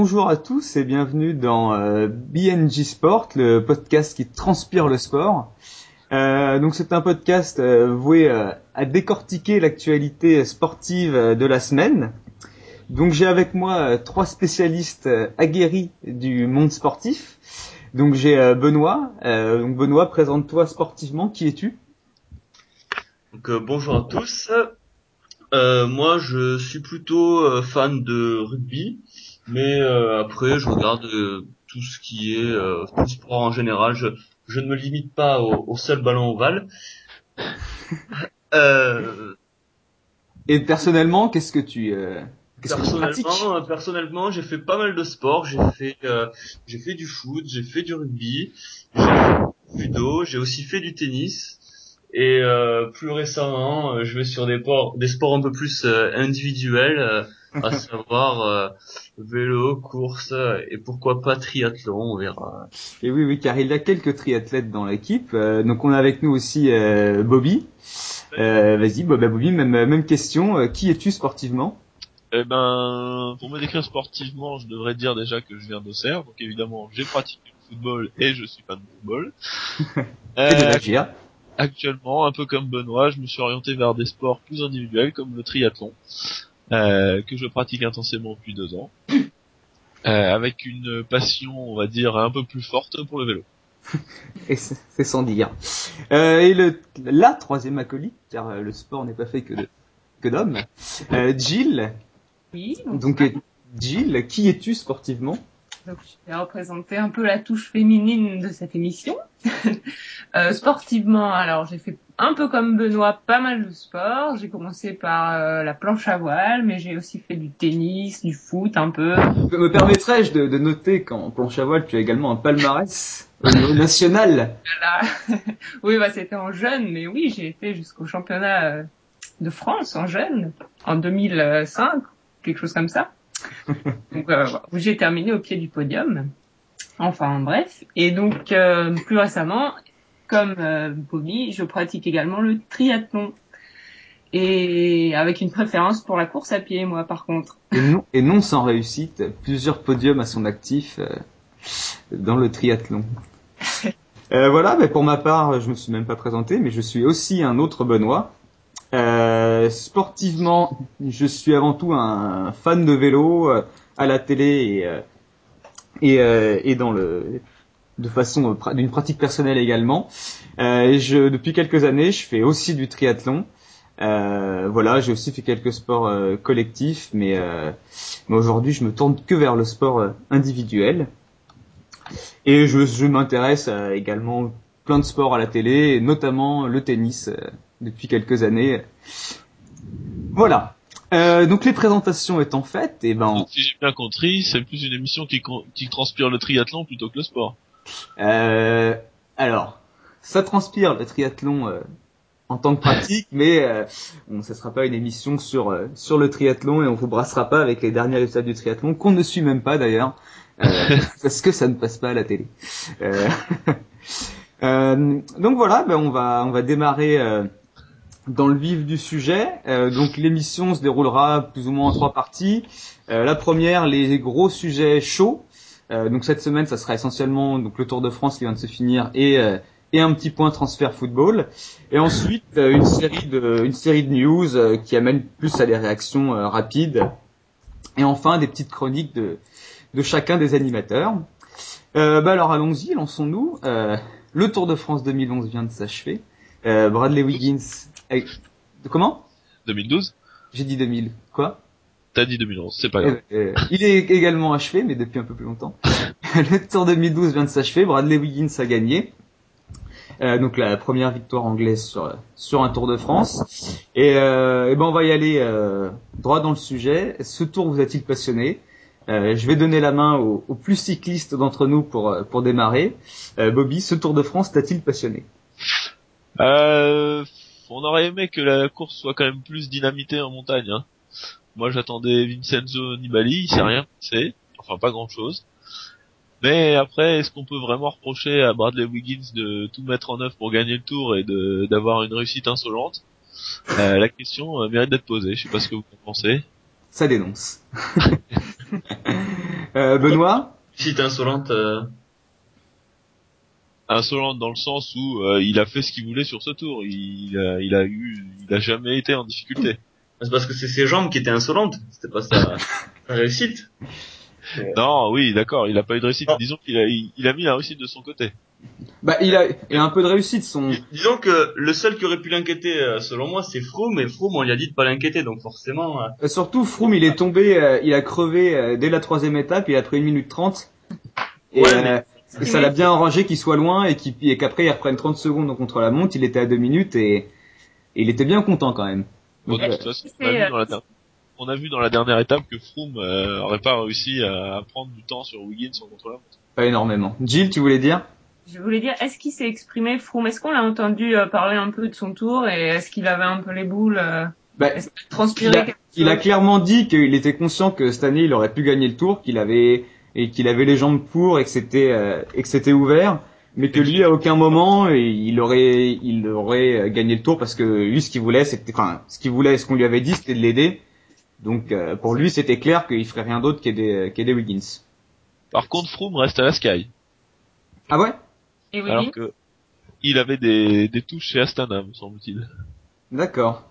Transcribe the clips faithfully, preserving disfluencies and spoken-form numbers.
Bonjour à tous et bienvenue dans euh, B N J Sport, le podcast qui transpire le sport. Euh, donc c'est un podcast euh, voué euh, à décortiquer l'actualité sportive euh, de la semaine. Donc j'ai avec moi euh, trois spécialistes euh, aguerris du monde sportif. Donc j'ai euh, Benoît. Euh, donc Benoît, présente-toi sportivement. Qui es-tu ? Donc euh, bonjour à tous. Euh, moi, je suis plutôt euh, fan de rugby, mais euh, après, je regarde euh, tout ce qui est euh, tout le sport en général. Je, je ne me limite pas au, au seul ballon ovale. Euh, Et personnellement, qu'est-ce que tu euh, qu'est-ce que tu pratiques ? personnellement, euh, personnellement, j'ai fait pas mal de sports. J'ai fait, euh, j'ai fait du foot, j'ai fait du rugby, j'ai fait du judo, j'ai aussi fait du tennis. Et euh, plus récemment, euh, je vais sur des, ports, des sports un peu plus euh, individuels, euh, à savoir euh, vélo, course euh, et pourquoi pas triathlon, on verra. Et oui, oui, car il y a quelques triathlètes dans l'équipe. Euh, donc on a avec nous aussi euh, Bobby. Euh, vas-y, bah, bah, Bobby, même même question. Euh, qui es-tu sportivement ? Eh ben, pour me décrire sportivement, je devrais dire déjà que je viens d'Auxerre, donc évidemment, j'ai pratiqué le football et je suis fan de football. Et de Euh, l'agir. actuellement, un peu comme Benoît, je me suis orienté vers des sports plus individuels comme le triathlon, euh, que je pratique intensément depuis deux ans, euh, avec une passion, on va dire, un peu plus forte pour le vélo. Et c'est c'est sans dire. Euh, et le la troisième acolyte, car euh, le sport n'est pas fait que de que d'hommes. Euh, Jill. Oui, Donc bonsoir. euh, Jill, qui es-tu sportivement ? Donc, je vais représenter un peu la touche féminine de cette émission. euh, sportivement, alors j'ai fait un peu comme Benoît, pas mal de sport. J'ai commencé par euh, la planche à voile, mais j'ai aussi fait du tennis, du foot un peu. Me permettrais-je de, de noter qu'en planche à voile, tu as également un palmarès au niveau national. Voilà. oui, bah c'était en jeune, mais oui, j'ai été jusqu'au championnat euh, de France en jeune, en deux mille cinq, quelque chose comme ça. Donc euh, voilà, j'ai terminé au pied du podium. Enfin bref, et donc euh, plus récemment, comme euh, Bobby, je pratique également le triathlon. Et avec une préférence pour la course à pied, moi par contre. Et non, et non sans réussite, plusieurs podiums à son actif euh, dans le triathlon. Euh, voilà, mais pour ma part, je me suis même pas présenté, mais je suis aussi un autre Benoît. Euh, sportivement, je suis avant tout un fan de vélo euh, à la télé et euh, et, euh, et dans le de façon euh, d'une pratique personnelle également. Euh, et je depuis quelques années, je fais aussi du triathlon. Euh, voilà, j'ai aussi fait quelques sports euh, collectifs, mais, euh, mais aujourd'hui, je me tourne que vers le sport euh, individuel. Et je, je m'intéresse à également plein de sports à la télé, et notamment le tennis euh, depuis quelques années. Voilà. Euh, donc les présentations étant faites, et ben Donc si j'ai bien compris, c'est plus une émission qui, qui transpire le triathlon plutôt que le sport. euh, alors ça transpire le triathlon euh, en tant que pratique, mais euh, bon, ça sera pas une émission sur euh, sur le triathlon et on vous brassera pas avec les derniers résultats du triathlon qu'on ne suit même pas d'ailleurs euh, parce que ça ne passe pas à la télé. Euh, euh, donc voilà, ben on va on va démarrer. Euh, Dans le vif du sujet, euh, donc l'émission se déroulera plus ou moins en trois parties. Euh, la première, les gros sujets chauds. Euh, donc cette semaine, ça sera essentiellement donc le Tour de France qui vient de se finir et euh, et un petit point transfert football. Et ensuite euh, une série de une série de news euh, qui amène plus à des réactions euh, rapides. Et enfin des petites chroniques de de chacun des animateurs. Euh, bah alors allons-y, lançons-nous. Euh, le Tour de France deux mille onze vient de s'achever. Euh, Bradley Wiggins. Eh, comment ? deux mille douze ? J'ai dit deux mille. Quoi ? T'as dit deux mille onze, c'est pas Eh grave. ben, euh, il est également achevé, mais depuis un peu plus longtemps. Le Tour deux mille douze vient de s'achever. Bradley Wiggins a gagné. Euh, donc la première victoire anglaise sur sur un Tour de France. Et, euh, et ben on va y aller euh, droit dans le sujet. Ce Tour vous a-t-il passionné ? Euh, je vais donner la main au, au plus cycliste d'entre nous pour pour démarrer. Euh, Bobby, ce Tour de France t'a-t-il passionné ? Euh, on aurait aimé que la course soit quand même plus dynamitée en montagne, hein. Moi, j'attendais Vincenzo Nibali, il s'est rien passé. Enfin, pas grand chose. Mais après, est-ce qu'on peut vraiment reprocher à Bradley Wiggins de tout mettre en œuvre pour gagner le tour et de, d'avoir une réussite insolente? Euh, la question euh, mérite d'être posée. Je sais pas ce que vous en pensez. Ça dénonce. Euh, Benoît? Si t'es insolente, euh... Insolente dans le sens où euh, il a fait ce qu'il voulait sur ce tour. Il a, il a eu, il a jamais été en difficulté. c'est parce que c'est ses jambes qui étaient insolentes. C'était pas sa, sa réussite. Non, oui, d'accord, il a pas eu de réussite. Non. Disons qu'il a, il, il a mis la réussite de son côté. Bah, il a, il a un peu de réussite, son... Dis- Disons que le seul qui aurait pu l'inquiéter, euh, selon moi, c'est Froome, et Froome, on lui a dit de pas l'inquiéter, donc forcément... euh, Euh, Surtout, Froome, il est tombé, euh, il a crevé euh, dès la troisième étape, il a pris une minute trente. Et, Ouais, euh, mais- et ça l'a bien arrangé qu'il soit loin et qu'il- et qu'après il reprenne trente secondes contre la montre, il était à deux minutes et, et il était bien content quand même. Bon, Donc, de euh, toute façon, on a C'est, vu euh, dans la dernière, on a vu dans la dernière étape que Froome euh, aurait pas réussi à, à prendre du temps sur Wiggins en contre-la-montre. pas énormément. Jill, tu voulais dire? Je voulais dire, est-ce qu'il s'est exprimé, Froome? Est-ce qu'on l'a entendu euh, parler un peu de son tour et est-ce qu'il avait un peu les boules euh, Bah, Est-ce qu'il a il transpiré a, quelque il a chose clairement dit qu'il était conscient que cette année il aurait pu gagner le tour, qu'il avait et qu'il avait les jambes pour et que c'était euh, et que c'était ouvert, mais que lui à aucun moment il aurait il aurait gagné le tour parce que lui ce qu'il voulait c'était enfin ce qu'il voulait ce qu'on lui avait dit c'était de l'aider. Donc euh, pour lui c'était clair qu'il ferait rien d'autre qu'aider qu'aider Wiggins. Par contre, Froome reste à la Sky, Ah ouais? Et alors Wiggins que il avait des, des touches chez Astana, me semble-t-il. D'accord.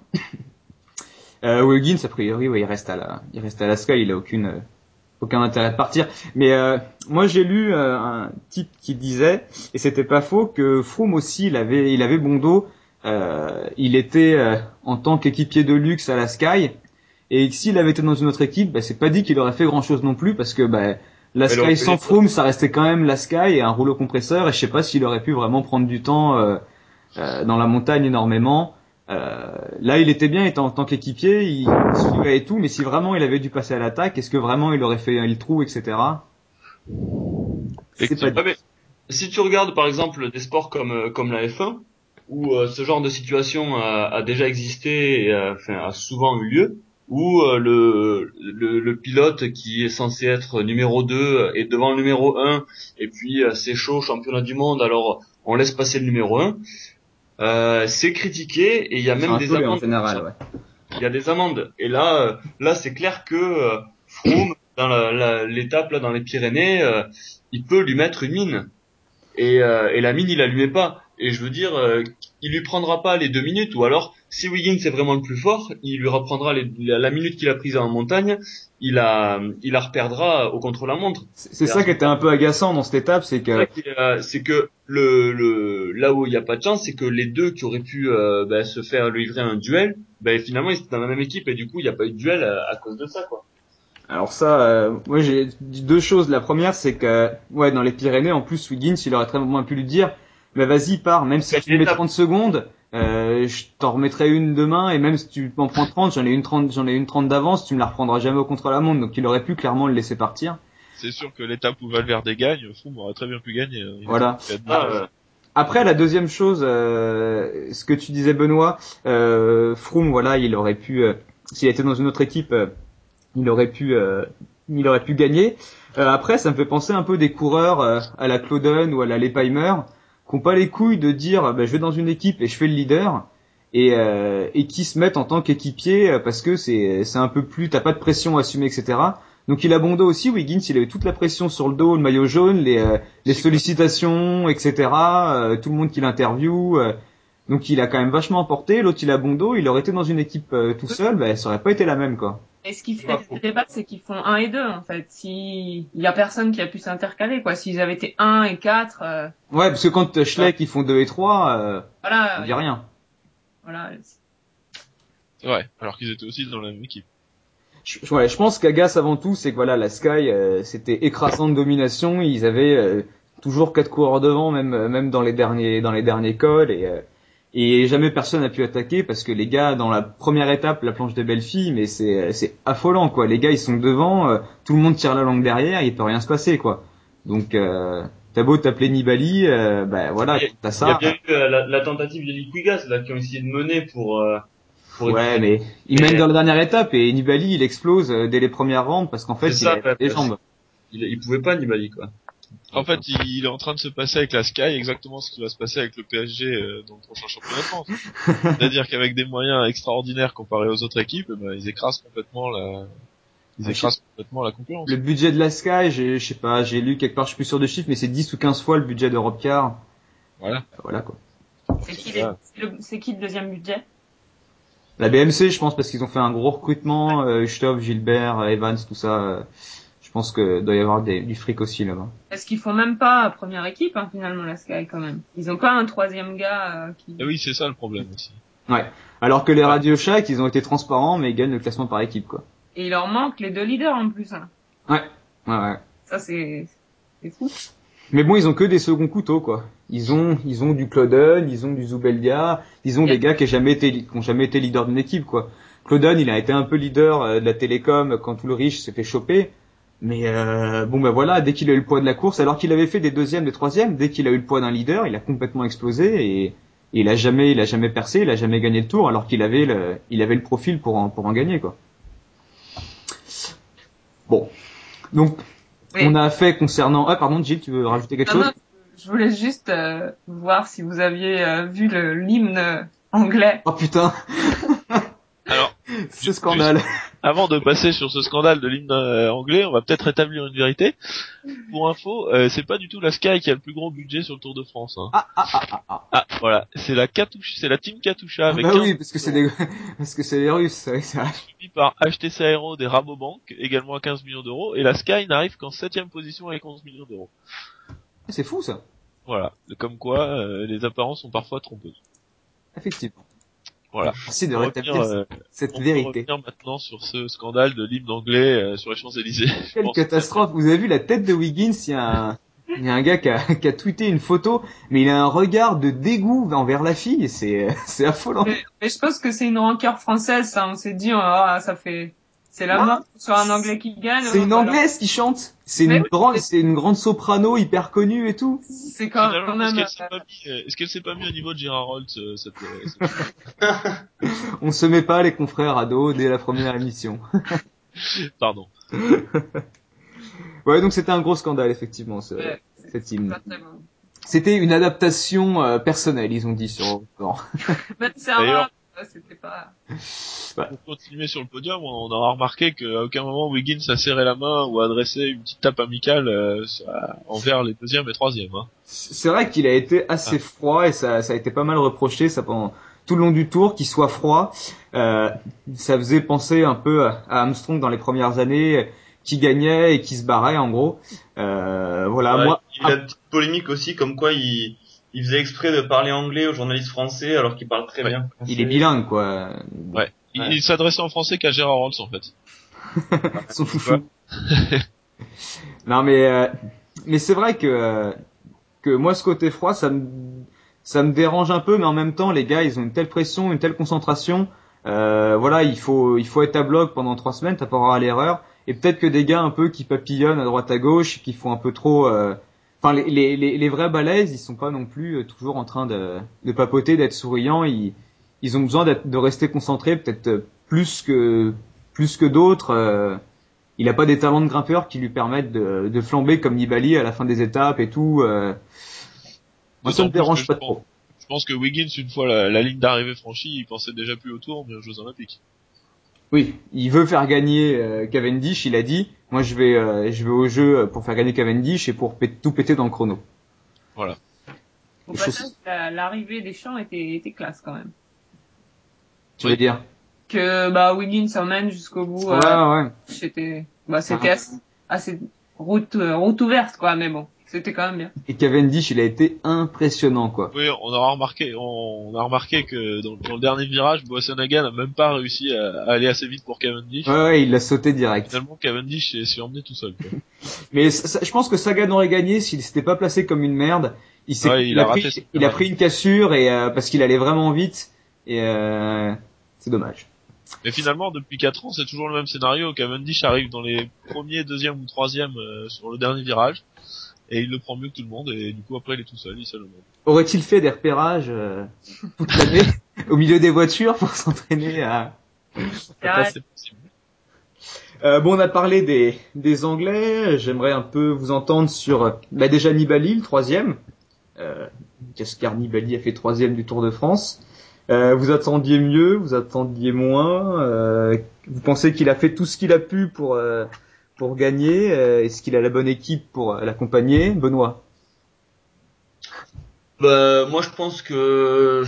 Euh, Wiggins a priori ouais, il reste à la il reste à la Sky, il a aucune euh, aucun intérêt de partir. Mais euh, moi j'ai lu euh, un type qui disait, et c'était pas faux, que Froome aussi il avait il avait bon dos. Euh, il était euh, en tant qu'équipier de luxe à la Sky, et que s'il avait été dans une autre équipe, bah, c'est pas dit qu'il aurait fait grand chose non plus parce que bah, la Mais il aurait Sky fait sans les Froome ça restait quand même la Sky et un rouleau compresseur, et je sais pas s'il aurait pu vraiment prendre du temps euh, euh, dans la montagne énormément. Euh, là, il était bien, étant en tant qu'équipier, il suivait et tout, mais si vraiment il avait dû passer à l'attaque, est-ce que vraiment il aurait fait le trou, et cetera. C'est pas dit. Ouais, mais si tu regardes par exemple des sports comme euh, comme la F un, où euh, ce genre de situation a, a déjà existé et a, enfin, a souvent eu lieu, où euh, le, le le pilote qui est censé être numéro deux est devant le numéro un, et puis euh, c'est chaud, championnat du monde, alors on laisse passer le numéro un, euh, c'est critiqué et il y a Ils sont même des affolés en amendes. général, ouais. Il y a des amendes. Et là, euh, là, c'est clair que euh, Froome, dans la- la- l'étape là, dans les Pyrénées, euh, il peut lui mettre une mine. Et, euh, et la mine, il la lui met pas. Et je veux dire, euh, il lui prendra pas les deux minutes. Ou alors, si Wiggins est vraiment le plus fort, il lui reprendra les, la, la minute qu'il a prise en montagne. Il la, il la reperdra au contre-la-montre. C'est c'est Et à ça ce qui était un peu agaçant dans cette étape, c'est c'est ça que qui est, euh, c'est que le, le là où il y a pas de chance, c'est que les deux qui auraient pu euh, bah, se faire livrer un duel, bah, finalement ils étaient dans la même équipe et du coup il n'y a pas eu de duel à, à cause de ça quoi. alors ça, euh, moi j'ai dit deux choses. La première, c'est que ouais, dans les Pyrénées, en plus Wiggins, il aurait très bien pu lui dire, bah vas-y pars, même si Quelle tu me mets étape. trente secondes, euh, je t'en remettrai une demain, et même si tu m'en prends trente, j'en ai une trente, j'en ai une trente d'avance, tu me la reprendras jamais au contre-la-montre. Donc il aurait pu clairement le laisser partir. C'est sûr que l'étape où Valverde gagne, Froome aurait très bien pu gagner. hein. Il Voilà. était à deux Ah, places. euh, Après, la deuxième chose, euh, ce que tu disais, Benoît, euh, Froome, voilà, il aurait pu, euh, s'il était dans une autre équipe, euh, il aurait pu, euh, il aurait pu gagner. Euh, après, ça me fait penser un peu des coureurs euh, à la Clauden ou à la Leipheimer, qui ont pas les couilles de dire, bah, je vais dans une équipe et je fais le leader, et, euh, et qui se mettent en tant qu'équipier euh, parce que c'est, c'est un peu plus, t'as pas de pression à assumer, et cetera. Donc il a bon dos aussi, Wiggins, il avait toute la pression sur le dos, le maillot jaune, les, euh, les C'est sollicitations, et cetera. Euh, tout le monde qui l'interviewe. Euh, donc il a quand même vachement emporté. L'autre il a bon dos, il aurait été dans une équipe euh, tout seul, bah, ça aurait pas été la même quoi. Et ce qui c'est pas fait faux. le débat, c'est qu'ils font un et deux, en fait. Si, il y a personne qui a pu s'intercaler, quoi. S'ils avaient été un et quatre, euh, Ouais, parce que quand euh, Schleck ils font deux et trois, euh, on voilà, dit rien. voilà. c'est vrai, alors qu'ils étaient aussi dans la même équipe. Je, je- ouais, je pense qu'agace avant tout, c'est que voilà, la Sky, euh, c'était écrasante domination. Ils avaient euh, toujours quatre coureurs devant, même euh, même dans les derniers dans les derniers cols, et euh, et jamais personne n'a pu attaquer parce que les gars dans la première étape, la planche des belles filles, mais c'est c'est affolant quoi. Les gars ils sont devant, euh, tout le monde tire la langue derrière, il peut rien se passer quoi. Donc euh, t'as beau t'appeler Nibali, euh, bah voilà, Il y a, t'as il y a ça. bien eu euh, la, la tentative de Liquigas là qui ont essayé de mener pour euh, pour Ouais, récupérer. mais il mène Mais dans la dernière étape et Nibali il explose euh, dès les premières rampes parce qu'en c'est fait il ça, a ouais, les parce jambes. qu'il il pouvait pas Nibali quoi. En Donc, fait, il, il est en train de se passer avec la Sky exactement ce qui va se passer avec le P S G euh, dans le prochain championnat de France. C'est-à-dire qu'avec des moyens extraordinaires comparés aux autres équipes, eh ben, ils écrasent complètement la, Ils Ah, écrasent complètement la concurrence. Le budget de la Sky, j'ai, je sais pas, j'ai lu quelque part, je suis plus sûr de chiffres, mais c'est dix ou quinze fois le budget d'Europecar. Voilà. Voilà, quoi. C'est qui, les, le, c'est qui le deuxième budget? La B M C, je pense, parce qu'ils ont fait un gros recrutement, euh, Stoff, Gilbert, Evans, tout ça. euh, je pense que doit y avoir des, du fric aussi là-bas. Parce qu'ils font même pas première équipe, hein, finalement, la Sky, quand même. Ils ont pas un troisième gars euh, qui... Et oui, c'est ça le problème aussi. Ouais. Alors que les Radio Shack, ils ont été transparents, mais ils gagnent le classement par équipe, quoi. Et il leur manque les deux leaders, en plus. Hein. Ouais. Ouais, ouais. Ça, c'est, c'est fou. Mais bon, ils ont que des seconds couteaux, quoi. Ils ont, ils ont du Claudon, ils ont du Zubeldia, ils ont Yeah. des gars qui ont jamais été, qui ont jamais été leaders d'une équipe, quoi. Claudon, il a été un peu leader euh, de la télécom quand tout le riche s'est fait choper. Mais euh, bon, ben voilà, dès qu'il a eu le poids de la course, alors qu'il avait fait des deuxièmes, des troisièmes, dès qu'il a eu le poids d'un leader, il a complètement explosé et, et il a jamais, il a jamais percé, il a jamais gagné le tour, alors qu'il avait le, il avait le profil pour en, pour en gagner, quoi. Bon. Donc, Oui. on a fait concernant, ah, pardon, Gilles, tu veux rajouter quelque Ah chose? non, je voulais juste euh, voir si vous aviez euh, vu le l'hymne anglais. Oh putain, Alors, ce scandale. avant de passer sur ce scandale de l'hymne euh, anglais, on va peut-être établir une vérité. Pour info, euh, c'est pas du tout la Sky qui a le plus gros budget sur le Tour de France. Hein. Ah, ah, ah, ah, ah. Ah, voilà, c'est la Katusha, c'est la team Katusha avec Bah quinze oui, parce que c'est des, parce que c'est les Russes, oui, c'est vrai. suivi par H T C Aero des Rabobank, également à quinze millions d'euros, et la Sky n'arrive qu'en septième position avec onze millions d'euros. C'est fou, ça. Voilà, comme quoi euh, les apparences sont parfois trompeuses. Effectivement. Voilà. Merci de On peut rétablir revenir, euh, cette on peut vérité. revenir maintenant sur ce scandale de l'hymne anglais euh, sur les Champs-Élysées. Je Quelle pense que catastrophe. Vous avez vu la tête de Wiggins? Il y a un, il y a un gars qui a, qui a tweeté une photo, mais il a un regard de dégoût envers la fille, et c'est, c'est affolant. Mais, mais je pense que c'est une rancœur française, ça. On s'est dit, oh, ah, ça fait, c'est la mort sur un anglais qui gagne. C'est une alors- anglaise qui chante. C'est Mais une oui, grande, mais- c'est une grande soprano hyper connue et tout. C'est quand, Finalement, quand est-ce même. qu'elle s'est pas mis, euh, est-ce qu'elle s'est pas mis au niveau de Gérard Holt, euh, cette, euh, cette... On se met pas les confrères à dos dès la première émission. Pardon. Ouais, donc c'était un gros scandale, effectivement, ce, Ouais, cet hymne. pas très bon. C'était une adaptation euh, personnelle, ils ont dit sur Eurosport. Même Sarah, D'ailleurs- ouais, c'était pas. Pour continuer sur le podium, on aura remarqué qu'à aucun moment Wiggins a serré la main ou a adressé une petite tape amicale euh, envers les deuxièmes et troisièmes. Hein. C'est vrai qu'il a été assez Ah. froid et ça, ça a été pas mal reproché ça pendant tout le long du tour qu'il soit froid. Euh, ça faisait penser un peu à à Armstrong dans les premières années, qui gagnait et qui se barrait en gros. Euh, voilà, Ouais, moi. il y a une petite polémique aussi, comme quoi il, il faisait exprès de parler anglais aux journalistes français alors qu'il parle très Ouais. bien français. Il est bilingue quoi. Ouais. Il, Ouais. il s'adressait en français qu'à Gérard Rolls en fait. Son foufou. Non mais euh, mais c'est vrai que euh, que moi ce côté froid ça me ça me dérange un peu, mais en même temps les gars ils ont une telle pression, une telle concentration. Euh, voilà, il faut il faut être à bloc pendant trois semaines, t'as pas droit à l'erreur. Et peut-être que des gars un peu qui papillonnent à droite à gauche, qui font un peu trop. euh, Enfin les, les les les vrais balèzes, ils sont pas non plus euh, toujours en train de de papoter, d'être souriants. Ils ils ont besoin d'être, de rester concentrés, peut-être euh, plus que plus que d'autres. Euh, il a pas des talents de grimpeur qui lui permettent de, de flamber comme Nibali à la fin des étapes et tout. Euh, moi, ça D'autant me plus dérange que pas je trop. Je pense que Wiggins, une fois la, la ligne d'arrivée franchie, il pensait déjà plus au Tour, mais aux Jeux Olympiques. Oui, il veut faire gagner euh, Cavendish. Il a dit, moi je vais euh, je vais au jeu pour faire gagner Cavendish et pour pét- tout péter dans le chrono. Voilà. Au Les passage, choses- la- l'arrivée des champs était, était classe quand même. Tu Oui. veux dire? Que bah Wiggins emmène jusqu'au bout. Ouais, euh, ouais. C'était, bah Ça c'était va. assez, assez route euh, route ouverte quoi, mais bon, c'était quand même bien. Et Cavendish, il a été impressionnant quoi. Oui, on aura remarqué, on, on a remarqué que dans, dans le dernier virage, Boassonaga n'a même pas réussi à, à aller assez vite pour Cavendish. Ouais, ouais, il l'a sauté direct. Finalement, Cavendish s'est s'est emmené tout seul. Quoi. Mais ça- ça- je pense que Sagan aurait gagné s'il s'était pas placé comme une merde. Il s'est, Ouais, il a raté pris, ce- il a pris une cassure et euh, parce qu'il allait vraiment vite et euh, c'est dommage. Mais finalement, depuis quatre ans, c'est toujours le même scénario. Cavendish arrive dans les premiers, deuxième ou troisième euh, sur le dernier virage, et il le prend mieux que tout le monde, et du coup après il est tout seul, il est seul au monde. Aurait-il fait des repérages euh, toute l'année au milieu des voitures pour s'entraîner à, à passer? C'est possible. Euh, bon, on a parlé des, des Anglais. J'aimerais un peu vous entendre sur bah, déjà Nibali, le troisième. Euh, Qu'est-ce qu'Nibali a fait troisième du Tour de France. Euh, vous attendiez mieux, vous attendiez moins. Euh, vous pensez qu'il a fait tout ce qu'il a pu pour euh, pour gagner. Euh, est-ce qu'il a la bonne équipe pour euh, l'accompagner, Benoît? Bah, moi, je pense que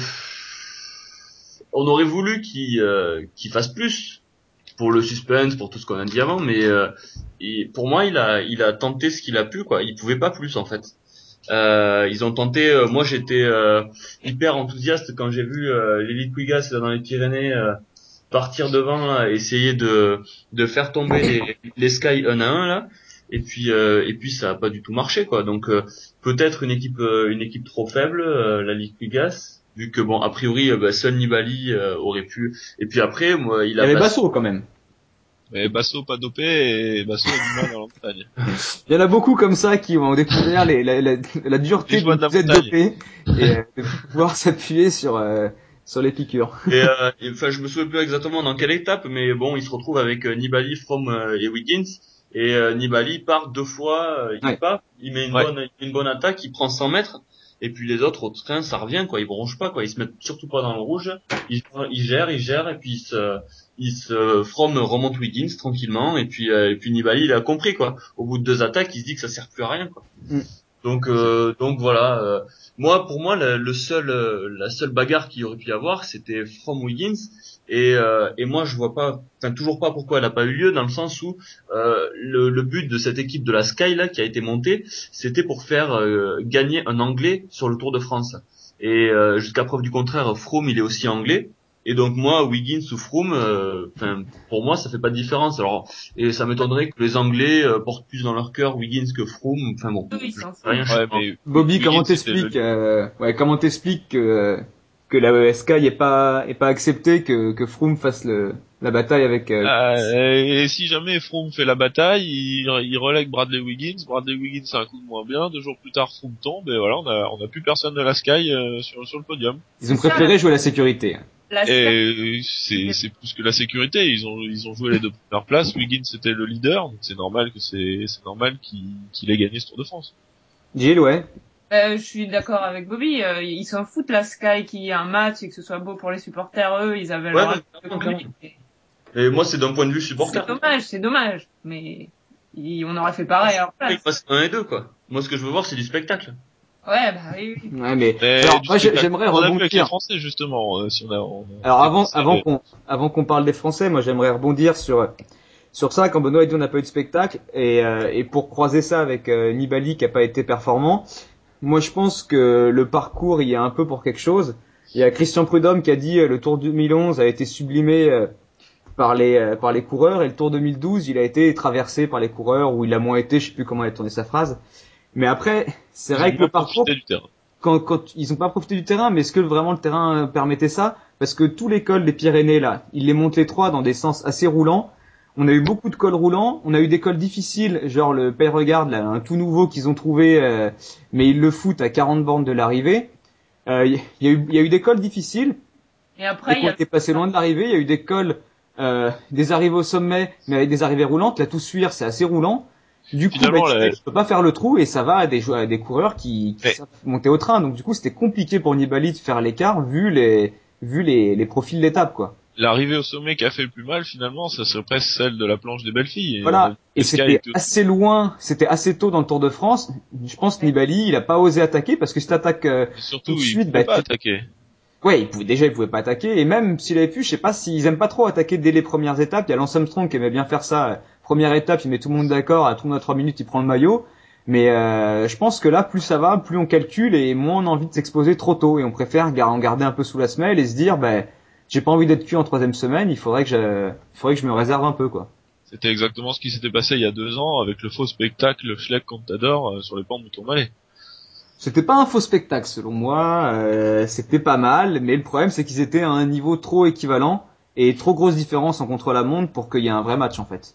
on aurait voulu qu'il euh, qu'il fasse plus pour le suspense, pour tout ce qu'on a dit avant, mais euh, il- pour moi, il a il a tenté ce qu'il a pu, quoi. Il pouvait pas plus, en fait. Euh, ils ont tenté. Euh, moi, j'étais euh, hyper enthousiaste quand j'ai vu euh, les Liquigas dans les Pyrénées euh, partir devant, là, essayer de de faire tomber les les Sky un à un là. Et puis euh, et puis ça a pas du tout marché, quoi. Donc euh, peut-être une équipe euh, une équipe trop faible, euh, la Liquigas, vu que bon a priori euh, bah, seul Nibali euh, aurait pu. Et puis après, moi, il Il y a avait pas. Basso quand même. Mais Basso pas dopé et Basso a du mal dans la montagne. Il y en a beaucoup comme ça qui ont découvert les, la, la, la dureté Les de joies de la vous être montagne. dopé et euh, de pouvoir s'appuyer sur euh, sur les piqûres. Et, euh, et, enfin, je me souviens plus exactement dans quelle étape, mais bon, il se retrouve avec euh, Nibali, Froome euh, et Wiggins. Et euh, Nibali part deux fois, euh, il Ouais. part, il met une Ouais. bonne une bonne attaque, il prend cent mètres. Et puis les autres au train, ça revient, quoi. Ils bronchent pas, quoi. Ils se mettent surtout pas dans le rouge. Ils, ils gèrent, ils gèrent, et puis ils se, ils se Froome remonte Wiggins tranquillement. Et puis euh, et puis Nibali, il a compris, quoi. Au bout de deux attaques, il se dit que ça sert plus à rien, quoi. Mm. Donc euh, donc voilà. euh, moi, pour moi, le, le seul, euh, la seule bagarre qu'il y aurait pu y avoir, c'était Froome Wiggins. Et, euh, et moi, je vois pas, enfin toujours pas pourquoi elle a pas eu lieu, dans le sens où euh, le, le but de cette équipe de la Sky là qui a été montée, c'était pour faire euh, gagner un Anglais sur le Tour de France. Et euh, jusqu'à preuve du contraire, Froome il est aussi anglais. Et donc moi, Wiggins ou Froome, enfin pour moi, ça fait pas de différence. Alors et ça m'étonnerait que les Anglais euh, portent plus dans leur cœur Wiggins que Froome. Enfin bon, Oui, ils je sais s'en rien, foutent. je sais Ouais, pas. mais Bobby, comment Wiggins c'était le t'expliques euh, ouais, comment t'expliques que que la E S K est pas est pas accepté que que Froome fasse le la bataille avec euh, Euh, et si jamais Froome fait la bataille, il, il relègue Bradley Wiggins. Bradley Wiggins a un coup de moins bien. Deux jours plus tard, Froome tombe et voilà, on a, on a plus personne de la Sky euh, sur, sur le podium. ils ont C'est ça, préféré la- jouer la sécurité. La Sky, Et c'est, c'est plus que la sécurité. Ils ont, ils ont joué les deux premières places. Wiggins c'était le leader, donc c'est normal que c'est, c'est normal qu'il, qu'il ait gagné ce Tour de France. Gilles, ouais. euh, je suis d'accord avec Bobby. euh, ils s'en foutent la Sky qu'il y ait un match et que ce soit beau pour les supporters. Eux, ils avaient Ouais, leur non, acte de clairement, clairement. conduite. Et moi, c'est d'un point de vue C'est supporter. dommage, c'est dommage. Mais il- on aurait fait pareil à leur Il place. passe un et deux, quoi. Moi, ce que je veux voir, c'est du spectacle. Ouais, bah oui, oui. Ouais, mais Mais alors du moi j'ai- spectacle. j'aimerais On a vu avec les rebondir. Français justement. Euh, si on a, on a Alors avant dépassé avant les- qu'on avant qu'on parle des Français, moi j'aimerais rebondir sur sur ça quand Benoît a dit on n'a pas eu de spectacle et euh, et pour croiser ça avec euh, Nibali qui a pas été performant. Moi, je pense que le parcours, il y a un peu pour quelque chose. Il y a Christian Prudhomme qui a dit euh, le Tour deux mille onze a été sublimé euh, par les euh, par les coureurs et le Tour deux mille douze, il a été traversé par les coureurs ou il a moins été, je sais plus comment elle a tourné sa phrase. Mais après, c'est Ils vrai ont que le moins parcours, profité du terrain. quand quand ils ont pas profité du terrain, mais est-ce que vraiment le terrain euh, permettait ça? Parce que tout les cols des Pyrénées là, ils les montent les trois dans des sens assez roulants. On a eu beaucoup de cols roulants, on a eu des cols difficiles, genre le Peyregarde, là, un tout nouveau qu'ils ont trouvé, euh, mais ils le foutent à quarante bornes de l'arrivée. Il euh, y, y, a eu, y a eu des cols difficiles, Et et après, il qui y ont a été passés loin de l'arrivée. Il y a eu des cols, euh, des arrivées au sommet, mais avec des arrivées roulantes. La Toussuire, c'est assez roulant. Du coup, bah, Finalement, tu la, ne peux pas faire le trou et ça va à des, à des coureurs qui, qui mais savent monter au train. Donc du coup, c'était compliqué pour Nibali de faire l'écart vu les, vu les, les profils d'étape, quoi. l'arrivée au sommet qui a fait le plus mal, finalement, ça serait presque celle de la planche des belles filles. Et on a Voilà. vu Et que Sky c'était était aussi. assez loin, c'était assez tôt dans le Tour de France. Je pense que Nibali, il a pas osé attaquer parce que si t'attaques euh, Et tout surtout, de il suite, pouvait bah, pas tu... attaquer. ouais, il pouvait, déjà, il pouvait pas attaquer. Et même s'il avait pu, je sais pas s'ils aiment pas trop attaquer dès les premières étapes. Il y a Lance Armstrong qui aimait bien faire ça. Première étape, il met tout le monde d'accord. À tout dans trois minutes, il prend le maillot. Mais euh, je pense que là, plus ça va, plus on calcule et moins on a envie de s'exposer trop tôt. Et on préfère gar- en garder un peu sous la semelle et se dire, ben, j'ai pas envie d'être cuit en troisième semaine. Il faudrait que je, il faudrait que je me réserve un peu, quoi. C'était exactement ce qui s'était passé il y a deux ans avec le faux spectacle Schleck Contador euh, sur les pentes du Tourmalet. C'était pas un faux spectacle selon moi, euh, c'était pas mal, mais le problème c'est qu'ils étaient à un niveau trop équivalent et trop grosse différence en contre-la-montre pour qu'il y ait un vrai match en fait.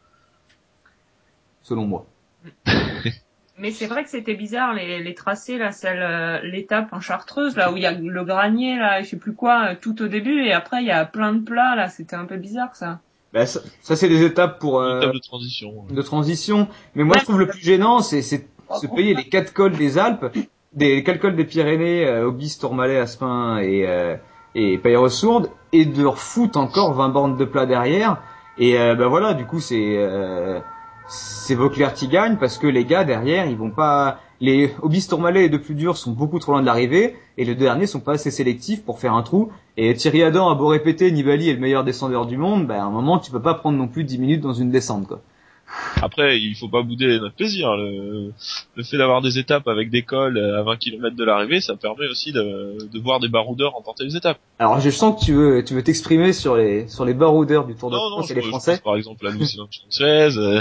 Selon moi. Mais c'est vrai que c'était bizarre les, les tracés là, celle euh, l'étape en Chartreuse là où il y a le granier là, je sais plus quoi, euh, tout au début et après il y a plein de plats là, c'était un peu bizarre ça. Ben, ça, ça, c'est des étapes pour Une euh, étape de transition. Ouais. de transition, mais moi Même je trouve le plus gênant c'est c'est trois se gros payer plats. les quatre cols des Alpes, des quatre cols des Pyrénées, euh, Aubis, Tourmalet, Aspin et euh, et Peyresourde et de leur foutre encore vingt bornes de plat derrière. Et euh, bah voilà, du coup c'est euh, c'est Vauclair qui gagne parce que les gars derrière ils vont pas, les Obis Tourmalet et De Plus Dur sont beaucoup trop loin de l'arrivée et les deux derniers sont pas assez sélectifs pour faire un trou. Et Thierry Adam a beau répéter Nibali est le meilleur descendeur du monde, bah à un moment tu peux pas prendre non plus dix minutes dans une descente quoi. Après, il faut pas bouder notre plaisir. Le, le fait d'avoir des étapes avec des cols à vingt kilomètres de l'arrivée, ça permet aussi de, de voir des baroudeurs remporter les étapes. Alors je sens que tu veux tu veux t'exprimer sur les sur les baroudeurs du Tour de Non, France non, et les je, je Français. pense par exemple à Luis Sanchez. Euh...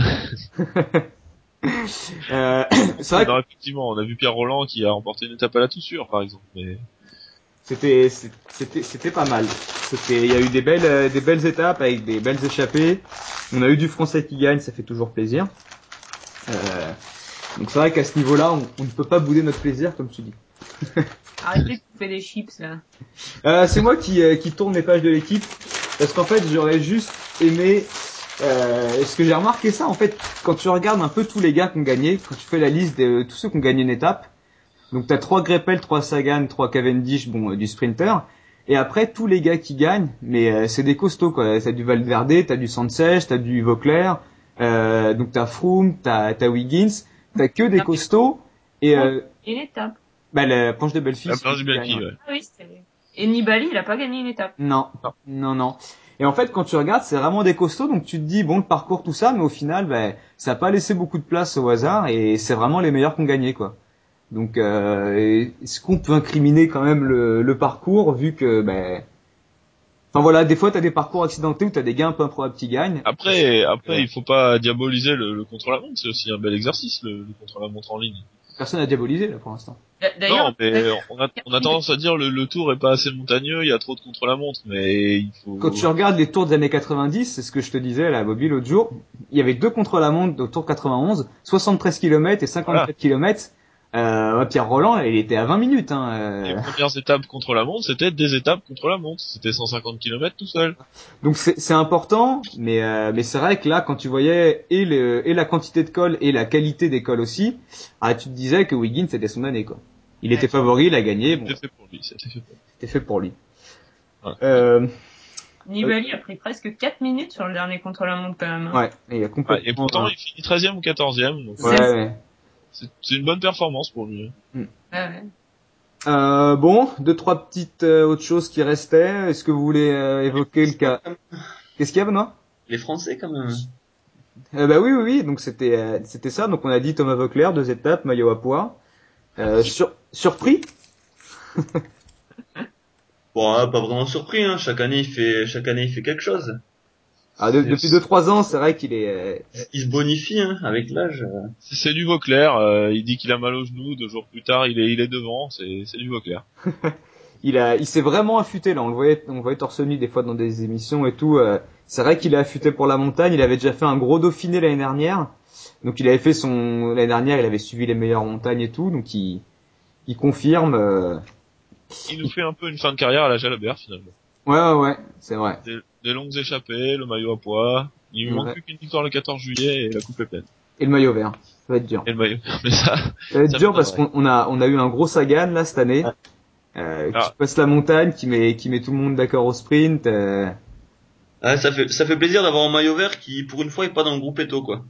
euh, c'est vrai que non, effectivement, on a vu Pierre Roland qui a remporté une étape à la Toussure, par exemple. Mais... C'était c'était c'était pas mal. C'était il y a eu des belles euh, des belles étapes avec des belles échappées. On a eu du Français qui gagne, ça fait toujours plaisir. Euh, donc c'est vrai qu'à ce niveau-là, on, on ne peut pas bouder notre plaisir comme tu dis. Arrêtez de couper des chips, là. Euh, c'est moi qui euh, qui tourne les pages de l'équipe parce qu'en fait, j'aurais juste aimé euh, ce que j'ai remarqué ça en fait quand tu regardes un peu tous les gars qui ont gagné, quand tu fais la liste de tous ceux qui ont gagné une étape. Donc t'as trois Greppel, trois Sagan, trois Cavendish, bon euh, du sprinter. Et après tous les gars qui gagnent, mais euh, c'est des costauds quoi. T'as du Valverde, t'as du Sanchez, t'as du Vauclair, euh, donc t'as Froome, t'as t'as Wiggins, t'as que des costauds. Et euh, Une étape. bah la planche de Belfi. La planche du Belfi, ouais. Ah oui, c'était... Et Nibali, il a pas gagné une étape. Non, Non. non, non. Et en fait, quand tu regardes, c'est vraiment des costauds, donc tu te dis bon le parcours tout ça, mais au final, ben ça a pas laissé beaucoup de place au hasard et c'est vraiment les meilleurs qui ont gagné quoi. Donc, euh, est-ce qu'on peut incriminer quand même le, le parcours vu que, ben, enfin voilà, des fois t'as des parcours accidentés où t'as des gars un peu improbables qui gagnent. Après, après, Ouais. il faut pas diaboliser le, le contre-la-montre. C'est aussi un bel exercice, le, le contre-la-montre en ligne. Personne n'a diabolisé là pour l'instant. D'ailleurs, Non, mais on a, on a tendance à dire le, le tour est pas assez montagneux, il y a trop de contre-la-montre, mais il faut... Quand tu regardes les tours des années quatre-vingt-dix, c'est ce que je te disais là, Bobby, l'autre jour, il y avait deux contre-la-montre au tour quatre-vingt-onze, soixante-treize kilomètres et cinquante-quatre Voilà. kilomètres. Euh, Pierre Roland, il était à vingt minutes. Hein, Les euh. premières étapes contre la montre, c'était des étapes contre la montre. C'était cent cinquante kilomètres tout seul. Donc c'est c'est important, mais euh, mais c'est vrai que là, quand tu voyais et le et la quantité de cols et la qualité des cols aussi, ah, tu te disais que Wiggins c'était son année quoi. Il était favori, il a gagné, bon, C'était fait pour lui, c'était fait pour lui. c'était fait pour lui. Ouais. Euh, Nibali a pris presque quatre minutes sur le dernier contre-la-montre quand même. Hein. ouais, et il a Ouais, complètement. et pourtant, il finit treizième ou quatorzième, donc ouais, ouais. c'est, c'est une bonne performance pour lui. Ouais, ouais. Euh, bon, deux trois petites euh, autres choses qui restaient. Est-ce que vous voulez euh, évoquer le cas? Qu'est-ce qu'il y a, Benoît? Les Français quand même. euh, Bah oui, oui, oui. Donc c'était euh, c'était ça. Donc on a dit Thomas Vauclair, deux étapes, maillot à pois. Euh, sur, surpris? Bon, hein, pas vraiment surpris, hein. Chaque année il fait, chaque année il fait quelque chose. Ah, de- C'est- depuis deux trois ans, c'est vrai qu'il est. Euh, Il se bonifie, hein, avec l'âge. C'est, c'est du Vauclair, euh, il dit qu'il a mal au genou, deux jours plus tard, il est, il est devant, c'est, c'est du Vauclair. il a, il s'est vraiment affûté là. On le voyait, on le voyait torse nu des fois dans des émissions et tout. Euh, c'est vrai qu'il a affûté pour la montagne. Il avait déjà fait un gros Dauphiné l'année dernière. Donc il avait fait son l'année dernière, il avait suivi les meilleures montagnes et tout. Donc il, il confirme. Euh... Il nous fait un peu une fin de carrière à la Jalabert, finalement. Ouais, ouais, ouais, c'est vrai. Des, des longues échappées, le maillot à pois. Il lui Ouais. manque plus qu'une victoire le quatorze juillet et la coupe est pleine. Et le maillot vert, ça va être dur. Et le maillot, mais ça, Ça va être ça dur me parce donnerait. qu'on on a, on a eu un gros Sagan là cette année. Euh, qui Ah. passe la montagne, qui met, qui met tout le monde d'accord au sprint. Euh... Ouais, ça fait, ça fait plaisir d'avoir un maillot vert qui, pour une fois, est pas dans le groupe Eto, quoi.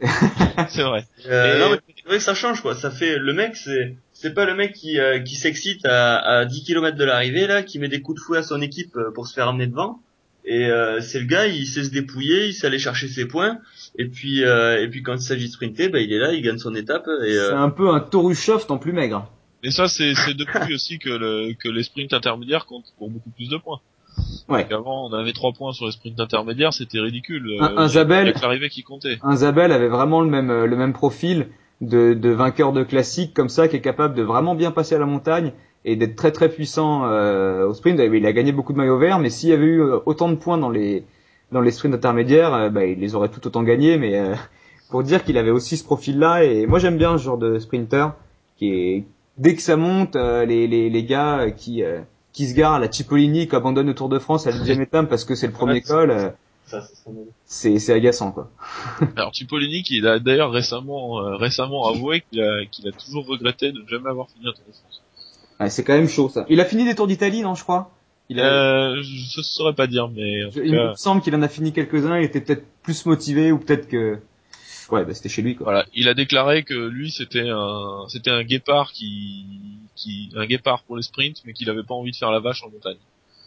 C'est vrai. Euh, Et- non, mais c'est vrai que ça change, quoi. Ça fait, le mec, c'est, c'est pas le mec qui, euh, qui s'excite à, à dix kilomètres de l'arrivée, là, qui met des coups de fouet à son équipe euh, pour se faire amener devant. Et, euh, c'est le gars, il sait se dépouiller, il sait aller chercher ses points. Et puis, euh, et puis quand il s'agit de sprinter, bah, il est là, il gagne son étape. Et, C'est euh, un peu un Torushoft en plus maigre. Mais ça, c'est, c'est depuis aussi que le, que les sprints intermédiaires comptent pour beaucoup plus de points. Ouais. Avant, on avait trois points sur les sprints intermédiaires, c'était ridicule. Un- un Euh, Zabel- il y a que l'arrivée qui comptait. Un Zabel avait vraiment le même, euh, le même profil de, de vainqueur de classique comme ça, qui est capable de vraiment bien passer à la montagne et d'être très très puissant euh, au sprint. Il a gagné beaucoup de maillots verts, mais s'il y avait eu euh, autant de points dans les dans les sprints intermédiaires, euh, bah, il les aurait tout autant gagnés. Mais euh, pour dire qu'il avait aussi ce profil-là, et moi j'aime bien ce genre de sprinter qui est dès que ça monte, euh, les, les les gars qui euh, qui se garent, la Cipollini qui abandonne le Tour de France à la deuxième étape parce que c'est le premier Ouais, col, euh, ça, c'est son avis. c'est c'est agaçant quoi. Alors Cipollini, il a d'ailleurs récemment, euh, récemment avoué qu'il a, qu'il a toujours regretté de ne jamais avoir fini un Tour de France. Ouais, c'est quand même chaud ça. Il a fini des Tours d'Italie, non, je crois. Il a, Euh, je saurais pas dire, mais en je- tout il cas, me semble qu'il en a fini quelques-uns, il était peut-être plus motivé ou peut-être que, ouais, bah, c'était chez lui, quoi. voilà, il a déclaré que lui c'était un, c'était un guépard qui, qui, un guépard pour les sprints, mais qu'il avait pas envie de faire la vache en montagne.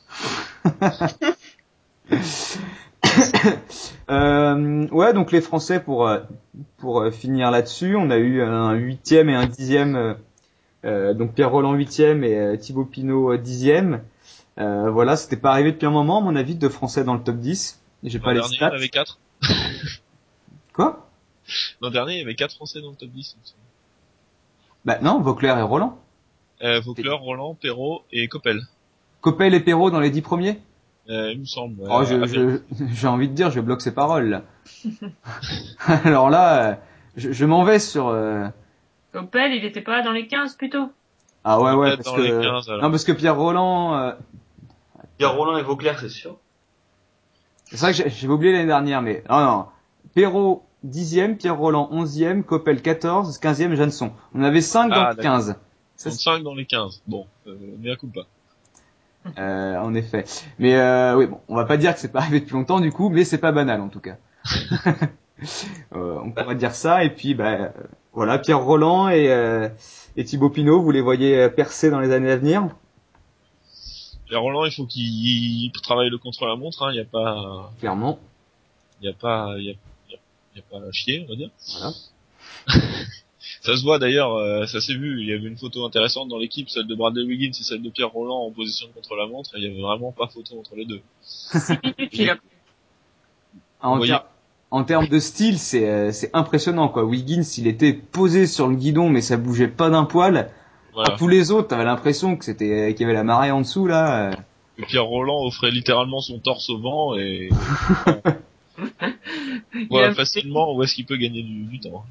Euh, ouais, donc les Français pour euh, pour euh, finir là-dessus, on a eu un huitième et un dixième, euh, euh, donc Pierre Roland huitième et euh, Thibaut Pinot euh, dixième. Euh, voilà, c'était pas arrivé depuis un moment, à mon avis, de Français dans le top dix. J'ai pas L'an les dernier, il y en stats. avait quatre. Quoi? L'an dernier, il y avait quatre Français dans le top dix. il me semble. Bah non, Vauclair et Roland. Euh, Vauclair, Roland, Perrault et Coppel. Coppel et Perrault dans les dix premiers. Euh, il me semble. Oh, Euh, je, ah, bien. je, j'ai envie de dire, je bloque ses paroles, là. Alors là, euh, je, je m'en vais sur, euh, Opel, il était pas dans les quinze plutôt. ah ouais, Il doit ouais, être parce dans les que, quinze, alors. non, parce que Pierre Roland, euh, Pierre Roland et Vauclair, c'est sûr. c'est vrai que j'ai- j'avais oublié l'année dernière, mais, non, non. Perrault, dixième, Pierre Roland, onzième, Coppel, quatorze, quinzième, Jeanson. On avait cinq dans Ah, le d'accord. quinze. Ça, c'est- trente-cinq dans les quinze. Bon, euh, mais à coup pas. euh, en effet. Mais, euh, oui, bon, on va pas dire que c'est pas arrivé depuis longtemps, du coup, mais c'est pas banal, en tout cas. Euh, on pourrait dire ça, et puis, bah, euh, voilà, Pierre Roland et, euh, et Thibaut Pinot, vous les voyez euh, percer dans les années à venir? Pierre Roland, il faut qu'il travaille le contre-la-montre, hein. Il y a pas, Clairement. il y a pas, il y a, il y a, il y a pas à chier, on va dire. Voilà. Ça se voit d'ailleurs, euh, ça s'est vu, il y avait une photo intéressante dans l'équipe, celle de Bradley Wiggins et celle de Pierre Roland en position de contre-la-montre, et il y avait vraiment pas photo entre les deux. Six minutes, il a pris. En, Vous voyez ter- en termes de style, c'est euh, c'est impressionnant, quoi. Wiggins, il était posé sur le guidon, mais ça bougeait pas d'un poil. Voilà. Tous les autres, t'avais l'impression que c'était qu'il y avait la marée en dessous, là. euh. Et Pierre Roland offrait littéralement son torse au vent et Il voit a- facilement où est-ce qu'il peut gagner du, du temps.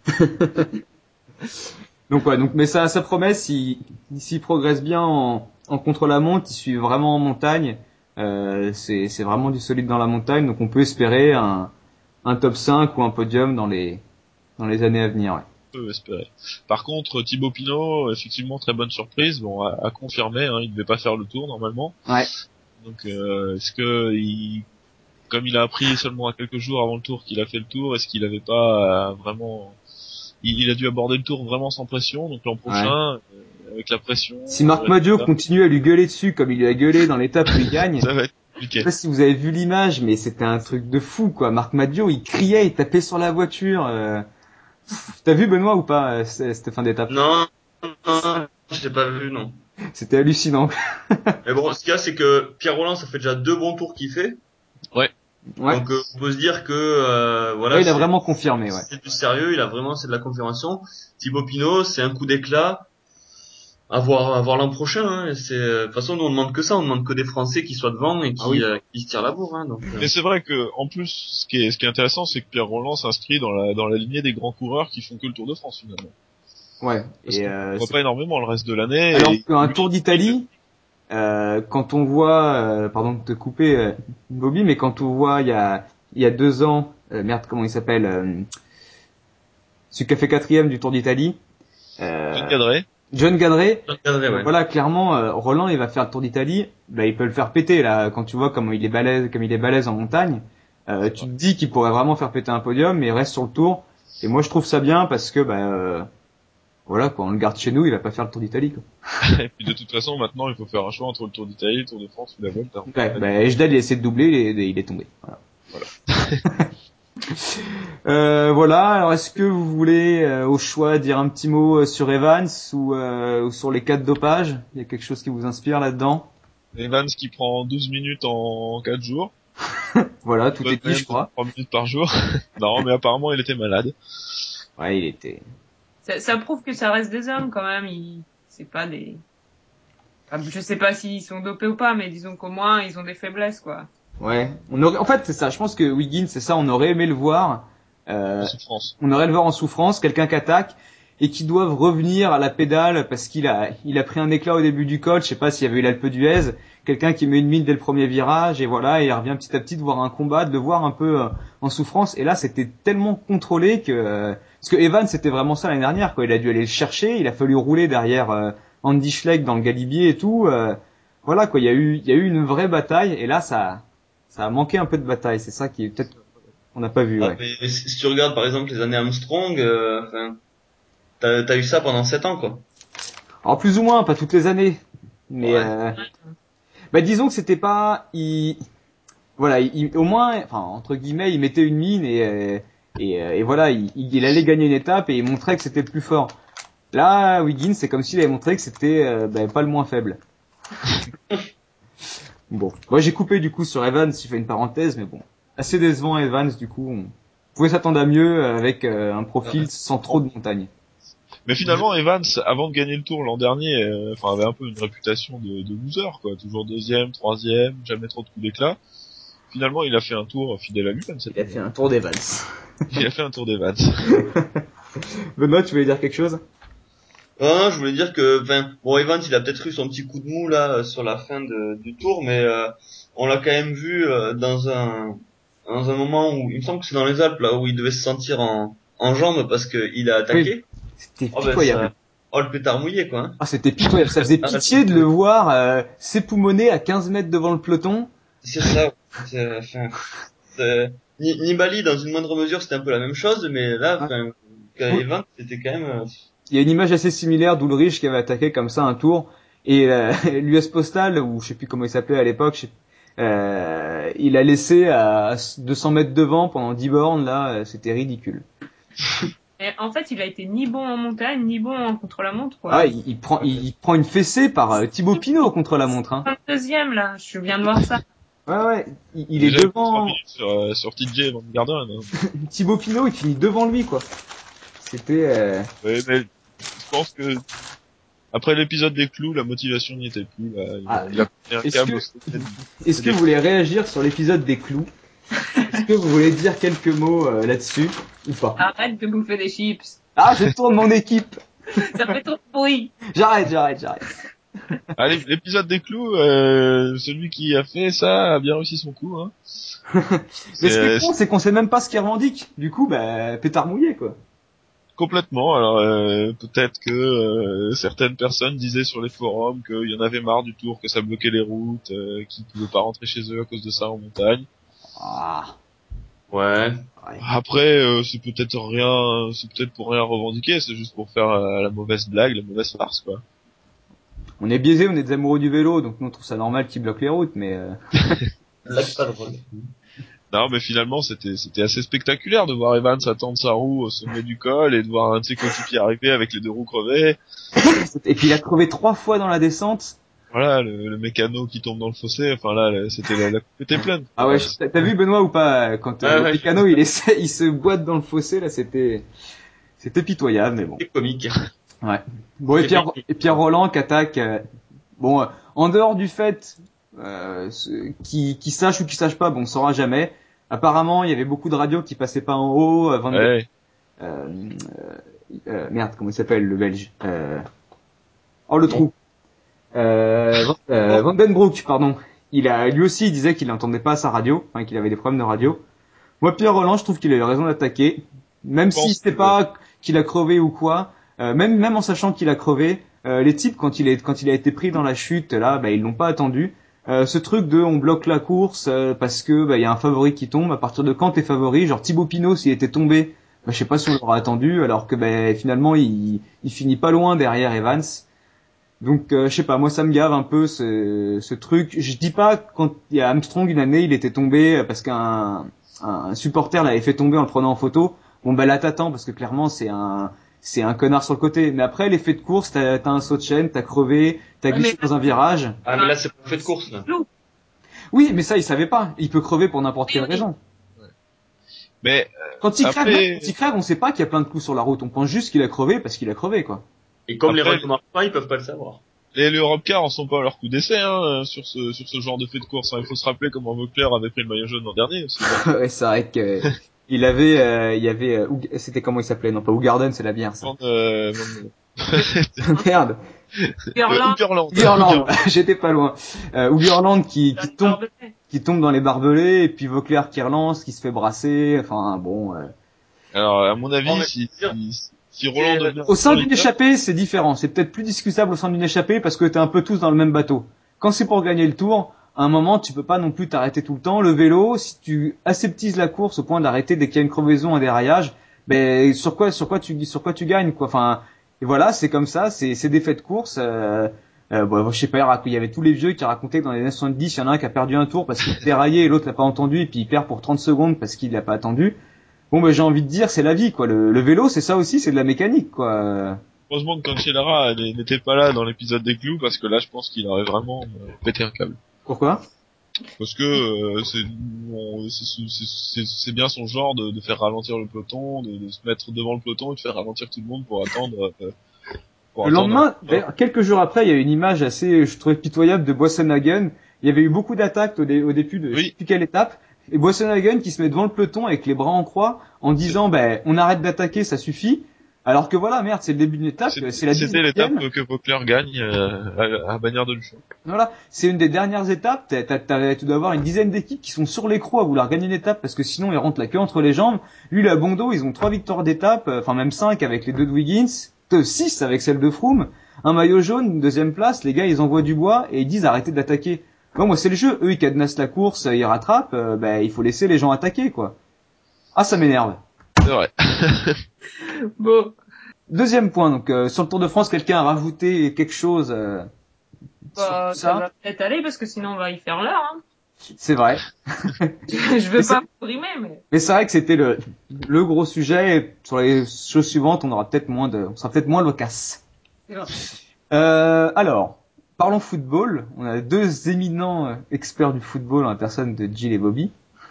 Donc ouais, donc mais ça, ça promet, s'il s'il progresse bien en, en contre-la-montre, il suit vraiment en montagne. Euh, c'est c'est vraiment du solide dans la montagne, donc on peut espérer un un top cinq ou un podium dans les dans les années à venir. Ouais. On peut espérer. Par contre, Thibaut Pinot, effectivement très bonne surprise, bon à, à confirmer, hein, il devait pas faire le tour normalement. Ouais. Donc euh, est-ce que il, comme il a appris seulement à quelques jours avant le tour qu'il a fait le tour, est-ce qu'il avait pas euh, vraiment il, il a dû aborder le tour vraiment sans pression, donc l'an prochain euh, avec la pression. Si Marc euh, Madiot ça, continue à lui gueuler dessus comme il lui a gueulé dans l'étape où il gagne, ça va être je sais compliqué. pas si vous avez vu l'image, mais c'était un truc de fou, quoi. Marc Madiot, il criait, il tapait sur la voiture. Euh... T'as vu Benoît ou pas euh, c- cette fin d'étape? Non, non, je l'ai pas vu, non. C'était hallucinant. Mais bon, ce qu'il y a, c'est que Pierre Roland, ça fait déjà deux bons tours qu'il fait. Ouais. Ouais. Donc, euh, on peut se dire que, euh, voilà. Ouais, il a c'est- vraiment confirmé, ouais. C'est du sérieux, il a vraiment, c'est de la confirmation. Thibaut Pinot, c'est un coup d'éclat. À voir, à voir l'an prochain, hein. C'est, euh, de toute façon, nous, on demande que ça, on demande que des Français qui soient devant et qui, Ah oui. euh, qui se tirent la bourre, hein. Donc, euh, Mais c'est vrai que, en plus, ce qui est, ce qui est intéressant, c'est que Pierre Roland s'inscrit dans la, dans la lignée des grands coureurs qui font que le Tour de France, finalement. Ouais. Parce Et qu'on euh, voit c'est- pas énormément le reste de l'année. alors et qu'un lui, Tour d'Italie, euh, quand on voit, euh, pardon de te couper, euh, Bobby, mais quand on voit il y a il y a deux ans, euh, merde, comment il s'appelle, euh, celui qui a fait quatrième du Tour d'Italie, euh, John Gadret, John Gadret. encadré, ouais. Voilà, clairement, euh, Roland, il va faire le Tour d'Italie. Bah, il peut le faire péter là. Quand tu vois comment il est balèze, comme il est balèze en montagne, euh, tu te dis qu'il pourrait vraiment faire péter un podium, mais il reste sur le Tour. Et moi, je trouve ça bien parce que, bah, euh, voilà, quoi, on le garde chez nous, il va pas faire le Tour d'Italie, quoi. et puis de toute façon, maintenant, il faut faire un choix entre le Tour d'Italie, le Tour de France ou la Volta. Ouais, bah, Ejdal, il a essayé de doubler, il est, il est tombé. Voilà. Voilà. euh, voilà. Alors, est-ce que vous voulez, euh, au choix, dire un petit mot euh, sur Evans ou, euh, ou sur les cas de dopage? Il y a quelque chose qui vous inspire là-dedans? Evans qui prend douze minutes en quatre jours. Voilà, tout Bonne est dit, moyenne je de crois. trois minutes par jour. Non, mais apparemment, il était malade. Ouais, il était. Ça, ça prouve que ça reste des hommes quand même. Ils, c'est pas des. Enfin, je sais pas s'ils sont dopés ou pas, mais disons qu'au moins ils ont des faiblesses, quoi. Ouais. On aurait, en fait, c'est ça. Je pense que Wiggins, c'est ça. On aurait aimé le voir. Euh, En souffrance. on aurait aimé le voir en souffrance, quelqu'un qui attaque et qui doivent revenir à la pédale parce qu'il a, il a pris un éclat au début du col. Je sais pas s'il y avait eu l'Alpe d'Huez. Quelqu'un qui met une mine dès le premier virage et voilà, et il revient petit à petit de voir un combat, de le voir un peu euh, en souffrance. Et là, c'était tellement contrôlé que, euh, parce que Evans, c'était vraiment ça l'année dernière, quoi. Il a dû aller le chercher. Il a fallu rouler derrière euh, Andy Schleck dans le galibier et tout. Euh, voilà quoi, il y a eu, il y a eu une vraie bataille et là ça, ça a manqué un peu de bataille. C'est ça qui est peut-être on n'a pas vu. Ah, Ouais. mais si si tu regardes par exemple les années Armstrong, euh, enfin, t'as, t'as eu ça pendant sept ans quoi. Alors plus ou moins, pas toutes les années, mais Ouais. euh, bah disons que c'était pas, il, voilà, il, au moins, enfin entre guillemets, il mettait une mine et euh, et, euh, et voilà, il, il allait gagner une étape et il montrait que c'était le plus fort. Là, Wiggins, c'est comme s'il avait montré que c'était euh, bah, pas le moins faible. Bon, moi j'ai coupé du coup sur Evans, j'ai fait une parenthèse, mais bon, assez décevant Evans du coup. On pouvait s'attendre à mieux avec euh, un profil sans trop de montagne. Mais finalement, Evans, avant de gagner le Tour l'an dernier, euh, enfin avait un peu une réputation de, de loser, quoi. Toujours deuxième, troisième, jamais trop de coups d'éclat. Finalement, il a fait un Tour fidèle à lui-même cette Il a année. fait un tour d'Evans. Il a fait un Tour d'Evans. Benoît, tu voulais dire quelque chose? Ah, je voulais dire que, enfin, bon, Evans, il a peut-être eu son petit coup de mou là euh, sur la fin de, du tour, mais euh, on l'a quand même vu euh, dans un dans un moment où il me semble que c'est dans les Alpes là où il devait se sentir en en jambes parce que il a Oui, attaqué. c'était Oh ben pitoyable. ça, oh le pétard mouillé quoi. Hein. Ah, c'était pitoyable. Ça faisait Ah, pitié de c'est le voir euh, s'époumoner à quinze mètres devant le peloton. c'est ça. C'est, enfin, c'est- Ni- Nibali dans une moindre mesure c'était un peu la même chose, mais là, Ouais. enfin, Evans c'était quand même. euh, Il y a une image assez similaire d'Ulrich qui avait attaqué comme ça un tour et euh, l'U S Postal ou je sais plus comment il s'appelait à l'époque, je sais- euh, il a laissé à deux cents mètres devant pendant dix bornes là, euh, c'était ridicule. Et en fait, il a été ni bon en montagne, ni bon en contre-la-montre, quoi. Ah, il, il prend il, il prend une fessée par euh, Thibaut Pinot contre la montre. Hein. Deuxième, là, je viens de voir ça. Ouais ouais, il, il est Déjà, il fait trois devant minutes sur, euh, sur T J Van Gardner. Hein. Thibaut Pinot, il finit devant lui quoi. C'était euh... Ouais, mais je pense que après l'épisode des clous, la motivation n'y était plus. Là. Il, Ah, a, il a pris un est-ce câble que au sommet. est-ce que vous voulez réagir sur l'épisode des clous? Est-ce que vous voulez dire quelques mots euh, là-dessus ou pas? Arrête de bouffer des chips. Ah, je tourne mon équipe. Ça fait trop de bruit. J'arrête, j'arrête, j'arrête. Allez, l'épisode des clous, euh, celui qui a fait ça a bien réussi son coup. Hein. Mais ce qui est C'est con, c'est qu'on sait même pas ce qu'il revendique. Du coup, bah, pétard mouillé, quoi. complètement. Alors euh, peut-être que euh, certaines personnes disaient sur les forums qu'il y en avait marre du tour, que ça bloquait les routes, euh, qu'ils pouvaient pas rentrer chez eux à cause de ça en montagne. Ah. Ouais. Ouais. Après, euh, c'est peut-être rien, c'est peut-être pour rien revendiquer, c'est juste pour faire euh, la mauvaise blague, la mauvaise farce, quoi. On est biaisé, on est des amoureux du vélo, donc nous on trouve ça normal qu'ils bloquent les routes, mais euh... Blague pas drôle. Non, mais finalement, c'était c'était assez spectaculaire de voir Evans attendre sa roue au sommet du col et de voir un de ses coéquipiers arriver avec les deux roues crevées. et puis il a crevé trois fois dans la descente. Voilà, le, le mécano qui tombe dans le fossé. Enfin là, là, c'était la, la coupe était pleine. Ah ouais, je- t'as t'as vu Benoît ou pas quand euh, Ouais, le ouais, mécano il essaie, il se boite dans le fossé là, c'était c'était pitoyable, mais bon. c'est comique. Ouais. Bon et C'est Pierre comique. et Pierre Roland qui attaque. euh, Bon, euh, en dehors du fait euh, ce- qui qui sache ou qui sache pas, bon, on saura jamais. Apparemment, il y avait beaucoup de radios qui passaient pas en haut. Euh, Van Den- Ouais. euh, euh, euh, merde, comment il s'appelle le Belge euh... Oh le trou. Euh, Van, euh, Van Den Broek, pardon. Il a lui aussi il disait qu'il n'entendait pas sa radio, enfin qu'il avait des problèmes de radio. Moi, Pierre Roland, je trouve qu'il avait raison d'attaquer, même Je pense si c'est que- pas qu'il a crevé ou quoi. Euh, même même en sachant qu'il a crevé, euh, les types quand il est quand il a été pris dans la chute là, bah ils l'ont pas attendu. Euh, ce truc de on bloque la course euh, parce que bah il y a un favori qui tombe. À partir de quand t'es favori, genre Thibaut Pinot s'il était tombé, bah, je sais pas si on l'aurait attendu, alors que bah, finalement il il finit pas loin derrière Evans. Donc euh, je sais pas, moi ça me gave un peu ce, ce truc. Je dis pas quand il y a Armstrong une année, il était tombé parce qu'un un supporter l'avait fait tomber en le prenant en photo. Bon bah là t'attends parce que clairement c'est un c'est un connard sur le côté. Mais après l'effet de course, t'as t'as un saut de chaîne, t'as crevé, t'as Ouais, glissé mais- dans un virage. Ah mais là c'est pas fait de course là. Flou. Oui, mais ça il savait pas. Il peut crever pour n'importe quelle Oui, oui. raison. Mais Quand il crève, après, quand il crève, on sait pas qu'il y a plein de clous sur la route. On pense juste qu'il a crevé parce qu'il a crevé quoi. Et comme les Après- radios marchent pas, ils peuvent pas le savoir. les, les Europe Cars en sont pas à leur coup d'essai hein, sur ce sur ce genre de fait de course. Hein. Il faut se rappeler comment Vauclair avait pris le maillot jaune l'an dernier aussi. Ouais, c'est vrai que il avait euh, il y avait euh, Hoog- c'était comment il s'appelait? Non pas Ougarden, c'est la bière ça. Van, euh, Van- Merde. Hurlant. Ugerland. Ugerland, j'étais pas loin. Euh, Ugerland qui, Dans qui le tombe, barbecue. qui tombe dans les barbelés, et puis Vauclair qui relance, qui se fait brasser. Enfin bon. euh. Alors à mon avis, Oh, mais- si, si si Roland C'est- devient Au sein d'une autoritaire- échappée, c'est différent. C'est peut-être plus discutable au sein d'une échappée parce que t'es un peu tous dans le même bateau. quand c'est pour gagner le tour, à un moment, tu peux pas non plus t'arrêter tout le temps. Le vélo, si tu aseptises la course au point d'arrêter dès qu'il y a une crevaison, un déraillage, ben sur quoi, sur quoi tu, sur quoi tu gagnes, quoi. Enfin, et voilà, c'est comme ça, c'est, c'est des faits de course. Euh, euh, bon, je sais pas, il y avait tous les vieux qui racontaient que dans les années soixante-dix, il y en a un qui a perdu un tour parce qu'il s'est déraillé et l'autre l'a pas entendu et puis il perd pour trente secondes parce qu'il l'a pas attendu. Bon, ben j'ai envie de dire, c'est la vie, quoi. Le, le vélo, c'est ça aussi, c'est de la mécanique, quoi. Heureusement que Cancellara n'était pas là dans l'épisode des clous, parce que là, je pense qu'il aurait vraiment euh, pété un câble. Pourquoi? Parce que euh, c'est, bon, c'est, c'est, c'est, c'est bien son genre de, de faire ralentir le peloton, de, de se mettre devant le peloton et de faire ralentir tout le monde pour attendre. Euh, pour Le attendre lendemain, un... d'ailleurs, quelques jours après, il y a une image assez, je trouvais pitoyable de Boissenhagen. Il y avait eu beaucoup d'attaques au, dé, au début de, oui. je sais plus quelle étape. Et Boissenhagen qui se met devant le peloton avec les bras en croix en disant, ben, on arrête d'attaquer, ça suffit. Alors que voilà, merde, c'est le début d'une étape, C'était, c'est la c'était l'étape dix-neuvième. que Vauclair gagne euh, à, à Bagnères de Luchon. Voilà, c'est une des dernières étapes. T'as, t'as, t'as, tu dois avoir une dizaine d'équipes qui sont sur l'écrou à vouloir gagner une étape parce que sinon ils rentrent la queue entre les jambes. Lui, la Bondo, ils ont trois victoires d'étape, enfin même cinq avec les deux de Wiggins, deux, six avec celle de Froome, un maillot jaune, une deuxième place. Les gars, ils envoient du bois et ils disent arrêtez d'attaquer. Bon, moi c'est le jeu. Eux, ils cadenassent la course, ils rattrapent. Euh, ben, il faut laisser les gens attaquer, quoi. Ah, ça m'énerve. C'est vrai. Bon. Deuxième point, donc euh, sur le Tour de France, quelqu'un a rajouté quelque chose. Euh, Bah, sur ça ça. va peut-être aller parce que sinon on va y faire l'heure. Hein. C'est vrai. Je veux Mais pas brimer, mais. Mais c'est vrai que c'était le, le gros sujet. Et sur les choses suivantes, on aura peut-être moins de, on sera peut-être moins loquace. Euh, alors, parlons football. On a deux éminents experts du football en la personne de Gilles et Bobby.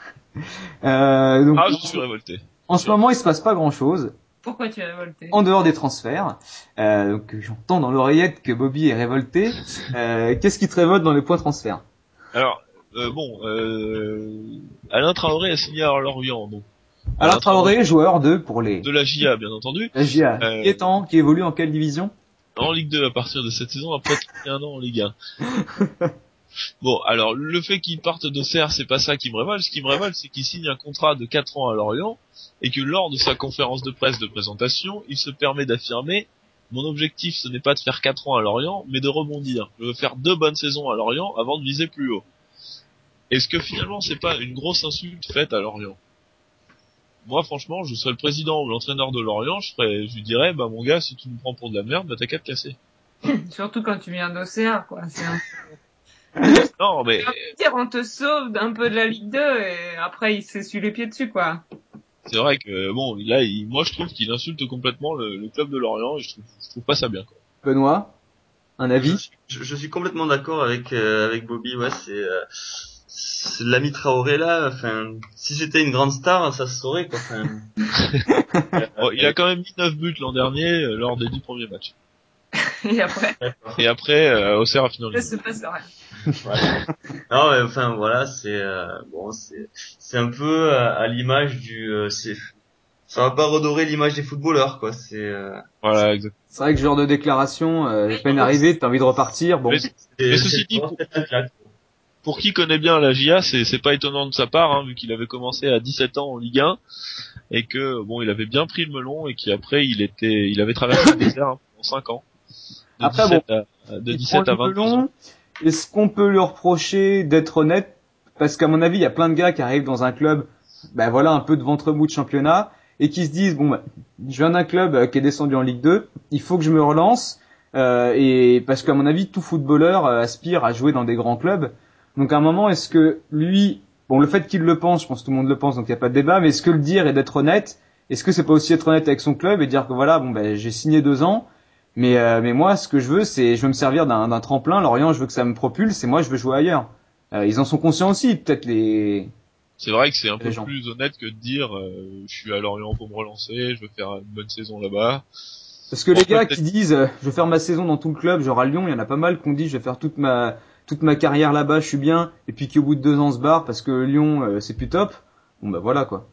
Euh, donc, ah, je suis révolté. En ce moment, il se passe pas grand-chose. Pourquoi tu es révolté? En dehors des transferts, euh, donc j'entends dans l'oreillette que Bobby est révolté. Euh, qu'est-ce qui te révolte dans les points transferts? Alors, euh, bon, euh, Alain Traoré a signé à Lorient, donc. Alain, Alain Traoré, Traoré, joueur de pour les. De la J A, bien entendu. La J A. Euh, qui est en, qui évolue en quelle division? En Ligue deux à partir de cette saison, après trente et un ans en Ligue un. Bon, alors, le fait qu'il parte d'Auxerre, c'est pas ça qui me révolte. Ce qui me révolte, c'est qu'il signe un contrat de quatre ans à Lorient, et que lors de sa conférence de presse de présentation, il se permet d'affirmer « Mon objectif, ce n'est pas de faire quatre ans à Lorient, mais de rebondir. Je veux faire deux bonnes saisons à Lorient avant de viser plus haut. » Est-ce que finalement, c'est pas une grosse insulte faite à Lorient? Moi, franchement, je serais le président ou l'entraîneur de Lorient, je ferais, je lui dirais « Bah, mon gars, si tu nous prends pour de la merde, bah, t'as qu'à te casser. » Surtout quand tu viens d'Auxerre, quoi. C'est un... Non, mais... On te sauve d'un peu de la Ligue deux et après il s'essuie les pieds dessus, quoi. C'est vrai que, bon, là, il, moi je trouve qu'il insulte complètement le, le club de Lorient et je trouve, je trouve pas ça bien, quoi. Benoît, un avis? Je, je, je suis complètement d'accord avec euh, avec Bobby, ouais, c'est... Euh... L'ami Traoré là, enfin, si c'était une grande star, ça se saurait, quoi. Enfin... bon, il a quand même mis neuf buts l'an dernier euh, lors des dix premiers matchs. Et après Et après, euh, Auxerre a fini en Ligue. Ça se passe rien. Ouais. Non, mais enfin voilà, c'est euh, bon, c'est c'est un peu à, à l'image du, euh, c'est ça va pas redorer l'image des footballeurs, quoi. C'est euh, voilà, exactement. C'est vrai que ce genre de déclaration, euh, peine arrivée, t'as envie de repartir, bon. Mais, mais ceci dit, pour, pour qui connaît bien la J A, c'est c'est pas étonnant de sa part, hein, vu qu'il avait commencé à dix-sept ans en Ligue un et que bon, il avait bien pris le melon et qu'après il était, il avait traversé le désert hein, pendant cinq ans. De Après dix-sept bon, à, de dix-sept à vingt-deux ans. Est-ce qu'on peut lui reprocher d'être honnête? Parce qu'à mon avis, il y a plein de gars qui arrivent dans un club, ben voilà, un peu de ventre mou de championnat, et qui se disent, bon, ben, je viens d'un club euh, qui est descendu en Ligue deux, il faut que je me relance, euh, et parce qu'à mon avis, tout footballeur euh, aspire à jouer dans des grands clubs. Donc à un moment, est-ce que lui, bon, le fait qu'il le pense, je pense que tout le monde le pense, donc il n'y a pas de débat, mais est-ce que le dire et d'être honnête, est-ce que c'est pas aussi être honnête avec son club et dire que voilà, bon, ben, j'ai signé deux ans, Mais, euh, mais moi, ce que je veux, c'est, je veux me servir d'un, d'un tremplin. Lorient, je veux que ça me propulse, et moi, je veux jouer ailleurs. Euh, ils en sont conscients aussi, peut-être les. C'est vrai que c'est un peu gens. plus honnête que de dire, euh, je suis à Lorient pour me relancer, je veux faire une bonne saison là-bas. Parce que bon, les gars peut-être... qui disent, euh, je veux faire ma saison dans tout le club, genre à Lyon, il y en a pas mal qui ont dit, je vais faire toute ma, toute ma carrière là-bas, je suis bien, et puis qui au bout de deux ans se barrent parce que Lyon, euh, c'est plus top. Bon bah voilà quoi.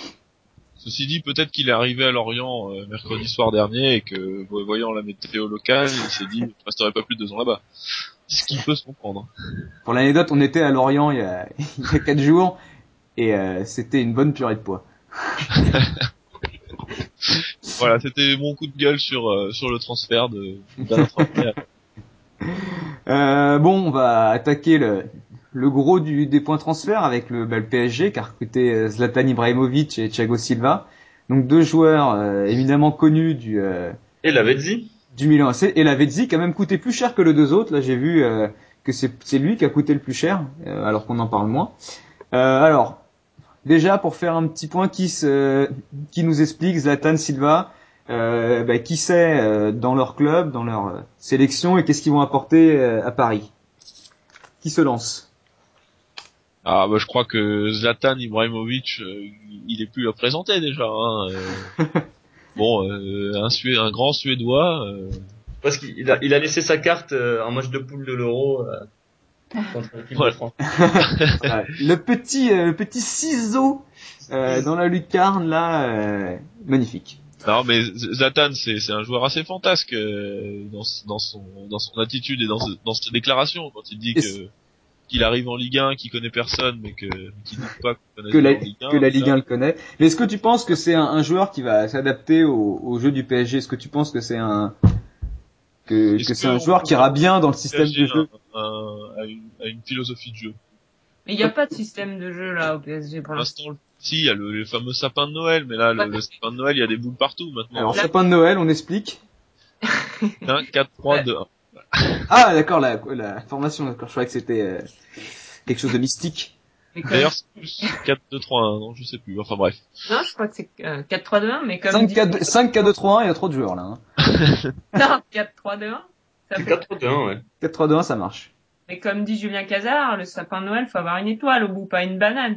Ceci dit, peut-être qu'il est arrivé à Lorient euh, mercredi soir dernier et que, voyant la météo locale, il s'est dit, je resterai pas plus de deux ans là-bas. Ce qui peut se comprendre. Pour l'anecdote, on était à Lorient il y a, il y a quatre jours et euh, c'était une bonne purée de pois. Voilà, c'était mon coup de gueule sur euh, sur le transfert de d'Alain Traoré. Euh, bon, on va attaquer le, le gros du, des points transferts avec le, bah, le P S G qui a recruté Zlatan Ibrahimovic et Thiago Silva. Donc deux joueurs euh, évidemment connus du euh, Et la Vezzi du Milan A C, et la Vezzi qui a même coûté plus cher que les deux autres. Là, j'ai vu euh, que c'est c'est lui qui a coûté le plus cher, euh, alors qu'on en parle moins. Euh, alors, déjà pour faire un petit point, qui se, qui nous explique Zlatan, Silva, euh, bah, qui c'est euh, dans leur club, dans leur euh, sélection, et qu'est-ce qu'ils vont apporter euh, à Paris? Qui se lance? Ah bah je crois que Zlatan Ibrahimovic, euh, il est plus à présenter déjà. Hein, euh. Bon, euh, un, Sué- un grand Suédois. Euh... Parce qu'il a, il a laissé sa carte euh, en match de poule de l'Euro euh, contre l'équipe Voilà. de France. Voilà. Le petit, euh, le petit ciseau euh, dans la lucarne là, euh, magnifique. Non mais Z- Zlatan c'est c'est un joueur assez fantasque euh, dans s- dans son dans son attitude et dans ce- dans ses déclarations quand il dit Et que qu'il arrive en Ligue un, qu'il connaît personne mais que qu'il doute pas qu'on connaisse que la, bien en Ligue un. que la Ligue Là, un le connaît. Mais est-ce que tu penses que c'est un, un joueur qui va s'adapter au, au jeu du P S G? Est-ce que tu penses que c'est un que, est-ce que c'est que un on joueur peut qui ira bien dans le système engager de jeu? un, un, à, une, à une philosophie de jeu? Mais il n'y a pas de système de jeu là au P S G pour Pour l'instant. l'instant, si il y a le, le fameux sapin de Noël, mais là le, le sapin de Noël il y a des boules partout maintenant. Alors Là- sapin de Noël, on explique. un quatre trois deux un. Ah d'accord, la, la formation, d'accord. Je croyais que c'était euh, quelque chose de mystique. Mais comme... D'ailleurs c'est plus quatre deux trois un, non je sais plus. Enfin bref. Non, je crois que c'est euh, quatre trois deux un, mais comme cinq dit... quatre deux trois un, il y a trop de joueurs là. Hein. Non, quatre trois deux un, ça C'est fait... quatre deux un, ouais. quatre trois deux un, ça marche. Mais comme dit Julien Cazard, le sapin de Noël, faut avoir une étoile au bout, pas une banane.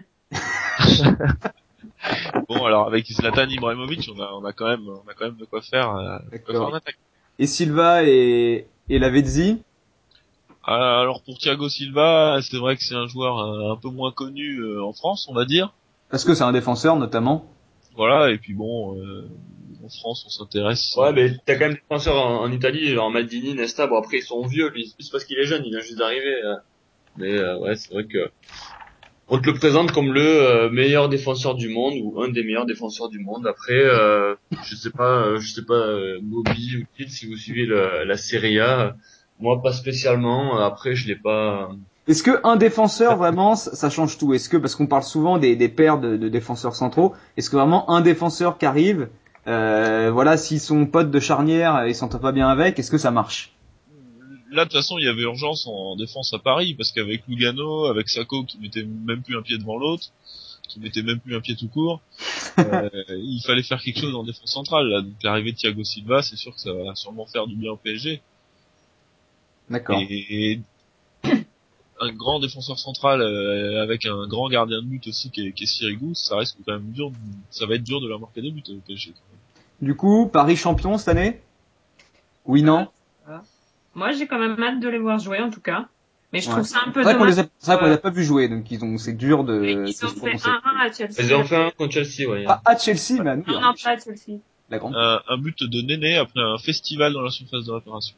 Bon alors avec Zlatan Ibrahimovic, on a on a quand même on a quand même de quoi faire, euh, de quoi faire en attaque. Et Silva et, et la Vezzi? Alors pour Thiago Silva, c'est vrai que c'est un joueur un, un peu moins connu euh, en France, on va dire. Parce que c'est un défenseur notamment. Voilà, et puis bon, euh, en France, on s'intéresse. Ouais, mais t'as quand même des défenseurs en, en Italie, genre Maldini, Nesta. Bon, après ils sont vieux, lui. C'est parce qu'il est jeune, il vient juste d'arriver. euh. Mais euh, ouais, c'est vrai que on te le présente comme le euh, meilleur défenseur du monde ou un des meilleurs défenseurs du monde. Après, euh, je sais pas, euh, je sais pas, euh, Bobby ou Kid, si vous suivez le, la Serie A. Moi, pas spécialement. Après, je l'ai pas. Est-ce que un défenseur vraiment ça, ça change tout? Est-ce que parce qu'on parle souvent des, des paires de, de défenseurs centraux, est-ce que vraiment un défenseur qui arrive, euh, voilà, s'ils sont potes de charnière, ils s'entendent pas bien avec, est-ce que ça marche? Là, de toute façon, il y avait urgence en défense à Paris, parce qu'avec Lugano, avec Sacco qui mettait même plus un pied devant l'autre, qui mettait même plus un pied tout court, euh, il fallait faire quelque chose en défense centrale. Là. Donc l'arrivée de Thiago Silva, c'est sûr que ça va sûrement faire du bien au P S G. D'accord. Et, et un grand défenseur central euh, avec un grand gardien de but aussi qui est, qui est Sirigu, ça risque quand même dur, de, ça va être dur de leur marquer des buts au P S G. Du coup, Paris champion cette année? Oui, non? Voilà. Moi, j'ai quand même hâte de les voir jouer, en tout cas. Mais je Ouais. trouve ça un peu C'est vrai qu'on dommage. les a, c'est vrai qu'on les a Euh, pas vus jouer, donc ils ont, c'est dur de, Ils de ont se fait prononcer. un un à Chelsea. Ils ont fait un contre Chelsea, ouais. Pas à Chelsea, mais à New Non, York. non, pas à Chelsea. La grande. Un, un but de Néné après un festival dans la surface de réparation.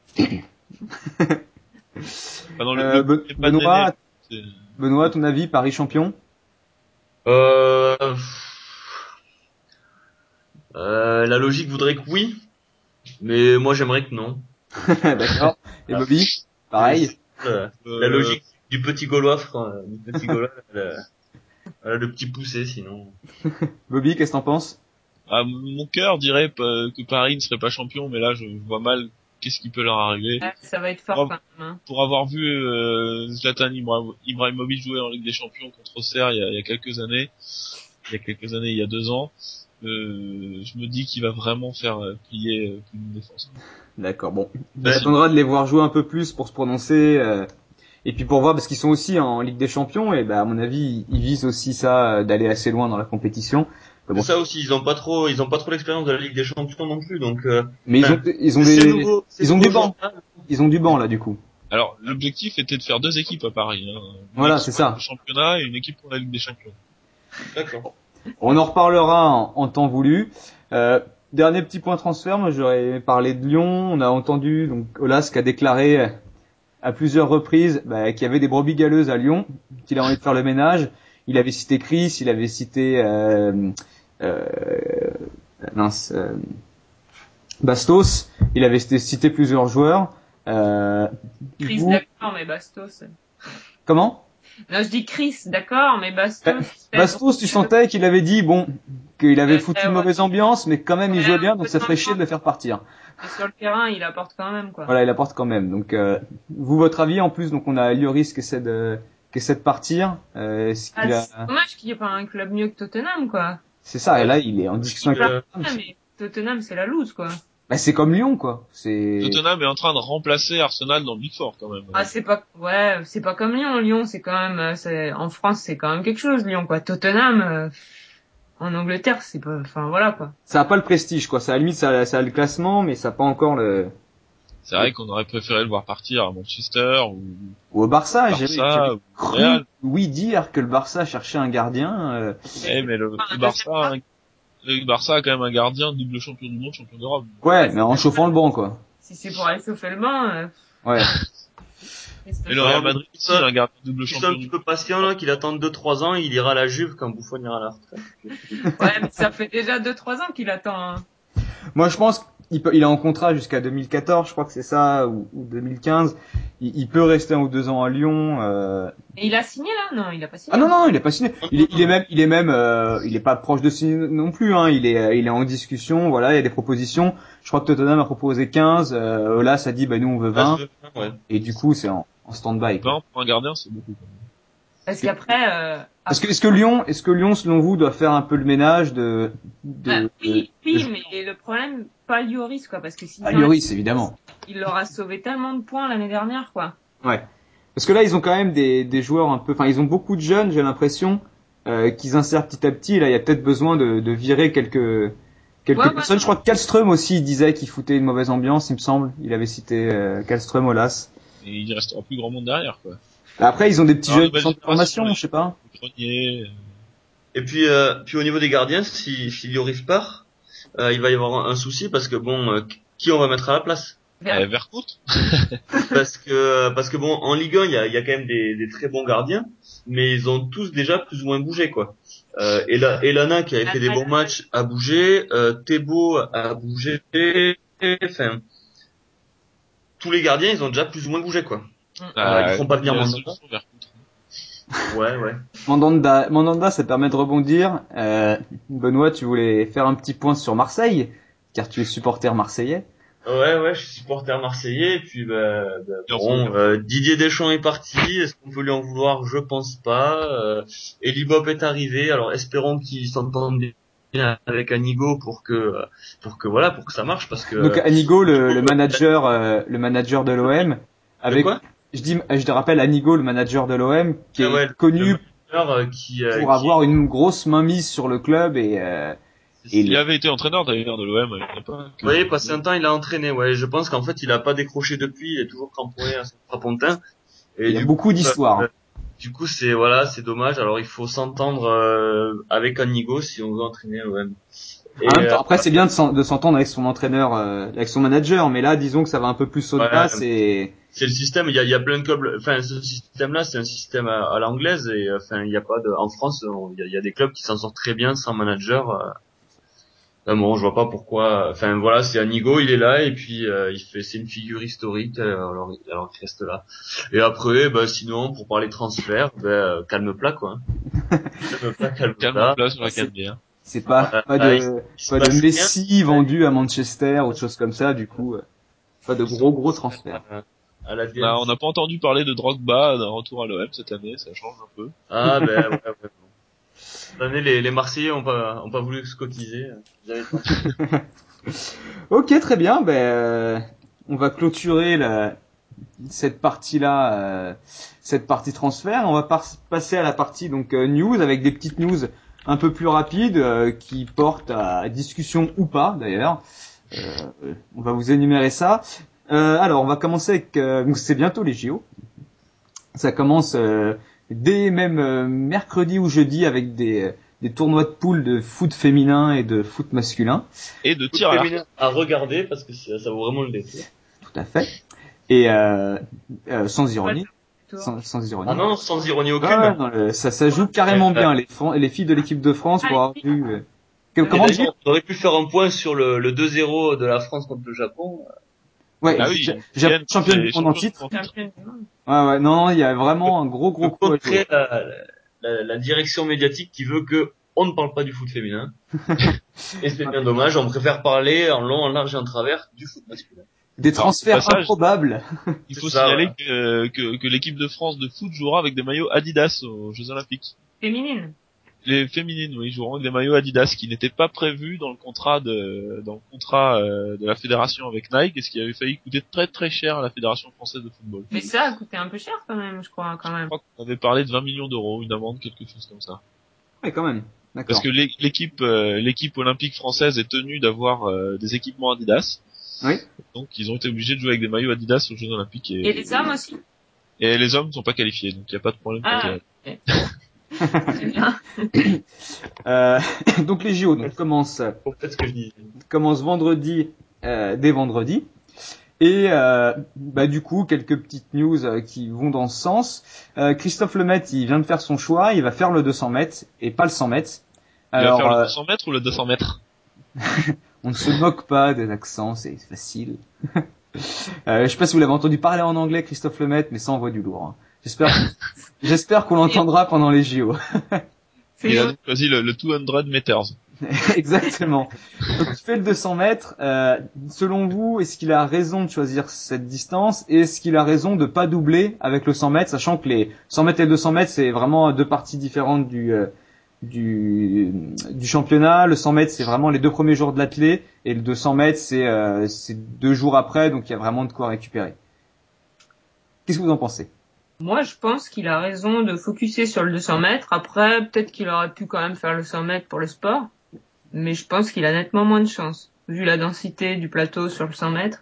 Enfin, dans le, Euh, le Be- c'est pas de Benoît, Néné, c'est- Benoît, ton avis, Paris champion? Euh, euh, la logique voudrait que oui, mais moi j'aimerais que non. D'accord. Et Bobby? Pareil. Euh, euh, la logique du petit Gaulois, frère, du petit Gaulois, le, voilà, le petit poussé, sinon. Bobby, qu'est-ce que t'en penses? ah, mon cœur dirait que que Paris ne serait pas champion, mais là je vois mal qu'est-ce qui peut leur arriver. Ouais, ça va être fort Oh. quand même. Hein. Pour avoir vu euh, Zlatan Ibra- Ibrahimovic jouer en Ligue des Champions contre Auxerre il y a, il y a quelques années, il y a quelques années, il y a deux ans, euh, je me dis qu'il va vraiment faire euh, plier euh, plus d'une défense. D'accord, bon. On Ben, attendra de les voir jouer un peu plus pour se prononcer, euh, et puis pour voir, parce qu'ils sont aussi en Ligue des Champions, et bah, à mon avis, ils visent aussi ça, euh, d'aller assez loin dans la compétition. Mais bon, c'est ça aussi, ils ont pas trop, ils ont pas trop l'expérience de la Ligue des Champions non plus, donc. Euh, mais ils ont, ben, ils ont c'est des, nouveau, c'est ils ont nouveau du banc. joueur. Ils ont du banc, là, du coup. Alors l'objectif était de faire deux équipes à Paris. Hein. Une Voilà, équipe c'est ça. pour le championnat et une équipe pour la Ligue des Champions. D'accord. On en reparlera en, en temps voulu. Euh, dernier petit point transfert, moi j'aurais parlé de Lyon. On a entendu donc Olas qui a déclaré à plusieurs reprises bah, qu'il y avait des brebis galeuses à Lyon, qu'il a envie de faire le ménage. Il avait cité Chris, il avait cité euh, euh, mince, euh, Bastos, il avait cité plusieurs joueurs. Euh, Chris, vous- d'accord, mais Bastos. Comment? Non, je dis Chris, d'accord, mais Bastos. c'est- Bastos, tu sentais qu'il avait dit, bon, qu'il avait Ouais, foutu ouais, une mauvaise ambiance, mais quand même il Ouais, jouait bien, donc un ça peu ferait chier de le faire partir. Mais sur le terrain, il apporte quand même, quoi. Voilà, il apporte quand même. Donc, euh, vous, votre avis, en plus, donc on a Lloris qui essaie de, qui essaie de partir. Euh, est-ce Ah, qu'il a... c'est dommage qu'il n'y ait pas un club mieux que Tottenham, quoi. C'est ça, et là, il est en Parce discussion que, avec... euh, Ouais, mais Tottenham, c'est la loose, quoi. Bah, c'est comme Lyon, quoi. C'est... Tottenham est en train de remplacer Arsenal dans le Big Four quand même. Ah, c'est pas, ouais, c'est pas comme Lyon. Lyon, c'est quand même, euh, c'est, en France, c'est quand même quelque chose, Lyon, quoi. Tottenham, euh, en Angleterre, c'est pas, enfin, voilà, quoi. Ça a pas le prestige, quoi. Ça, à la limite, ça, a- ça a le classement, mais ça a pas encore le... C'est vrai qu'on aurait préféré le voir partir à Manchester ou Ou au Barça, j'avais Barça j'avais ou cru, Real. oui, dire que le Barça cherchait un gardien. euh, Eh, mais le, le Barça, a un- le Barça a quand même un gardien double champion du monde, champion d'Europe. Ouais, mais en chauffant le banc, quoi. Si c'est pour aller chauffer le banc, euh, Ouais. qu'est-ce que Et le je- Real Madrid aussi, il a un gardien double qu'il soit un champion petit du peu patient, là, qu'il attende deux trois ans, il ira à la Juve quand Buffon ira à la retraite. Ouais, mais ça fait déjà deux, trois ans qu'il attend, hein. Moi, je pense qu'il peut, il est en contrat jusqu'à deux mille quatorze, je crois que c'est ça, ou, ou deux mille quinze. Il, il peut rester un ou deux ans à Lyon. Euh... Et il a signé, là? Non, il a pas signé. Ah non, non, il est pas signé. Il est, il est même, il est même, euh, il est pas proche de signer non plus. Hein. Il est, il est en discussion. Voilà, il y a des propositions. Je crois que Tottenham a proposé quinze. Euh, là, ça dit, bah nous on veut vingt. Ouais. Et du coup, c'est en, en stand-by. quoi. vingt pour un gardien, c'est beaucoup quand même. Parce qu'après, euh, Est-ce que, est-ce que Lyon, est-ce que Lyon, selon vous, doit faire un peu le ménage de, de, bah, oui, de- oui, de- mais le problème, pas Lloris, quoi, parce que s'il Ah, enlève- Lloris, évidemment. il leur a sauvé tellement de points l'année dernière, quoi. Ouais. Parce que là, ils ont quand même des, des joueurs un peu, enfin, ils ont beaucoup de jeunes, j'ai l'impression, euh, qu'ils insèrent petit à petit. Là, il y a peut-être besoin de, de virer quelques, quelques Ouais, ouais. personnes. Je crois que Kallström aussi, il disait qu'il foutait une mauvaise ambiance, il me semble. Il avait cité euh, Kallström au L A S. Et il restera plus grand monde derrière, quoi. Après, ils ont des petits Alors, jeunes nouvelle qui sont de formation, génération, je sais pas. Le Grenier, euh, Et puis, euh, puis au niveau des gardiens, si, si Lloris part, euh, il va y avoir un, un souci parce que bon, euh, qui on va mettre à la place? euh, Vercoute. Parce que parce que bon, en Ligue un, il y a, il y a quand même des, des très bons gardiens, mais ils ont tous déjà plus ou moins bougé, quoi. Euh, Ela- Elana qui avait fait des bons matchs a bougé, euh, Thébault a bougé, enfin tous les gardiens ils ont déjà plus ou moins bougé, quoi. Euh, ils feront pas venir la Mandanda. solution, Vercoute. Ouais, ouais. Mandanda, Mandanda, ça permet de rebondir. Euh, Benoît, tu voulais faire un petit point sur Marseille, car tu es supporter marseillais. Ouais, ouais, je suis supporter marseillais, et puis bah, bah, Bien bon, sûr. euh, Didier Deschamps est parti, est-ce qu'on peut lui en vouloir? Je pense pas. Euh, Eli Bob est arrivé, alors espérons qu'il s'entende bien avec Anigo pour que, pour que voilà, pour que ça marche, parce que. Donc Anigo, le, le manager, euh, le manager de l'O M, De avec, quoi? je dis, je te rappelle Anigo, le manager de l'O M, qui Ah est ouais, le- connu le manager, euh, qui, euh, pour qui- avoir une grosse mainmise sur le club et, euh, et Il le- avait été entraîneur d'ailleurs de l'O M à l'époque. Oui, passé un temps, il a entraîné. Ouais, je pense qu'en fait, il a pas décroché depuis. Il est toujours cramponné à son strapontin. Et il y a du beaucoup coup, d'histoires. euh, du coup, c'est voilà, c'est dommage. Alors, il faut s'entendre euh, avec Anigo si on veut entraîner l'O M. Et En même temps, euh, après, c'est bien de s'en- de s'entendre avec son entraîneur, euh, avec son manager, mais là, disons que ça va un peu plus au-delà, ouais, et c'est le système. Il y a, il y a plein de clubs. Enfin, ce système-là, c'est un système à, à l'anglaise. Et enfin, il y a pas de. En France, on- il y a, il y a des clubs qui s'en sortent très bien sans manager. Euh, Là, bon, je vois pas pourquoi. Enfin, voilà, c'est Anigo, il est là et puis euh, il fait, c'est une figure historique. euh, Alors, il- alors il reste là. Et après, bah, sinon, pour parler transfert, bah, euh, calme plat, quoi. Calme plat, calme Calme plat. en place sur la c'est- canne c'est pas, Voilà, pas là, il- de, il se pas de passe Messi vendu à Manchester ou de choses comme ça, du coup, euh, pas de gros gros transferts. rien. À la Bah, on n'a pas entendu parler de Drogba d'un retour à l'O M cette année, ça change un peu. Ah, ben, ouais, ouais, bon. Cette année, les, les Marseillais ont pas, ont pas voulu se cotiser. Ils avaient pas. Ok, très bien. Ben, euh, on va clôturer la, cette partie-là, euh, cette partie transfert. On va par- passer à la partie donc euh, news avec des petites news un peu plus rapides euh, qui portent à discussion ou pas d'ailleurs. Euh, on va vous énumérer ça. Euh, alors, on va commencer avec. Euh, donc c'est bientôt les J O. Ça commence euh, dès même euh, mercredi ou jeudi avec des des tournois de poules de foot féminin et de foot masculin. Et de Foot tir à l'arc. féminin à regarder parce que ça, ça vaut vraiment le détour. Tout à fait. Et euh, euh, sans ironie. Tour. Sans, sans ironie. Ah non, sans ironie aucune. Ah ouais, non, le- ça, ça joue carrément Ouais, bien. Les, Fran- les filles de l'équipe de France pour avoir vu. euh, que- Et comment d'ailleurs, dire on aurait pu faire un point sur le, le deux zéro de la France contre le Japon. Ouais, Ah oui, j'ai, j'ai champion du monde en titre. Championne du monde. Ouais, ouais, non, non, il y a vraiment un gros, gros De coup à jouer. contrer la, la, la direction médiatique qui veut que on ne parle pas du foot féminin. Et c'est bien dommage, on préfère parler en long, en large et en travers du foot masculin. Des Alors, transferts au passage, improbables. Il C'est faut ça, signaler voilà. que, que, que l'équipe de France de foot jouera avec des maillots Adidas aux Jeux Olympiques. Féminine. Les féminines, oui, joueront avec des maillots Adidas, qui n'étaient pas prévus dans le contrat de dans le contrat euh, de la fédération avec Nike, et ce qui avait failli coûter très très cher à la fédération française de football. Mais ça a coûté un peu cher quand même, je crois, quand Je même. crois qu'on avait parlé de vingt millions d'euros, une amende, quelque chose comme ça. Ouais, quand même. D'accord. Parce que l'é- l'équipe euh, l'équipe olympique française est tenue d'avoir euh, des équipements Adidas. Oui. Donc ils ont été obligés de jouer avec des maillots Adidas aux Jeux Olympiques, et, Et les hommes aussi. et les hommes ne sont pas qualifiés, donc il n'y a pas de problème. Ah, côté- ok. Très bien. Euh, donc les J O donc, commencent, Faut peut-être ce que je dis. commencent vendredi, euh, dès vendredi. Et euh, bah, du coup, quelques petites news euh, qui vont dans ce sens. Euh, Christophe Lemaitre, il vient de faire son choix, il va faire le deux cents mètres et pas le cent mètres. Il va Alors, faire le euh, deux cents mètres ou le deux cents mètres? on ne se moque pas des accents, c'est facile. euh, je sais pas si vous l'avez entendu parler en anglais, Christophe Lemaitre, mais ça envoie du lourd. Hein. J'espère, j'espère qu'on l'entendra pendant les J O. C'est Il a une- donc choisi le, le deux cents meters. Exactement. Donc il fait le deux cents mètres. Euh, selon vous, est-ce qu'il a raison de choisir cette distance et est-ce qu'il a raison de pas doubler avec le cent mètres, sachant que les cent mètres et le deux cents mètres c'est vraiment deux parties différentes du euh, du du championnat. Le cent mètres c'est vraiment les deux premiers jours de l'athlète et le deux cents mètres c'est euh, c'est deux jours après, donc il y a vraiment de quoi récupérer. Qu'est-ce que vous en pensez? Moi, je pense qu'il a raison de focuser sur le deux cents mètres. Après, peut-être qu'il aurait pu quand même faire le cent mètres pour le sport. Mais je pense qu'il a nettement moins de chance. Vu la densité du plateau sur le cent mètres.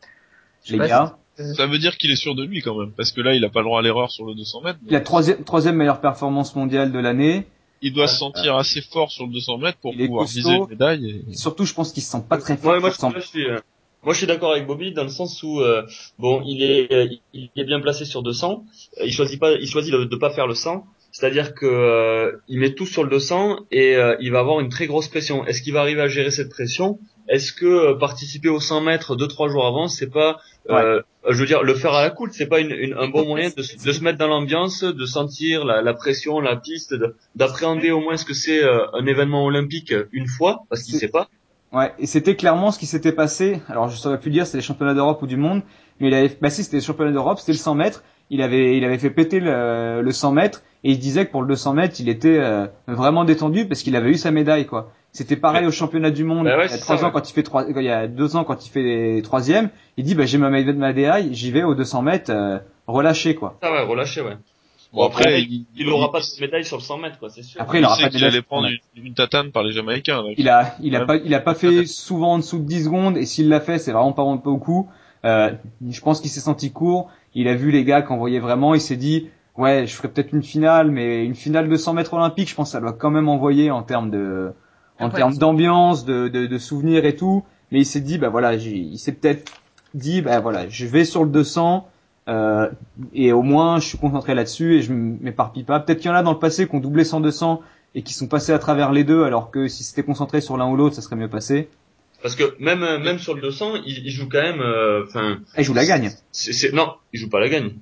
Je sais Les pas gars, si- Ça veut dire qu'il est sûr de lui quand même, parce que là il a pas le droit à l'erreur sur le deux cents mètres. la troisième troisième meilleure performance mondiale de l'année. Il doit se sentir assez fort sur le deux cents mètres pour Il est pouvoir costaud. viser une médaille. Et... Surtout, je pense qu'il se sent pas très fort. Ouais, moi, sur je, moi, je suis, euh, moi, je suis d'accord avec Bobby dans le sens où, euh, bon, il est, euh, il est bien placé sur deux cents. Euh, Il choisit pas, il choisit de, de pas faire le cent. C'est-à-dire que euh, il met tout sur le deux cents et euh, il va avoir une très grosse pression. Est-ce qu'il va arriver à gérer cette pression? Est-ce que euh, participer aux cent mètres deux trois jours avant, c'est pas, euh, je veux dire, le faire à la cool, c'est pas une, une, un bon moyen de, se- de se mettre dans l'ambiance, de sentir la, la pression, la piste, de- d'appréhender au moins ce que c'est euh, un événement olympique une fois, parce qu'il C'est- sait pas. Ouais, et c'était clairement ce qui s'était passé. Alors, je saurais plus dire, c'est les championnats d'Europe ou du monde, mais il avait, bah si, c'était les championnats d'Europe, c'était le cent mètres. Il avait, il avait fait péter le, le cent mètres et il disait que pour le deux cents mètres, il était euh, vraiment détendu parce qu'il avait eu sa médaille, quoi. C'était pareil Ouais. au championnat du monde. Bah ouais, il y a c'est trois ça, ans ouais. quand il fait trois, il y a deux ans quand il fait troisième, il dit, bah j'ai ma médaille, j'y vais au deux cents mètres, euh, relâché, quoi. Ça, ouais, relâché, ouais. Bon après, il, il, il aura il- pas de médaille sur le cent mètres, quoi, c'est sûr. Après, il il aura sait pas de qu'il médaille allait sur le cent prendre mètres. une, une tatane par les Jamaïcains. Là, Il a, il a Ouais. pas, il a pas fait souvent en dessous de dix secondes, et s'il l'a fait, c'est vraiment pas beaucoup. Euh, je pense qu'il s'est senti court. Il a vu les gars qu'on voyait vraiment, il s'est dit, ouais, je ferais peut-être une finale, mais une finale de cent mètres olympique, je pense que ça doit quand même envoyer en termes de, en Après, termes d'ambiance, de, de, de souvenirs et tout. Mais il s'est dit, bah voilà, j'ai- il s'est peut-être dit, bah voilà, je vais sur le deux cents, euh, et au moins je suis concentré là-dessus et je m'éparpille pas. Peut-être qu'il y en a dans le passé qui ont doublé cent deux cents et qui sont passés à travers les deux, alors que si c'était concentré sur l'un ou l'autre, ça serait mieux passé. Parce que même, euh, même sur le deux cents, il, il joue quand même, enfin, Ah, il joue la gagne. c'est, c'est, non, il joue pas la gagne.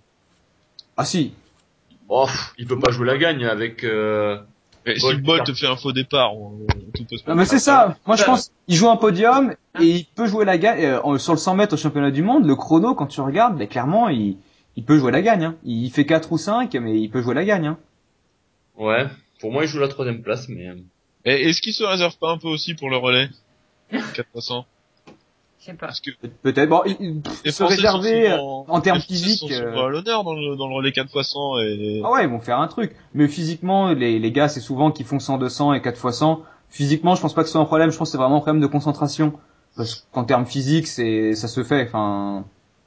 Ah si. Oh, pff, il peut pas jouer la gagne avec, euh, Mais si Bolt. Bolt fait un faux départ, on, on- tout peut se Non, mais passer. c'est ça. Moi, je Ouais. pense, il joue un podium et il peut jouer la gagne. Euh, sur le cent mètres au championnat du monde, le chrono, quand tu regardes, bah, clairement, il, il peut jouer la gagne. Hein. Il fait quatre ou cinq, mais il peut jouer la gagne. Hein. Ouais. Pour moi, il joue la troisième place, mais, euh, Et est-ce qu'il se réserve pas un peu aussi pour le relais quatre fois cent? Je sais pas. Parce que Pe- Peut-être. Bon, il, il- les se Français réserver sont euh, souvent, en termes les Français physiques. sont euh, souvent à l'honneur dans le, dans le relais quatre fois cent et... Ah ouais, ils vont faire un truc. Mais physiquement, les, les gars, c'est souvent qui font cent, deux cents et quatre fois cent. Physiquement, je pense pas que ce soit un problème. Je pense que c'est vraiment un problème de concentration. Parce qu'en termes physiques, c'est, ça se fait. Enfin,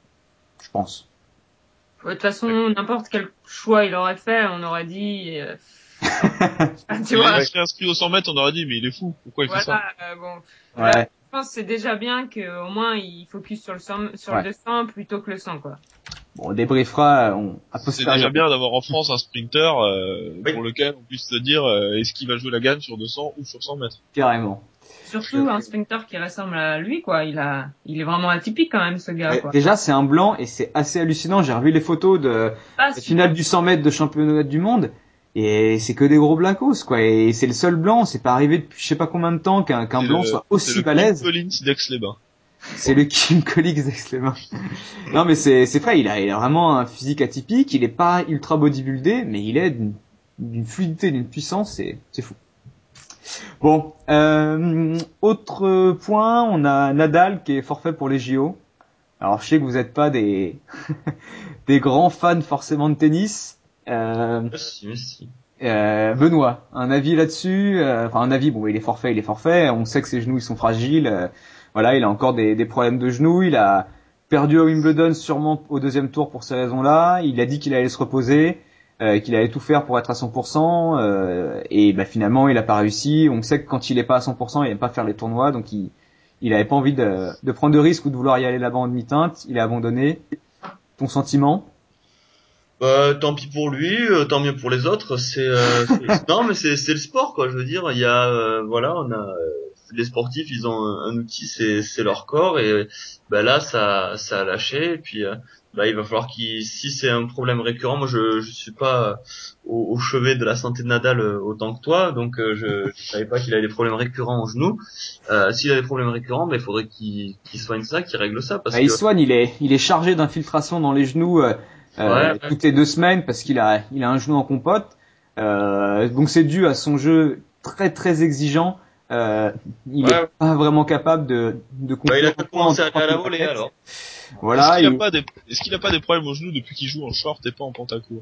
je pense. De toute façon, n'importe quel choix il aurait fait, on aurait dit, euh, ah, tu Si vois, il serait inscrit au cent mètres, on aurait dit, mais il est fou. Pourquoi il fait ça? voilà, euh, bon. Ouais. Là, je pense que c'est déjà bien qu'au moins il focus sur le cent, sur Ouais. le deux cents plutôt que le cent, quoi. Bon, on débriefera. On, a C'est posteriori. déjà bien d'avoir en France un sprinter euh, Oui. pour lequel on puisse se dire euh, est-ce qu'il va jouer la gagne sur deux cents ou sur cent mètres. Carrément. Surtout un sprinter qui ressemble à lui, quoi. Il a, il est vraiment atypique quand même, ce gars, Ouais, quoi. déjà, c'est un blanc et c'est assez hallucinant. J'ai revu les photos de Ah, la super. finale du cent mètres de championnat du monde et c'est que des gros blancos, quoi. Et c'est le seul blanc. C'est pas arrivé depuis je sais pas combien de temps qu'un qu'un C'est blanc le- soit C'est aussi le balèze. Kim Collins d'Aix-les-Bains. C'est le Kim Collins d'Aix-les-Bains. Non, mais c'est c'est vrai. Il a il a vraiment un physique atypique. Il est pas ultra bodybuildé, mais il est d'une d'une fluidité, d'une puissance. C'est c'est fou. Bon, euh, autre point, on a Nadal qui est forfait pour les J O. Alors je sais que vous n'êtes pas des des grands fans forcément de tennis. Euh, Merci, merci. euh, Benoît, un avis là-dessus euh, Enfin un avis, bon il est forfait, il est forfait. On sait que ses genoux ils sont fragiles. Euh, voilà, il a encore des, des problèmes de genoux. Il a perdu à Wimbledon sûrement au deuxième tour pour ces raisons-là. Il a dit qu'il allait se reposer, euh, qu'il allait tout faire pour être à cent pour cent. Euh, et bah, finalement il a pas réussi. On sait que quand il est pas à cent pour cent, il aime pas faire les tournois, donc il il avait pas envie de, de prendre de risques ou de vouloir y aller là-bas en demi-teinte. Il a abandonné. Ton sentiment? Bah, tant pis pour lui, euh, tant mieux pour les autres. C'est euh, c'est- non, mais c'est c'est le sport, quoi. Je veux dire, il y a euh, voilà, on a euh, les sportifs, ils ont un, un outil, c'est c'est leur corps, et bah là, ça ça a lâché. Et puis euh, bah il va falloir qu'il, si c'est un problème récurrent, moi je je suis pas au, au chevet de la santé de Nadal euh, autant que toi, donc euh, je je savais pas qu'il avait des problèmes récurrents au genou. Euh, s'il a des problèmes récurrents, bah il faudrait qu'il qu'il soigne ça, qu'il règle ça, parce Bah, il que soigne, il est, il est chargé d'infiltration dans les genoux euh, ouais, euh, toutes les deux semaines parce qu'il a, il a un genou en compote. Euh, donc c'est dû à son jeu très très exigeant. Euh, il est ouais, pas vraiment capable de, de bah il conclure a un qu'à point en commencer à aller trois à la coups de volée raquette. alors. Est-ce Voilà. qu'il a Et... pas des, est-ce qu'il a pas des problèmes au genou depuis qu'il joue en short et pas en pantacourt?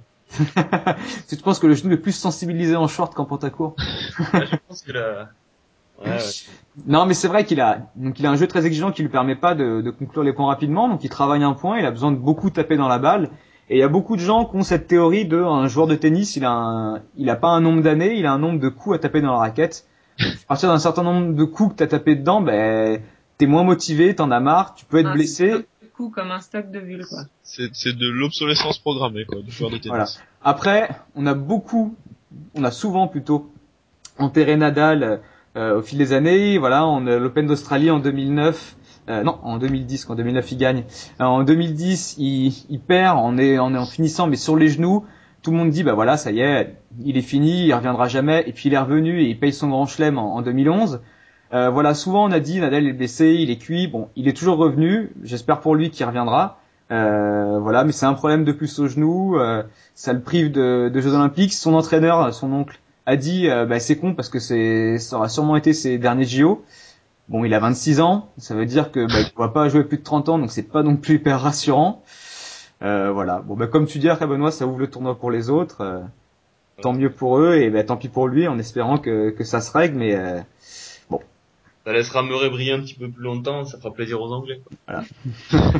tu penses que le genou est plus sensibilisé en short qu'en pantacourt? Ouais, je pense que la... Ouais, ouais. Non, mais c'est vrai qu'il a donc il a un jeu très exigeant qui lui permet pas de, de conclure les points rapidement. Donc il travaille un point, il a besoin de beaucoup taper dans la balle. Et il y a beaucoup de gens qui ont cette théorie de un joueur de tennis, il a un, il a pas un nombre d'années, il a un nombre de coups à taper dans la raquette. À partir d'un certain nombre de coups que t'as tapé dedans, ben t'es moins motivé, t'en as marre, tu peux être Un blessé. stock de coups comme un stock de vulve, quoi. C'est, c'est de l'obsolescence programmée, quoi, du joueur de tennis. Voilà. Après, on a beaucoup, on a souvent plutôt enterré Nadal euh, au fil des années. Voilà, on a l'Open d'Australie en deux mille neuf. Euh, non, en deux mille dix, qu'en deux mille neuf il gagne. Euh, en deux mille dix, il, il perd, on est, on est en finissant, mais sur les genoux. Tout le monde dit, bah voilà, ça y est, il est fini, il reviendra jamais. Et puis il est revenu et il paye son grand chelem en, en deux mille onze. Euh, voilà, souvent on a dit, Nadal est blessé, il est cuit. Bon, il est toujours revenu. J'espère pour lui qu'il reviendra. Euh, voilà, mais c'est un problème de plus au genou. Euh, ça le prive de, de Jeux Olympiques. Son entraîneur, son oncle, a dit, euh, bah c'est con parce que c'est, ça aura sûrement été ses derniers J O. Bon, il a vingt-six ans, ça veut dire que bah, il pourra pas jouer plus de trente ans, donc c'est pas non plus hyper rassurant. Euh, voilà. Bon, bah comme tu dis, après Benoît, ça ouvre le tournoi pour les autres. Euh, tant mieux pour eux et bah, tant pis pour lui, en espérant que, que ça se règle. Mais euh, bon, Ça laissera Murray briller un petit peu plus longtemps, ça fera plaisir aux Anglais, quoi. voilà.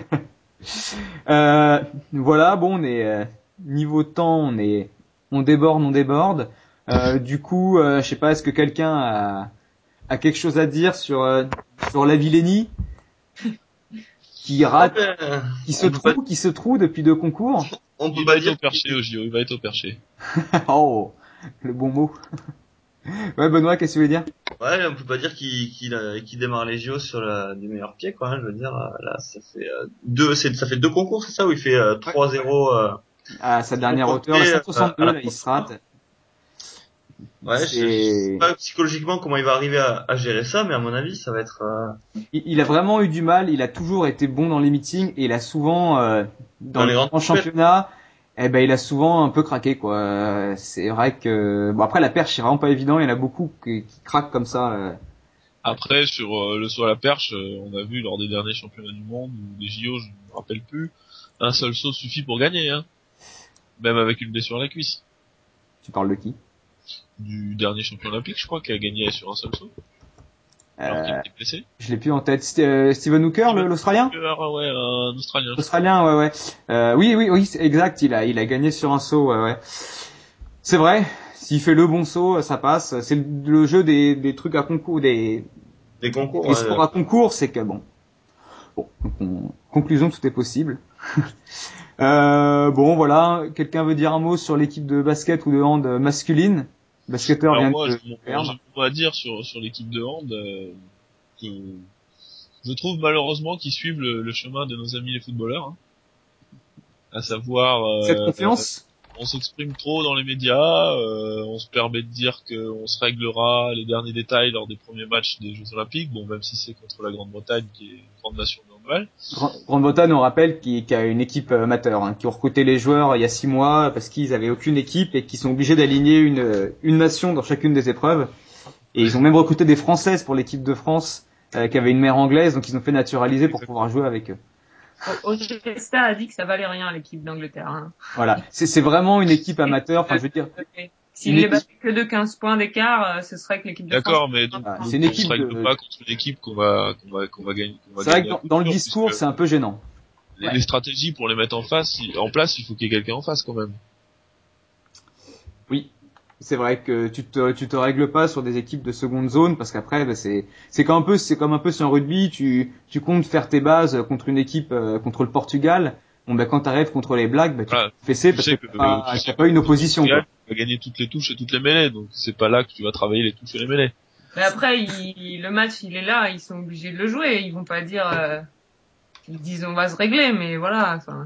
euh, voilà. Bon, on est euh, niveau temps, on est, on déborde, on déborde. Euh, du coup, euh, je sais pas, est-ce que quelqu'un a, a quelque chose à dire sur euh, sur la Villénie qui Oh, rate, ben, qui se on peut pas, trouve, qui se trouve depuis deux concours. on peut Il pas va être dire au perché au J O, il va être au perché. Oh, le bon mot. Ouais, Benoît, qu'est-ce que tu veux dire? ouais, on peut pas dire qu'il qu'il a- qu'il démarre les J O sur la, du meilleur pied, quoi, hein, je veux dire, euh, là, ça fait euh, deux, c'est, ça fait deux concours, c'est ça, où il fait euh, trois zéro, euh, À sa dernière zéro hauteur, le euh, à cent soixante-deux, la là, il se première. rate. Ouais, je, je sais C'est, pas psychologiquement comment il va arriver à, à gérer ça, mais à mon avis, ça va être, euh, il, il a vraiment eu du mal. Il a toujours été bon dans les meetings et il a souvent, euh, dans dans le les grandes grand compètes. championnat, eh ben, il a souvent un peu craqué, quoi. Euh, C'est vrai que, bon, après, la perche, c'est vraiment pas évident. Il y en a beaucoup qui, qui craquent comme ça. euh. Après, sur euh, le saut à la perche, euh, on a vu lors des derniers championnats du monde, ou des J O, je me rappelle plus, un seul saut suffit pour gagner, hein. Même avec une blessure à la cuisse. Tu parles de qui? Du dernier champion olympique, je crois, qui a gagné sur un seul saut, alors qu'il Euh, était blessé. je l'ai plus en tête. St- euh, Steven Hooker, le- l'Australien? Ah ouais, un Australien. Australien, ouais, ouais. Euh, oui, oui, oui, c'est exact. Il a, il a gagné sur un saut, ouais, ouais. C'est vrai. S'il fait le bon saut, ça passe. C'est le, le jeu des, des trucs à concours, des, Des concours, des ouais. sports à concours, c'est que bon. Bon, donc on- conclusion, tout est possible. euh, bon, voilà. Quelqu'un veut dire un mot sur l'équipe de basket ou de hand masculine? Le basketteur Alors vient moi, de j'ai mon, j'ai perdre. mon mot à dire sur, sur l'équipe de hand. Euh, que je trouve malheureusement qu'ils suivent le, le chemin de nos amis les footballeurs, hein. À savoir, euh, Cette confiance. on s'exprime trop dans les médias, euh, on se permet de dire qu'on se réglera les derniers détails lors des premiers matchs des Jeux Olympiques, bon même si c'est contre la Grande-Bretagne qui est une grande nation de handball. Grande-Bretagne, on rappelle, qui, qui a une équipe amateur, hein, qui ont recruté les joueurs il y a six mois parce qu'ils avaient aucune équipe et qui sont obligés d'aligner une, une nation dans chacune des épreuves. Et ils ont même recruté des Françaises pour l'équipe de France euh, qui avait une mère anglaise, donc ils ont fait naturaliser pour pouvoir jouer avec eux. Augusta a dit que ça valait rien l'équipe d'Angleterre. Hein. Voilà, c'est, c'est vraiment une équipe amateur. Enfin, je veux dire, s'il les battait que de quinze points d'écart, euh, ce serait que l'équipe de France. D'accord, mais donc, ah, donc c'est une on équipe se règle de... pas contre une équipe qu'on va qu'on va qu'on va gagner. Qu'on va c'est vrai gagner que dans, dans le sûr, discours, puisque c'est un peu gênant. Les, Ouais. les stratégies pour les mettre en face, en place, il faut qu'il y ait quelqu'un en face quand même. Oui, c'est vrai que tu te tu te règles pas sur des équipes de seconde zone parce qu'après bah, c'est c'est comme un peu c'est comme un peu sur un rugby, tu tu comptes faire tes bases contre une équipe euh, contre le Portugal. Bon ben bah, quand t'arrives contre les Blacks, bah tu Voilà. te fais fesser Tu parce sais que, que t'as pas, tu t'as sais pas une opposition. Portugal, Quoi. tu vas gagner toutes les touches et toutes les mêlées, donc c'est pas là que tu vas travailler les touches et les mêlées. Mais après, il, le match, il est là, ils sont obligés de le jouer. Ils vont pas dire, euh, ils disent on va se régler, mais voilà. Enfin.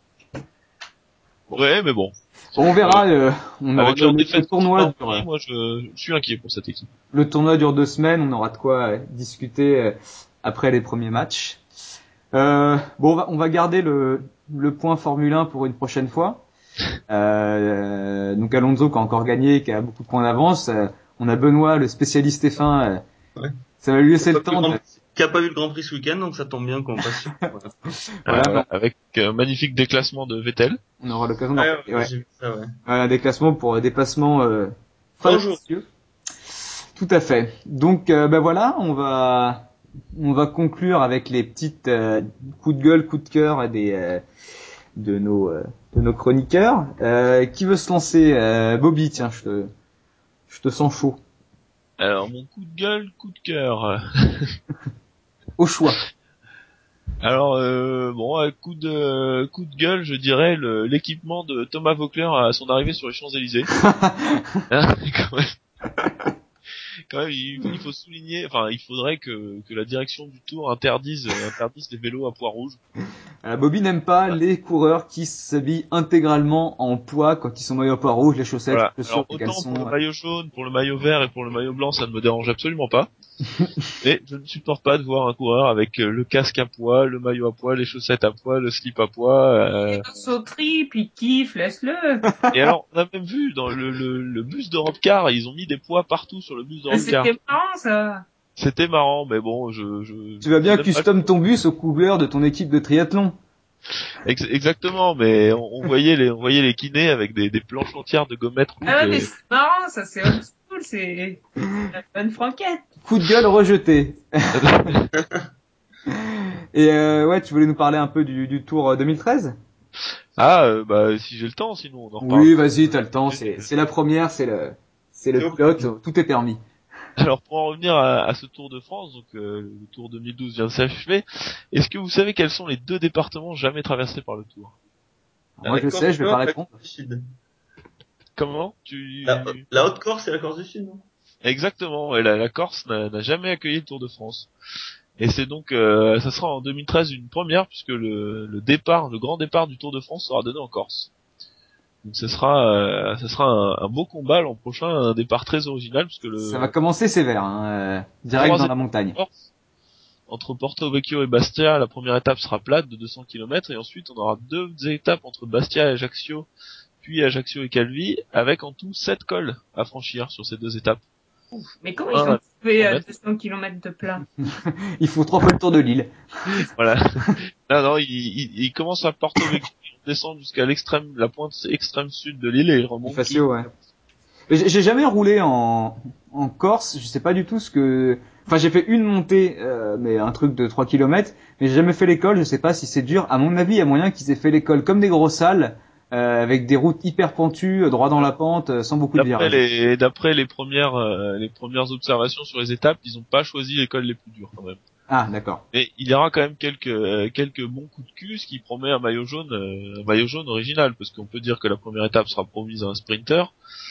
Ouais, mais bon. Bon, on verra. Euh, on aura Avec leur le, le défaite tournoi contre dure, moi je, je suis inquiet pour cette équipe. le tournoi dure deux semaines. On aura de quoi euh, discuter euh, après les premiers matchs. Euh, bon, on va, on va garder le, le point Formule un pour une prochaine fois. Euh, donc Alonso qui a encore gagné, qui a beaucoup de points d'avance. Euh, on a Benoît, le spécialiste F un. Euh, Ouais. Ça va lui laisser Qui a le pas vu temps. le Grand- De... Qui a pas vu le Grand Prix ce week-end, donc ça tombe bien qu'on passe. Voilà. Voilà, Euh, non. avec un magnifique déclassement de Vettel. On aura l'occasion d'en Ouais, parler. ouais, Ouais. j'ai vu ça, ouais. Un déclassement pour euh, dépassement euh, Bonjour. fallacieux. Tout à fait. Donc euh, ben voilà, on va on va conclure avec les petites euh, coups de gueule, coups de cœur des euh, de nos euh, de nos chroniqueurs. Euh, qui veut se lancer euh, Bobby, tiens, je te je te sens chaud. Alors mon coup de gueule, coup de cœur. Au choix. Alors euh, bon, à coup de coup de gueule, je dirais le, l'équipement de Thomas Voeckler à son arrivée sur les Champs-Élysées. Hein, quand même. Quand même, il, il faut souligner, enfin, il faudrait que, que la direction du Tour interdise, interdise les vélos à poids rouge. Euh, Bobby n'aime pas les coureurs qui s'habillent intégralement en poids quand ils sont maillot à poids rouge, les chaussettes, Voilà. les chaussures, Alors les autant pour le caleçons. maillot jaune, pour le maillot vert et pour le maillot blanc, ça ne me dérange absolument pas. Mais je ne supporte pas de voir un coureur avec euh, le casque à poids, le maillot à poids, les chaussettes à poids, le slip à poids. Euh... Sauterie, puis kiffe, laisse-le. Et alors, on a même vu dans le, le, le bus d'Europecar, ils ont mis des poids partout sur le bus Mais d'Europecar. c'était marrant, ça. C'était marrant, mais bon, je... je Tu vas bien je custom ton bus aux couleurs de ton équipe de triathlon. Ex- exactement, mais on, on voyait les on voyait les kinés avec des, des planches entières de gommettes rouges. Ah ouais, mais et- c'est marrant, ça, c'est old school, c'est la bonne franquette. Coup de gueule rejeté. Et euh, ouais, tu voulais nous parler un peu du, du Tour deux mille treize? ah, euh, bah si j'ai le temps, sinon on en reparle. Oui, vas-y, t'as le temps. C'est c'est la première, c'est le c'est le C'est au pilote, tout est permis. Alors pour en revenir à, à ce Tour de France, donc euh, le Tour deux mille douze vient de s'achever. Est-ce que vous savez quels sont les deux départements jamais traversés par le Tour? Alors moi je sais, je vais pas répondre. La, Sud. Comment tu La, la Haute-Corse et la Corse du Sud, non? Exactement. Et la, la Corse n'a n'a jamais accueilli le Tour de France. Et c'est donc, euh, ça sera en deux mille treize une première puisque le, le départ, le grand départ du Tour de France sera donné en Corse. Donc ce sera, euh, ce sera un, un beau combat l'an prochain, un départ très original puisque le Ça va commencer sévère, hein, euh, direct dans la montagne. Corse, entre Porto Vecchio et Bastia, la première étape sera plate de deux cents kilomètres et ensuite on aura deux étapes entre Bastia et Ajaccio, puis Ajaccio et Calvi, avec en tout sept cols à franchir sur ces deux étapes. Mais comment Ah, ils ont trouvé à ouais. deux cents kilomètres de plat? Il faut trois fois le tour de l'île. Voilà. Non, non, il, il, il commence à Porto Vecchio, il descend jusqu'à l'extrême, la pointe extrême sud de l'île et il remonte. Facio, ouais. Mais J'ai j'ai jamais roulé en en Corse, je sais pas du tout ce que. Enfin, j'ai fait une montée, euh, mais un truc de trois kilomètres, mais j'ai jamais fait l'école. Je sais pas si c'est dur. À mon avis, il y a moyen qu'ils aient fait l'école comme des gros salles, euh, avec des routes hyper pentues, droit dans la pente, euh, sans beaucoup de D'après virages. les, d'après les premières, euh, les premières observations sur les étapes, ils ont pas choisi les cols les plus durs quand même. Ah, d'accord. Mais il y aura quand même quelques, euh, quelques bons coups de cul, ce qui promet un maillot jaune, euh, un maillot jaune original, parce qu'on peut dire que la première étape sera promise à un sprinter.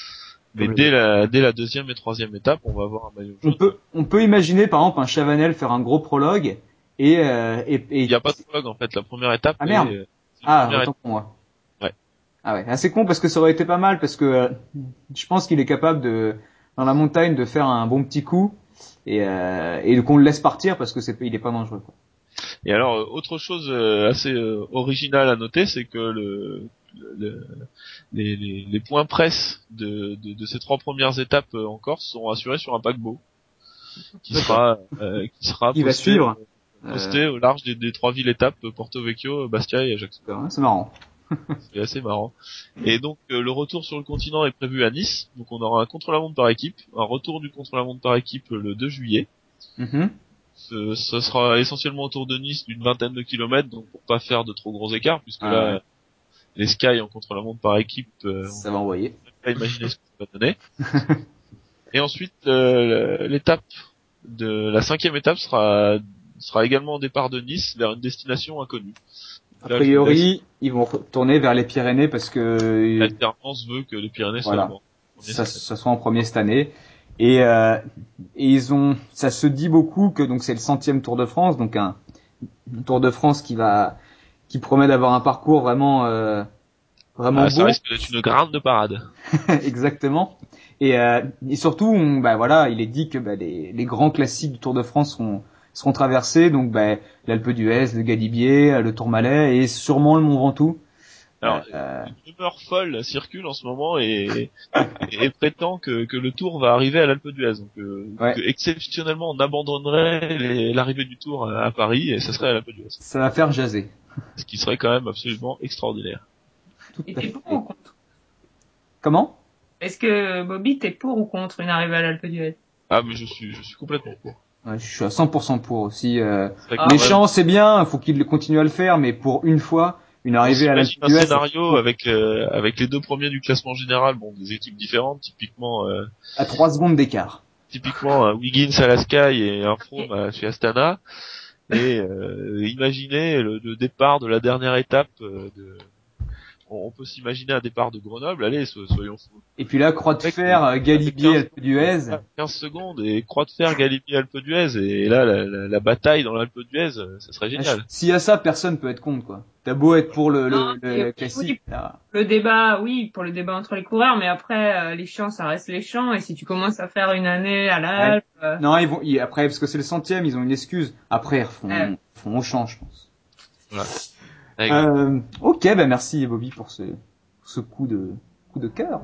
Mais Comme dès le- la, dès la deuxième et troisième étape, on va avoir un maillot On jaune. peut, on peut imaginer par exemple un Chavanel faire un gros prologue et euh, et, et... Il n'y a pas de prologue en fait. La première étape Ah est, merde. euh, c'est une Ah, première autant pour moi. Ouais. Ah ouais, assez con parce que ça aurait été pas mal parce que euh, je pense qu'il est capable de dans la montagne de faire un bon petit coup et euh, et qu'on le laisse partir parce que c'est il est pas dangereux quoi. Et alors, euh, autre chose euh, assez euh, originale à noter, c'est que le, le- les, les, les points presse de, de, de ces trois premières étapes euh, en Corse sont assurés sur un paquebot qui sera euh, qui sera Il va posté, suivre. posté Euh, au large des, des trois villes étapes, Porto Vecchio, Bastia et Ajaccio. c'est marrant. C'est assez marrant. Et donc euh, le retour sur le continent est prévu à Nice. Donc on aura un contre-la-montre par équipe, un retour du contre-la-montre par équipe le deux juillet. Mhm. Ce, ce sera essentiellement autour de Nice d'une vingtaine de kilomètres, donc pour pas faire de trop gros écarts, puisque Ah là ouais. les Sky en contre-la-montre par équipe, euh, on Ça va envoyer. peut même pas imaginer ce que ça va donner. Et ensuite euh, l'étape de la cinquième étape sera sera également au départ de Nice vers une destination inconnue. A Là, je vous laisse. priori, ils vont retourner vers les Pyrénées parce que L'alternance veut que les Pyrénées soient voilà, d'abord. Premier, ça, c'est ça. ça soit en premier cette année. Et, euh, et ils ont, ça se dit beaucoup que donc c'est le centième Tour de France, donc un, un Tour de France qui va, qui promet d'avoir un parcours vraiment, euh, vraiment Ah, ça beau, risque d'être une grande de parade. exactement. Et, euh, et surtout, on, bah voilà, il est dit que bah, les, les grands classiques du Tour de France seront, seront traversés, donc bah, l'Alpe d'Huez, le Galibier, le Tourmalet et sûrement le Mont Ventoux. Alors, Euh, une rumeur folle circule en ce moment et, et, et prétend que, que le Tour va arriver à l'Alpe d'Huez. Donc, euh, ouais, que exceptionnellement, on abandonnerait les- l'arrivée du Tour à, à Paris et ça serait à l'Alpe d'Huez. ça va faire jaser. Ce qui serait quand même absolument extraordinaire. Tout Et à t'es pour fait. ou contre? Comment? Est-ce que Bobby, t'es pour ou contre une arrivée à l'Alpe d'Huez? Ah, mais je suis, je suis complètement pour. Ouais, je suis à cent pour cent pour aussi. Euh, Ce serait Ah, quand les même- champs, c'est bien, il faut qu'ils continuent à le faire, mais pour une fois, une on arrivée à l'Alpe s'imagine un d'Huez, scénario avec euh, avec les deux premiers du classement général, bon, des équipes différentes, typiquement euh, à trois secondes d'écart. typiquement un Wiggins à la Sky et un Froome à- chez Astana. Et euh, imaginez le, le départ de la dernière étape euh, de on, on peut s'imaginer un départ de Grenoble, allez, so- soyons fous. Et puis là, croix de Avec, fer, euh, avec Galibier, quinze Alpe d'Huez. secondes, quinze secondes et croix de fer Galibier Alpe d'Huez et là la, la, la bataille dans l'Alpe d'Huez, euh, ça serait Ah, je- génial. S'il y a ça, personne peut être contre, quoi. T'as beau être pour le, Non, le, le, mais le oui, classique, là. le débat, oui, pour le débat entre les coureurs, mais après, euh, les champs, ça reste les champs, et si tu commences à faire une année à Ouais. l'Alpe, euh, Non, ils vont, ils- après, parce que c'est le centième, ils ont une excuse. Après, ils refont, euh, ils refont au champ, je pense. Voilà. Avec- Euh, ok, bah merci Bobby pour ce, ce coup de, coup de cœur.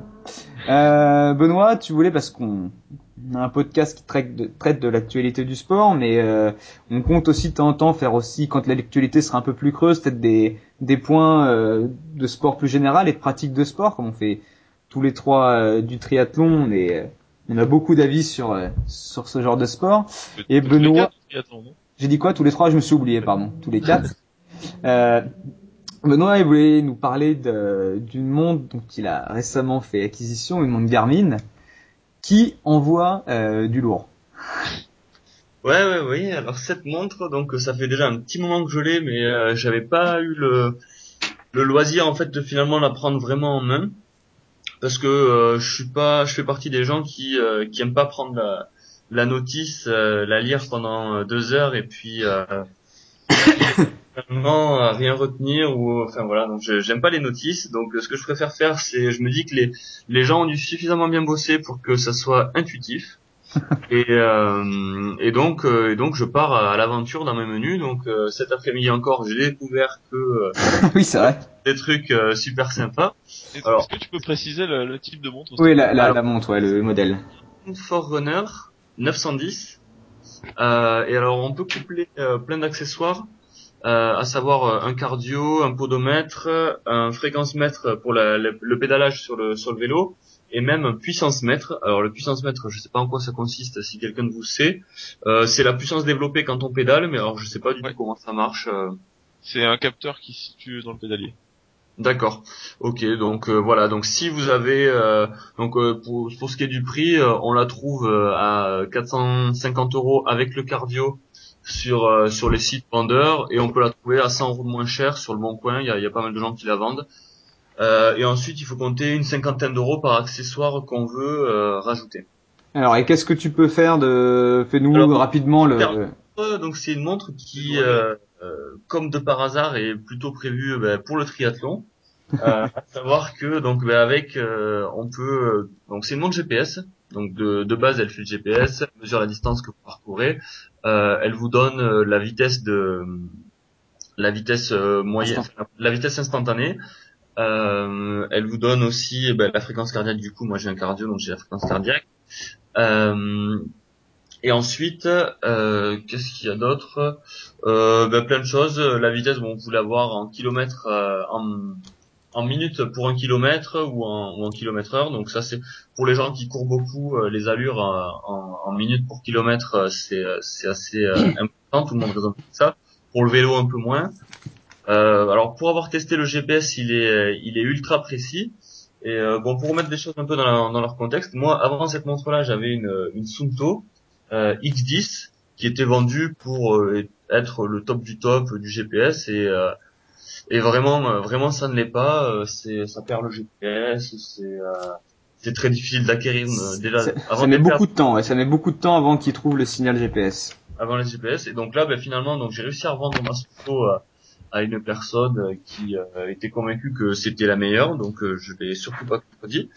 Euh, Benoît, tu voulais, parce qu'on a un podcast qui traite de, traite de l'actualité du sport, mais euh, on compte aussi de temps en temps faire aussi, quand l'actualité sera un peu plus creuse, peut-être des, des points euh, de sport plus général et de pratique de sport, comme on fait tous les trois euh, du triathlon, on, est, euh, on a beaucoup d'avis sur, euh, sur ce genre de sport. Et tous les Benoît, quatre, triathlon, non j'ai dit quoi? Tous les trois, je me suis oublié, pardon. Tous les quatre. Euh, Benoît, il voulait nous parler de- d'une montre dont il a récemment fait acquisition, une montre Garmin, qui envoie euh, du lourd. Ouais, ouais, oui. Alors cette montre, donc ça fait déjà un petit moment que je l'ai, mais euh, j'avais pas eu le, le loisir en fait de finalement la prendre vraiment en main, parce que euh, je suis pas, je fais partie des gens qui euh, qui aiment pas prendre la, la notice, euh, la lire pendant euh, deux heures et puis euh, finalement à rien retenir ou enfin voilà. Donc je- j'aime pas les notices. Donc ce que je préfère faire, c'est je me dis que les les gens ont dû suffisamment bien bosser pour que ça soit intuitif. Et, euh, et donc, euh, et donc, je pars à, à l'aventure dans mes menus. Donc, euh, cet après-midi encore, j'ai découvert que euh, Oui, c'est vrai. des trucs euh, super sympas. Est- Est-ce Alors, que tu peux préciser le, le type de montre s'il Oui, te plaît la, la, alors la montre, ouais, le modèle. Forerunner neuf cent dix. Euh, et alors, on peut coupler euh, plein d'accessoires, euh, à savoir euh, un cardio, un podomètre, un fréquence-mètre pour la- le, le pédalage sur le sur le vélo, et même un puissance-mètre. Alors le puissance-mètre, je sais pas en quoi ça consiste, si quelqu'un de vous sait. Euh, c'est la puissance développée quand on pédale, mais alors je sais pas du tout Ouais. comment ça marche. euh. C'est un capteur qui se situe dans le pédalier. D'accord. Ok, donc euh, voilà. Donc si vous avez euh, donc euh, pour pour ce qui est du prix, euh, on la trouve euh, à quatre cent cinquante euros avec le cardio sur euh, sur les sites vendeurs, et on peut la trouver à cent euros de moins cher sur le Bon Coin. Il y a, il y a pas mal de gens qui la vendent. Euh, et ensuite, il faut compter une cinquantaine d'euros par accessoire qu'on veut euh, rajouter. Alors, et qu'est-ce que tu peux faire de, fais-nous Alors, rapidement le, Euh, donc c'est une montre qui, euh, euh, comme de par hasard, est plutôt prévue euh, ben, pour le triathlon. Euh, à savoir que donc ben, avec, euh, on peut, euh, donc c'est une montre G P S. Donc de, de base, elle fait le G P S, elle mesure la distance que vous parcourez. Euh, elle vous donne euh, la vitesse de, la vitesse euh, moyenne, Instant. enfin, la vitesse instantanée. Euh, elle vous donne aussi eh ben, la fréquence cardiaque. Du coup, moi j'ai un cardio, donc j'ai la fréquence cardiaque. Euh, Et ensuite, euh, qu'est-ce qu'il y a d'autre euh, ben, plein de choses. La vitesse, bon, vous voulez avoir en kilomètres, euh, en, en minutes pour un kilomètre ou en, ou en kilomètre heure. Donc ça, c'est pour les gens qui courent beaucoup, euh, les allures euh, en, en minutes pour kilomètre, euh, c'est, euh, c'est assez euh, important. Tout le monde raisonne comme ça. Pour le vélo, un peu moins. Euh, alors, pour avoir testé le G P S, il est, il est ultra précis. Et euh, bon, pour remettre des choses un peu dans, la- dans leur contexte, moi, avant cette montre-là, j'avais une, une Suunto euh, X dix qui était vendue pour euh, être le top du top du G P S et, euh, et vraiment, euh, vraiment, ça ne l'est pas. Euh, c'est, ça perd le G P S, c'est, euh, c'est très difficile d'acquérir euh, déjà Ça, avant ça met d'être beaucoup de temps, ouais, ça met beaucoup de temps avant qu'ils trouvent le signal G P S. avant les G P S. Et donc là, ben, finalement, donc j'ai réussi à revendre ma Suunto euh, à une personne euh, qui euh, était convaincue que c'était la meilleure, donc euh, je l'ai surtout pas dit.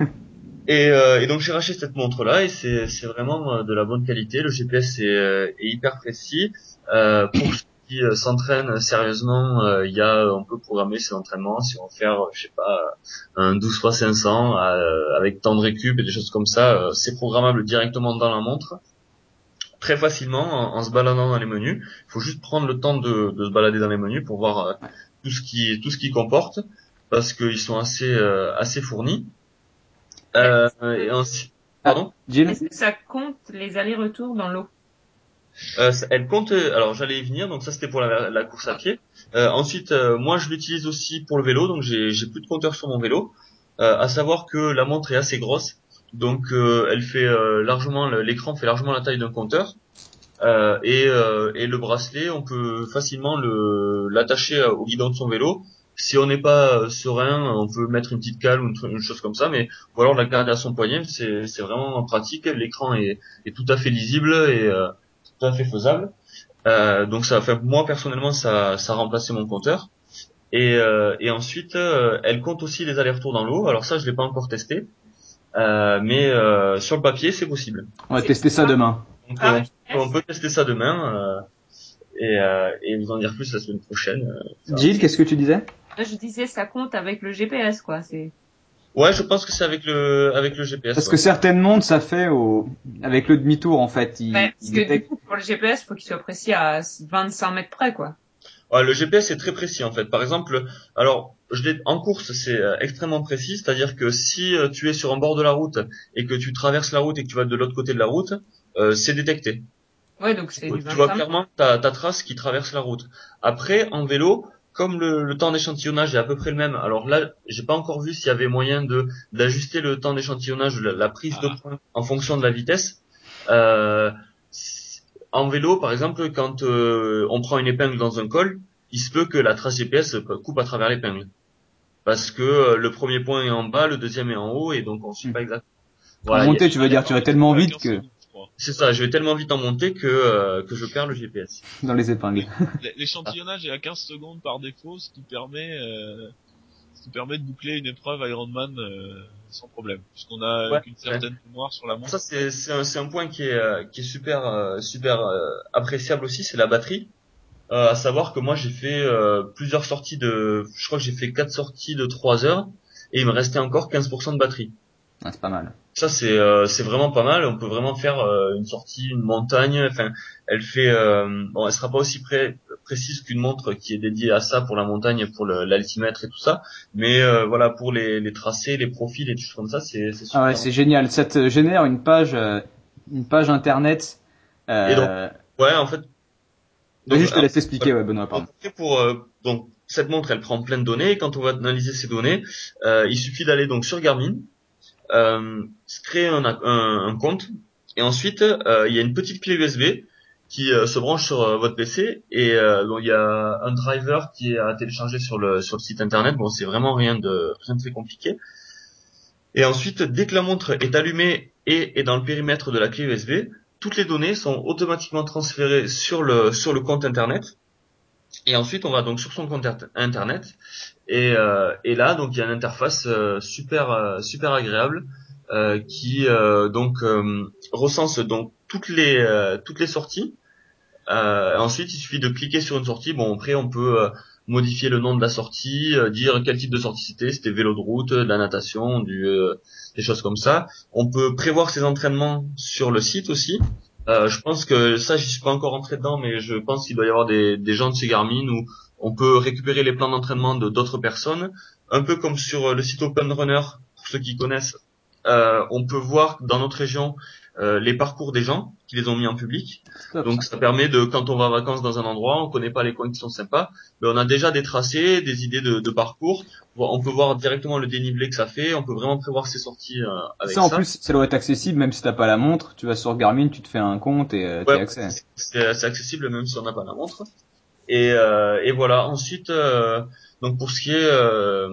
Et, euh, et donc j'ai racheté cette montre là et c'est c'est vraiment euh, de la bonne qualité. Le G P S est, euh, est hyper précis. Euh, pour ceux qui euh, s'entraînent sérieusement, euh, il y a on peut programmer ses entraînements si on veut faire euh, je sais pas un douze fois cinq cents euh, avec temps de récup et des choses comme ça. Euh, c'est programmable directement dans la montre très facilement en, en se baladant dans les menus. Il faut juste prendre le temps de, de se balader dans les menus pour voir euh, Ouais. tout ce qui tout ce qui comporte parce qu'ils sont assez euh, assez fournis. Euh, et ensuite, Ah, pardon. Jill? Est-ce que ça compte les allers-retours dans l'eau? Euh, ça- elle compte. euh, Alors j'allais y venir, donc ça c'était pour la, la course à pied. Euh, ensuite, euh, moi je l'utilise aussi pour le vélo, donc j'ai j'ai plus de compteur sur mon vélo. Euh, à savoir que la montre est assez grosse, donc euh, elle fait euh, largement l'écran fait largement la taille d'un compteur. Euh, et, euh, et le bracelet, on peut facilement le l'attacher au guidon de son vélo. Si on n'est pas euh, serein, on peut mettre une petite cale ou une, tr- une chose comme ça, mais ou alors la garder à son poignet. C'est c'est vraiment pratique. L'écran est, est tout à fait lisible et euh, tout à fait faisable. Euh, donc ça, fait moi personnellement, ça ça a remplacé mon compteur. Et, euh, et ensuite, euh, elle compte aussi les allers-retours dans l'eau. Alors ça, je l'ai pas encore testé, euh, mais euh, sur le papier, c'est possible. On va C'est tester ça demain. Donc par euh, on, on G P S? peut tester ça demain. Euh, et, euh, et vous en dire plus la semaine prochaine. euh, ça. Jill, qu'est-ce que tu disais? Je disais, ça compte avec le G P S, quoi. C'est, Ouais, je pense que c'est avec le avec le G P S. Parce Ouais. que certaines montres, ça fait au, avec le demi-tour, en fait. ouais, Il, parce il que du détecte. coup, pour le G P S, faut qu'il soit précis à vingt-cinq mètres près, quoi. Ouais, le G P S est très précis en fait. Par exemple, alors je l'ai en course, c'est euh, extrêmement précis, c'est-à-dire que si euh, tu es sur un bord de la route et que tu traverses la route et que tu vas de l'autre côté de la route, euh, c'est détecté. Ouais, donc Tu, c'est du tu vois vingt-cinq mètres. clairement ta, ta trace qui traverse la route. Après, en vélo, comme le, le temps d'échantillonnage est à peu près le même, alors là, j'ai pas encore vu s'il y avait moyen de d'ajuster le temps d'échantillonnage, la, la prise de Ah, points en fonction de la vitesse. Euh, si- En vélo, par exemple, quand euh, on prend une épingle dans un col, il se peut que la trace G P S coupe à travers l'épingle. Parce que euh, le premier point est en bas, le deuxième est en haut, et donc on suit Hmm. pas exactement. En Voilà, il y a- montée, tu veux dire, tu vas tellement à vite quinze que, secondes, je crois. c'est ça, je vais tellement vite en montée que, euh, que je perds le G P S. dans les épingles. L'é- L'échantillonnage est à quinze secondes par défaut, ce qui permet, euh, ce qui permet de boucler une épreuve Ironman euh, sans problème, puisqu'on a Ouais. qu'une Ouais. certaine mémoire sur la Ça montre. c'est c'est un, c'est un point qui est euh, qui est super euh, super euh, appréciable aussi, c'est la batterie. Euh, à savoir que moi j'ai fait euh, plusieurs sorties de, je crois que j'ai fait quatre sorties de trois heures et il me restait encore quinze pour cent de batterie. Ah, c'est pas mal. Ça c'est euh, c'est vraiment pas mal. On peut vraiment faire euh, une sortie, une montagne. Enfin, elle fait euh, bon, elle sera pas aussi pré- précise qu'une montre qui est dédiée à ça pour la montagne, pour le- l'altimètre et tout ça. Mais euh, voilà, pour les, les tracés, les profils et tout choses comme ça, c'est c'est Ah ouais, super. c'est génial. Ça te génère une page, euh, une page internet. Et donc Euh... ouais, en fait, donc Vas-y, je te ah, laisse expliquer, voilà. ouais, Benoît, Donc pardon. après, pour euh, donc cette montre, elle prend plein de données. Et quand on va analyser ces données, euh, il suffit d'aller donc sur Garmin, euh, se créer un, un, un compte, et ensuite euh, il y a une petite clé U S B qui euh, se branche sur euh, votre P C et euh, bon, il y a un driver qui est à télécharger sur le sur le site internet. Bon, c'est vraiment rien de rien de très compliqué. Et ensuite, dès que la montre est allumée et est dans le périmètre de la clé U S B, toutes les données sont automatiquement transférées sur le sur le compte internet. Et ensuite, on va donc sur son compte internet et euh, et là, donc il y a une interface euh, super euh, super agréable euh, qui euh, donc euh, recense donc toutes les euh, toutes les sorties. Euh, ensuite, il suffit de cliquer sur une sortie. Bon, après, on peut euh, modifier le nom de la sortie, euh, dire quel type de sortie c'était, c'était vélo de route, de la natation, du, euh, des choses comme ça. On peut prévoir ses entraînements sur le site aussi. Euh, je pense que ça, j'y suis pas encore entré dedans, mais je pense qu'il doit y avoir des, des gens de chez Garmin où on peut récupérer les plans d'entraînement de d'autres personnes, un peu comme sur le site Open Runner, pour ceux qui connaissent. Euh, on peut voir dans notre région euh, les parcours des gens qui les ont mis en public. Top, Donc ça. ça permet de, quand on va en vacances dans un endroit, on connaît pas les coins qui sont sympas, mais on a déjà des tracés, des idées de, de parcours. On peut voir directement le dénivelé que ça fait. On peut vraiment prévoir ses sorties euh, avec Ça, ça. en plus, ça doit être accessible, même si t'as pas la montre. Tu vas sur Garmin, tu te fais un compte et euh, t'y Ouais, as accès. c'est, c'est, c'est accessible même si on n'a pas la montre. Et, euh, et voilà. Ensuite, euh, donc pour ce qui est euh,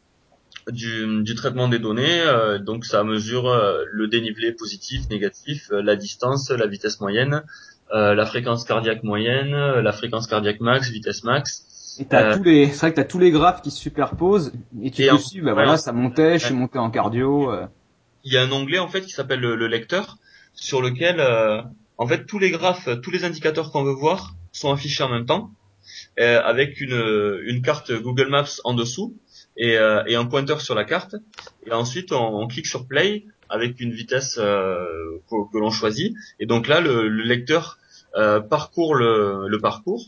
du, du traitement des données, euh, donc ça mesure euh, le dénivelé positif, négatif, euh, la distance, la vitesse moyenne, euh, la fréquence cardiaque moyenne, euh, la fréquence cardiaque max, vitesse max. Et t'as Euh, tous les, c'est vrai que t'as tous les graphes qui se superposent et tu et peux en, suivre. Bah ouais, voilà, en- ça montait, je suis monté en cardio. euh. il y a un onglet en fait qui s'appelle le, le lecteur, sur lequel euh, en fait tous les graphes, tous les indicateurs qu'on veut voir sont affichés en même temps, euh, avec une, une carte Google Maps en dessous et, euh, et un pointeur sur la carte. Et ensuite, on, on clique sur Play avec une vitesse euh, que, que l'on choisit. Et donc là, le, le lecteur euh, parcourt le, le parcours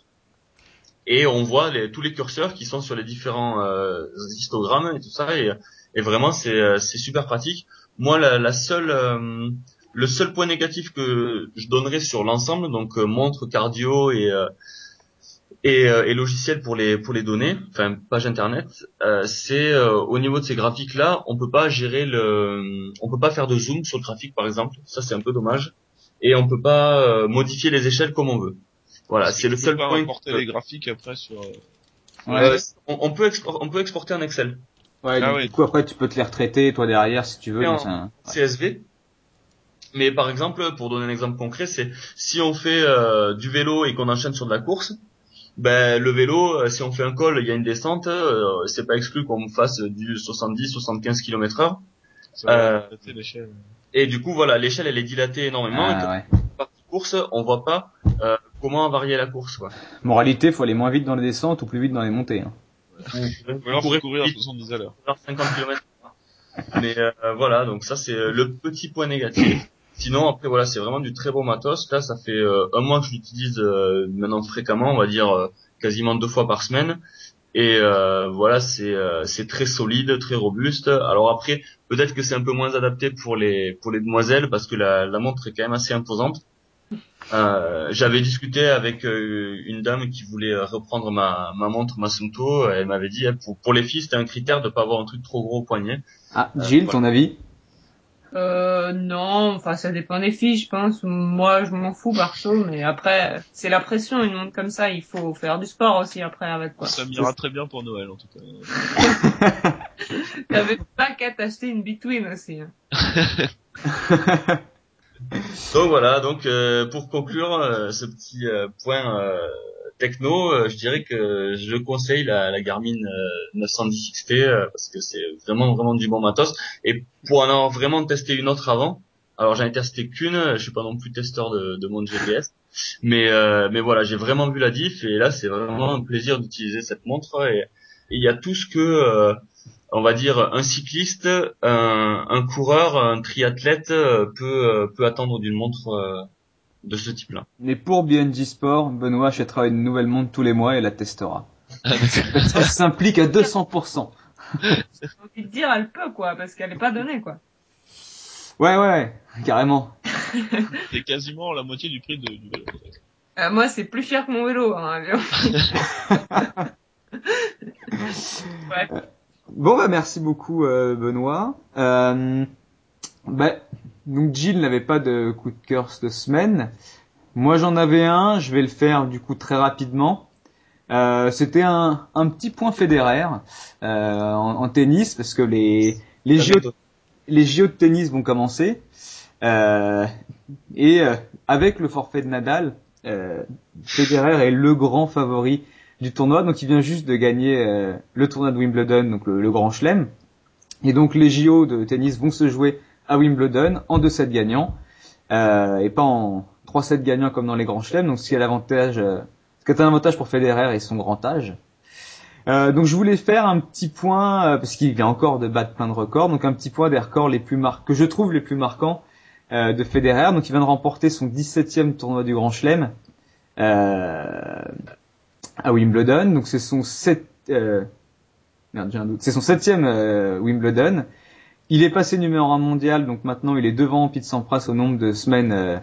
et on voit les, tous les curseurs qui sont sur les différents euh, histogrammes et tout ça. Et, et vraiment, c'est, c'est super pratique. Moi, la, la seule, euh, le seul point négatif que je donnerais sur l'ensemble, donc euh, montre, cardio et euh, et, euh, et logiciel pour les pour les données, enfin page internet, euh, c'est euh, au niveau de ces graphiques là, on peut pas gérer le, on peut pas faire de zoom sur le graphique par exemple, ça c'est un peu dommage, et on peut pas euh, modifier les échelles comme on veut. Voilà, Parce que c'est le tu peux seul pas point. importer Que, les graphiques après sur, euh, sur Ouais. euh, Excel. on, on peut expor- on peut exporter en Excel. Ouais, Ah donc ouais. du coup après tu peux te les retraiter toi derrière si tu veux. Et Donc en c'est un... ouais. C S V. Mais par exemple, pour donner un exemple concret, c'est si on fait euh, du vélo et qu'on enchaîne sur de la course. Ben le vélo, euh, si on fait un col, il y a une descente, euh, c'est pas exclu qu'on fasse du soixante-dix soixante-quinze kilomètres heure. Ça va Euh, dilater l'échelle. et du coup, voilà, l'échelle, elle est dilatée énormément. Et quand Ah ouais. on fait une partie course, on voit pas euh, comment varier la course, quoi. Moralité, faut aller moins vite dans les descentes ou plus vite dans les montées. Hein. Vous, Ou vous alors faut courez courir à vite, soixante-dix à l'heure. cinquante kilomètres. Mais euh, voilà, donc ça, c'est euh, le petit point négatif. Sinon, après, voilà, c'est vraiment du très beau matos. Là, ça fait euh, un mois que je l'utilise euh, maintenant fréquemment, on va dire euh, quasiment deux fois par semaine. Et euh, voilà, c'est euh, c'est très solide, très robuste. Alors après, peut-être que c'est un peu moins adapté pour les pour les demoiselles parce que la, la montre est quand même assez imposante. Euh, j'avais discuté avec euh, une dame qui voulait euh, reprendre ma ma montre Masunto. Elle m'avait dit, elle, pour pour les filles, c'était un critère de pas avoir un truc trop gros au poignet. Ah, Euh, Gilles, voilà. ton avis? Euh, non, enfin ça dépend des filles, je pense. Moi, je m'en fous perso, mais après, c'est la pression, une montre comme ça, il faut faire du sport aussi après avec quoi. Ça m'ira très bien pour Noël en tout cas. T'avais pas qu'à t'acheter une Between aussi. Hein. Donc voilà, donc euh, pour conclure euh, ce petit euh, point euh, techno, euh, je dirais que je conseille la, la Garmin euh, neuf cent dix X T euh, parce que c'est vraiment vraiment du bon matos. Et pour en avoir vraiment testé une autre avant, alors j'en ai testé qu'une, je suis pas non plus testeur de, de montre G P S, mais euh, mais voilà, j'ai vraiment vu la diff et là c'est vraiment un plaisir d'utiliser cette montre et et il y a tout ce que euh, on va dire un cycliste, un, un coureur, un triathlète euh, peut euh, peut attendre d'une montre euh, de ce type-là. Mais pour B N J Sport, Benoît achètera une nouvelle montre tous les mois et la testera. Ça s'implique à deux cents pour cent. J'ai envie de dire, elle peut quoi, parce qu'elle est pas donnée quoi. Ouais, ouais, carrément. C'est quasiment la moitié du prix de, du vélo. Euh, moi, c'est plus cher que mon vélo. Hein, ouais. Bon, bah merci beaucoup, euh, Benoît. Euh, bah, donc Gilles n'avait pas de coup de cœur cette semaine. Moi j'en avais un, je vais le faire du coup très rapidement. Euh, c'était un, un petit point Federer euh, en, en tennis parce que les les J O, les J O de tennis vont commencer euh, et euh, avec le forfait de Nadal, euh, Federer est le grand favori du tournoi, donc il vient juste de gagner euh, le tournoi de Wimbledon, donc le, le Grand Chelem, et donc les J O de tennis vont se jouer à Wimbledon en deux sets gagnants euh, et pas en trois sets gagnants comme dans les Grands Chelems, donc ce qui a l'avantage euh, ce qui est un avantage pour Federer et son grand âge. Euh, donc je voulais faire un petit point euh, parce qu'il vient encore de battre plein de records, donc un petit point des records les plus mar- que je trouve les plus marquants euh, de Federer. Donc il vient de remporter son dix-septième tournoi du Grand Chelem euh, à Wimbledon. Donc c'est son sept, euh, merde, j'ai un doute. C'est son septième euh, Wimbledon. Il est passé numéro un mondial, donc maintenant il est devant Pete Sampras au nombre de semaines euh,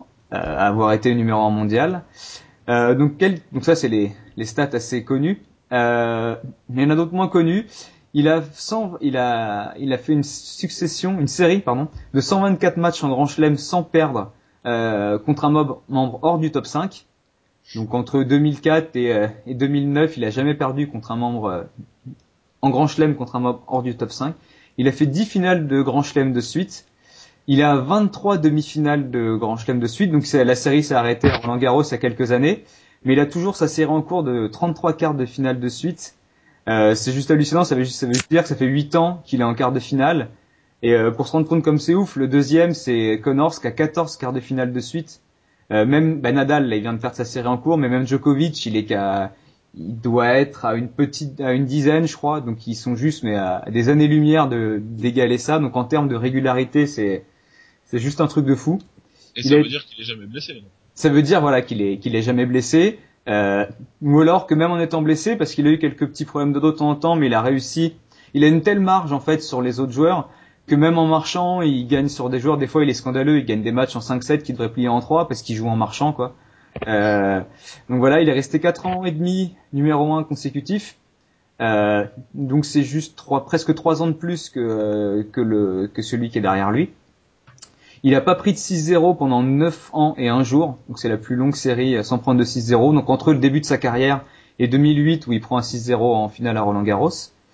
à avoir été numéro un mondial. Euh, donc, quel, donc ça c'est les, les stats assez connus. Euh, mais il y en a d'autres moins connus. Il a cent, il a, il a fait une succession, une série, pardon, de cent vingt-quatre matchs en Grand Chelem sans perdre euh, contre un mob, membre hors du top cinq. Donc entre deux mille quatre et, euh, et deux mille neuf, il a jamais perdu contre un membre euh, en Grand Chelem contre un mob hors du top cinq. Il a fait dix finales de Grand Chelem de suite. Il a vingt-trois demi-finales de Grand Chelem de suite, donc c'est, la série s'est arrêtée à Roland-Garros il y a quelques années, mais il a toujours sa série en cours de trente-trois quarts de finale de suite. Euh, c'est juste hallucinant, ça veut, ça veut dire que ça fait huit ans qu'il est en quart de finale, et euh, pour se rendre compte comme c'est ouf, le deuxième c'est Connors qui a quatorze quarts de finale de suite. Euh, même ben Nadal, là, il vient de perdre sa série en cours, mais même Djokovic, il est qu'à, il doit être à une petite, à une dizaine, je crois, donc ils sont juste mais à des années-lumière de d'égaler ça. Donc en termes de régularité, c'est c'est juste un truc de fou. Et Il ça a- veut dire qu'il est jamais blessé. Non Ça veut dire voilà qu'il est qu'il est jamais blessé, euh, ou alors que même en étant blessé, parce qu'il a eu quelques petits problèmes de dos de temps en temps, mais il a réussi. Il a une telle marge en fait sur les autres joueurs que même en marchant, il gagne sur des joueurs. Des fois, il est scandaleux. Il gagne des matchs en cinq sept qui devraient plier en trois parce qu'il joue en marchant quoi. Euh, donc voilà, il est resté quatre ans et demi numéro un consécutif. Euh, donc c'est juste trois, presque trois ans de plus que que le que celui qui est derrière lui. Il n'a pas pris de six zéro pendant neuf ans et un jour, donc c'est la plus longue série sans prendre de six zéro. Donc entre le début de sa carrière et deux mille huit où il prend un six zéro en finale à Roland-Garros,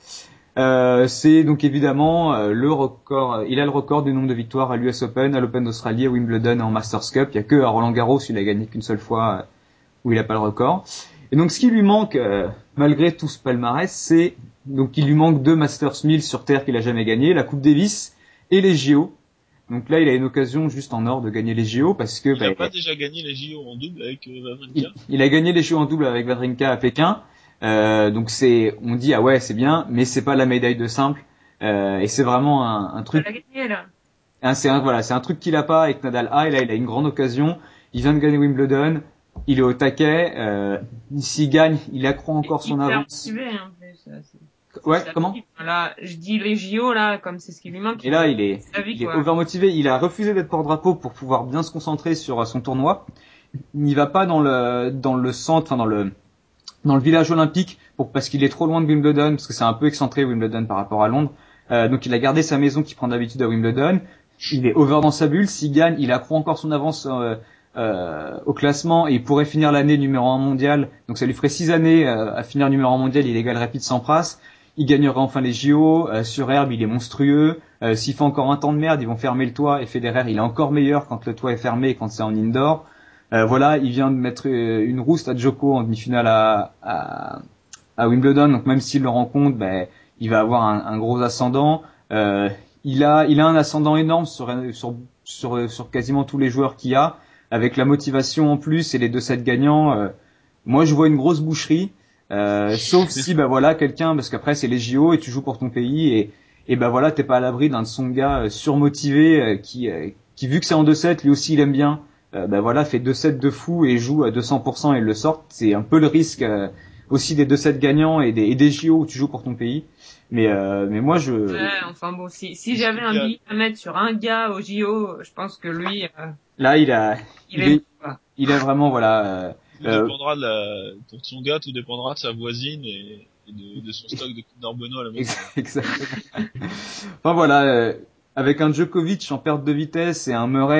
euh, c'est donc évidemment euh, le record. Il a le record du nombre de victoires à l'U S Open, à l'Open d'Australie, à Wimbledon et en Masters Cup. Il y a que à Roland-Garros il a gagné qu'une seule fois euh, où il n'a pas le record. Et donc ce qui lui manque, euh, malgré tout ce palmarès, c'est donc il lui manque deux Masters mille sur terre qu'il a jamais gagné, la Coupe Davis et les J O. Donc là, il a une occasion juste en or de gagner les J O parce que Il bah, a pas déjà gagné les J O en double avec euh, Wawrinka il, il a gagné les J O en double avec Wawrinka à Pékin. Euh, donc c'est, on dit ah ouais c'est bien, mais c'est pas la médaille de simple. Euh, et c'est vraiment un, un Tu truc. l'as gagné, là. Hein, c'est un, voilà, c'est un truc qu'il a pas et que Nadal a. Et là, il a une grande occasion. Il vient de gagner Wimbledon. Il est au taquet. Euh, s'il gagne, il accroît encore son Hyper avance. motivé, en plus. C'est c'est Ouais, sa comment? vie. Là, je dis les J O, là, comme c'est ce qui lui manque. Et là, il est, Sa vie, il est quoi. overmotivé. Il a refusé d'être porte-drapeau pour pouvoir bien se concentrer sur son tournoi. Il n'y va pas dans le dans le centre, enfin dans le dans le village olympique pour parce qu'il est trop loin de Wimbledon, parce que c'est un peu excentré Wimbledon par rapport à Londres. Euh, donc il a gardé sa maison qu'il prend d'habitude à Wimbledon. Il est over dans sa bulle. S'il gagne, il accroît encore son avance euh, euh, au classement et il pourrait finir l'année numéro un mondial. Donc ça lui ferait six années euh, à finir numéro un mondial. Il égale Pete Sampras. Il gagnerait enfin les J O. Euh, sur herbe, il est monstrueux. Euh, s'il fait encore un temps de merde, ils vont fermer le toit. Et Federer, il est encore meilleur quand le toit est fermé et quand c'est en indoor. Euh, voilà, il vient de mettre une rouste à Djoko en demi-finale à, à, à Wimbledon. Donc même s'il le rencontre, ben, il va avoir un, un gros ascendant. Euh, il a, il a un ascendant énorme sur, sur, sur, sur quasiment tous les joueurs qu'il y a, avec la motivation en plus et les deux sets gagnants. Euh, moi, je vois une grosse boucherie, euh, sauf si, ben voilà, quelqu'un, parce qu'après c'est les J O et tu joues pour ton pays et, et ben voilà, t'es pas à l'abri d'un Tsonga surmotivé euh, qui, euh, qui vu que c'est en deux sets, lui aussi il aime bien. Euh, ben voilà, fait deux sets de fou et joue à deux cents pour cent et le sort. C'est un peu le risque euh, aussi des deux sets gagnants et des, et des J O où tu joues pour ton pays. Mais euh, mais moi je Ouais, enfin bon, si, si j'avais un billet à mettre sur un gars au J O, je pense que lui, euh, là il a il, il est est bon, quoi. il a vraiment voilà euh, Tout euh, dépendra de la, pour son gars, tout dépendra de sa voisine et, et de, de son stock de Kinder Bueno à la maison. exactement. Enfin voilà, euh, avec un Djokovic en perte de vitesse et un Murray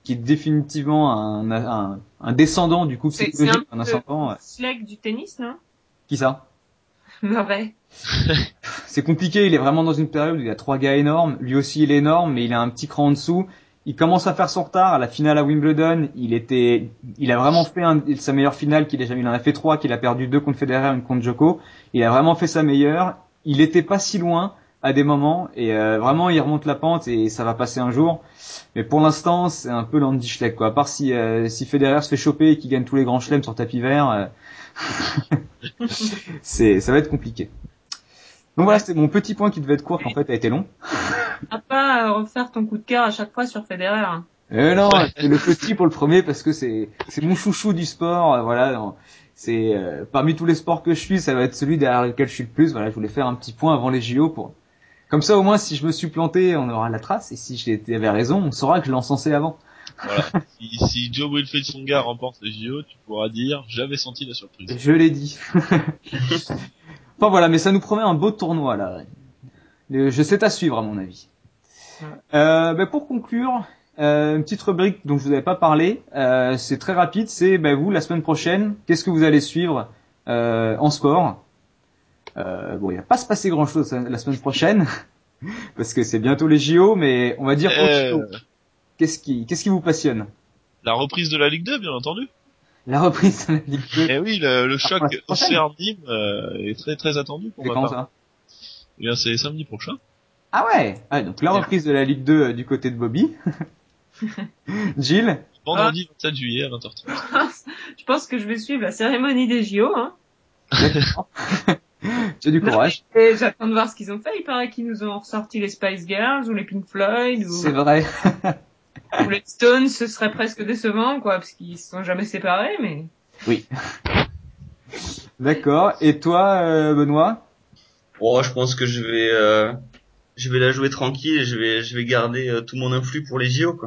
qui est définitivement un, un, un descendant du coup C'est, c'est psychologique, un un peu ascendant. le Schleck du tennis, non? Qui ça? Murray. C'est compliqué, il est vraiment dans une période où il y a trois gars énormes, lui aussi il est énorme, mais il a un petit cran en dessous. Il commence à faire son retard à la finale à Wimbledon. Il était, il a vraiment fait un, sa meilleure finale qu'il a jamais. Il en a fait trois, qu'il a perdu deux contre Federer, une contre Djoko. Il a vraiment fait sa meilleure. Il était pas si loin à des moments et euh, vraiment il remonte la pente et ça va passer un jour. Mais pour l'instant c'est un peu l'Andy Schleck quoi. À part si euh, si Federer se fait choper et qu'il gagne tous les grands chelems sur tapis vert, euh, c'est ça va être compliqué. Donc voilà, c'est mon petit point qui devait être court, qui en fait a été long. À pas refaire ton coup de cœur à chaque fois sur Federer. Hein. Euh, non, c'est le petit pour le premier parce que c'est c'est mon chouchou du sport. euh, voilà, non. c'est euh, parmi tous les sports que je suis, ça va être celui derrière lequel je suis le plus. Voilà, je voulais faire un petit point avant les J O pour comme ça au moins si je me suis planté, on aura la trace et si j'avais raison, on saura que je l'encensais avant. Voilà. si, si Joe Wilfried Tsonga remporte les J O, tu pourras dire j'avais senti la surprise. Je l'ai dit. Enfin voilà, mais ça nous promet un beau tournoi là. Le- Je sais à suivre à mon avis. Euh, ben, pour conclure, euh, une petite rubrique dont je vous avais pas parlé, euh, c'est très rapide, c'est ben, vous la semaine prochaine, qu'est-ce que vous allez suivre euh, en sport. euh, Bon, il va pas se passer grand-chose la semaine prochaine parce que c'est bientôt les J O, mais on va dire Euh, autre chose. Qu'est-ce qui, qu'est-ce qui vous passionne? La reprise de la Ligue deux, bien entendu. La reprise de la Ligue deux. Eh oui, le, le choc la semaine prochaine. Auxerre-Nîmes euh, est très très attendu pour C'est ma quand part. ça? Eh bien, c'est samedi prochain. Ah ouais, ah, donc la reprise de la Ligue deux euh, du côté de Bobby. Gilles? Vendredi vingt-sept juillet à vingt heures trente. Je pense que je vais suivre la cérémonie des J O. Hein. Tu as du courage. Non, et j'attends de voir ce qu'ils ont fait. Il paraît qu'ils nous ont ressorti les Spice Girls ou les Pink Floyd ou, C'est vrai. ou les Stones. Ce serait presque décevant, quoi, parce qu'ils se sont jamais séparés, mais. Oui. D'accord. Et toi, euh, Benoît? Oh, je pense que je vais, euh, je vais la jouer tranquille et je vais, je vais garder euh, tout mon influx pour les J O, quoi.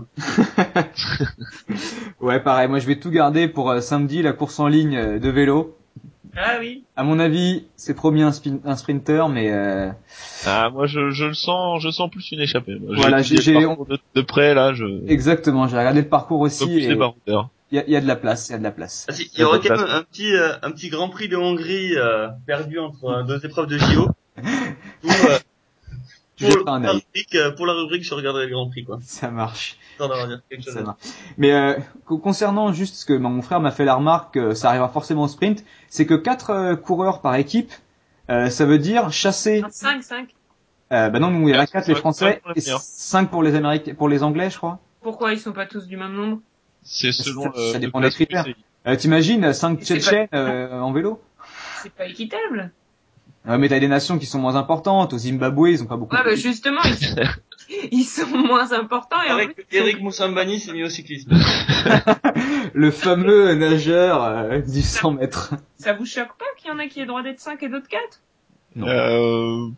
Ouais, pareil. Moi, je vais tout garder pour euh, samedi, la course en ligne euh, de vélo. Ah oui. À mon avis, c'est promis un, spin- un sprinter, mais euh, Ah, moi, je, je le sens, je sens plus une échappée. Moi, Voilà, étudié j'ai- le j'ai- parcours de, de près, là, je, exactement. J'ai regardé le parcours un peu aussi plus et les baroudeurs. il y a, y a de la place. Il y a de la place. Ah, si, il y aura quand même un petit, euh, un petit Grand Prix de Hongrie euh, perdu entre euh, deux épreuves de J O. Où, euh, Tu pour, jetteras un la œil. rubrique, euh, pour la rubrique, je regarderai le Grand Prix, quoi. Ça marche. Histoire d'avoir dire quelque chose Ça à dire. marche. Mais euh, co- concernant juste ce que mon frère m'a fait la remarque, euh, ça arrivera forcément au sprint, c'est que quatre euh, coureurs par équipe, euh, ça veut dire chasser. cinq, cinq. Euh, bah non, nous il y en a Quatre, quatre les cinq, Français cinq pour les et meilleurs. cinq pour les Américains, pour les Anglais, je crois. Pourquoi ils sont pas tous du même nombre? C'est selon ça, le, ça le dépend des classement critères. U C I. Euh, T'imagines cinq C'est pas- Tchétchènes euh, en vélo? C'est pas équitable. Ouais, mais t'as des nations qui sont moins importantes. Au Zimbabwe, ils ont pas beaucoup. Ouais, de... bah justement, ils, ils sont moins importants et en Eric, plus, ils sont- Eric Moussambani s'est mis au cyclisme. Le fameux nageur euh, du cent mètres. ça vous choque pas qu'il y en a qui aient droit d'être cinq et d'autres quatre? Non. Euh...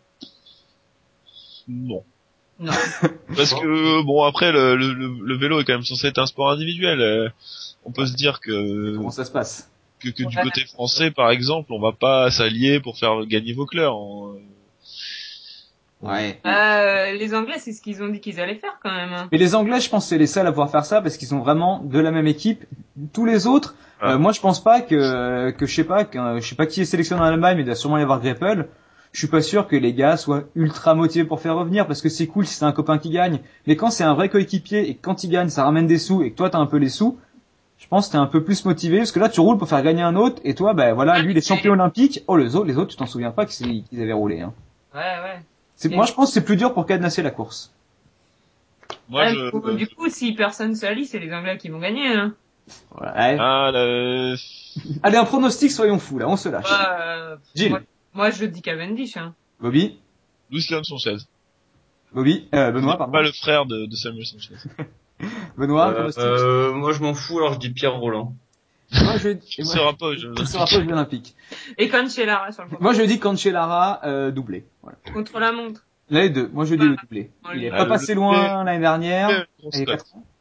Non. Non. Parce que, bon, après, le, le, le le vélo est quand même censé être un sport individuel. Euh, on peut se dire que, Comment ça se passe? que, que du Ouais. côté français, par exemple, on va pas s'allier pour faire gagner Vaucler. En... Ouais. Euh, les Anglais, c'est ce qu'ils ont dit qu'ils allaient faire quand même. hein. Mais les Anglais, je pense, c'est les seuls à pouvoir faire ça parce qu'ils sont vraiment de la même équipe. Tous les autres, Ah. euh, moi, je pense pas que, que je sais pas, que, je sais pas qui est sélectionné en Allemagne, mais il doit sûrement y avoir Greppel. Je suis pas sûr que les gars soient ultra motivés pour faire revenir parce que c'est cool si c'est un copain qui gagne. Mais quand c'est un vrai coéquipier et que quand il gagne, ça ramène des sous et que toi t'as un peu les sous, je pense que t'es un peu plus motivé parce que là tu roules pour faire gagner un autre et toi, ben voilà, Ah, lui, mais les c'est- champions olympiques. Oh, les autres, les autres, tu t'en souviens pas qu'ils qu'ils avaient roulé. Hein. Ouais, ouais. C'est, Et- moi, je pense que c'est plus dur pour cadenasser la course. Moi, Ouais, je... mais bon, du coup, si personne s'allie, c'est les Anglais qui vont gagner. Hein. Ouais. Ah, le... Allez, un pronostic, soyons fous là, on se lâche. Bah, euh, Gilles. moi, moi, je dis Cavendish. Hein. Bobby, Luis Leon Sanchez. Bobby, euh, Benoît, Pas pardon. le frère de, de Samuel Sanchez. Benoît, un Euh, pronostic. euh, moi, je m'en fous, alors je dis Pierre Roland. Moi, je, Il et moi, sera pas aux Jeux il sera pas aux Jeux Olympiques. Et Cancellara sur le côté. Moi, je dis Cancellara, euh, doublé. Voilà. Contre la montre. Là, les deux. Moi, je dis le doublé. Il est Ah, pas le- passé le- loin l'année dernière. Euh, Il y a quatre ans.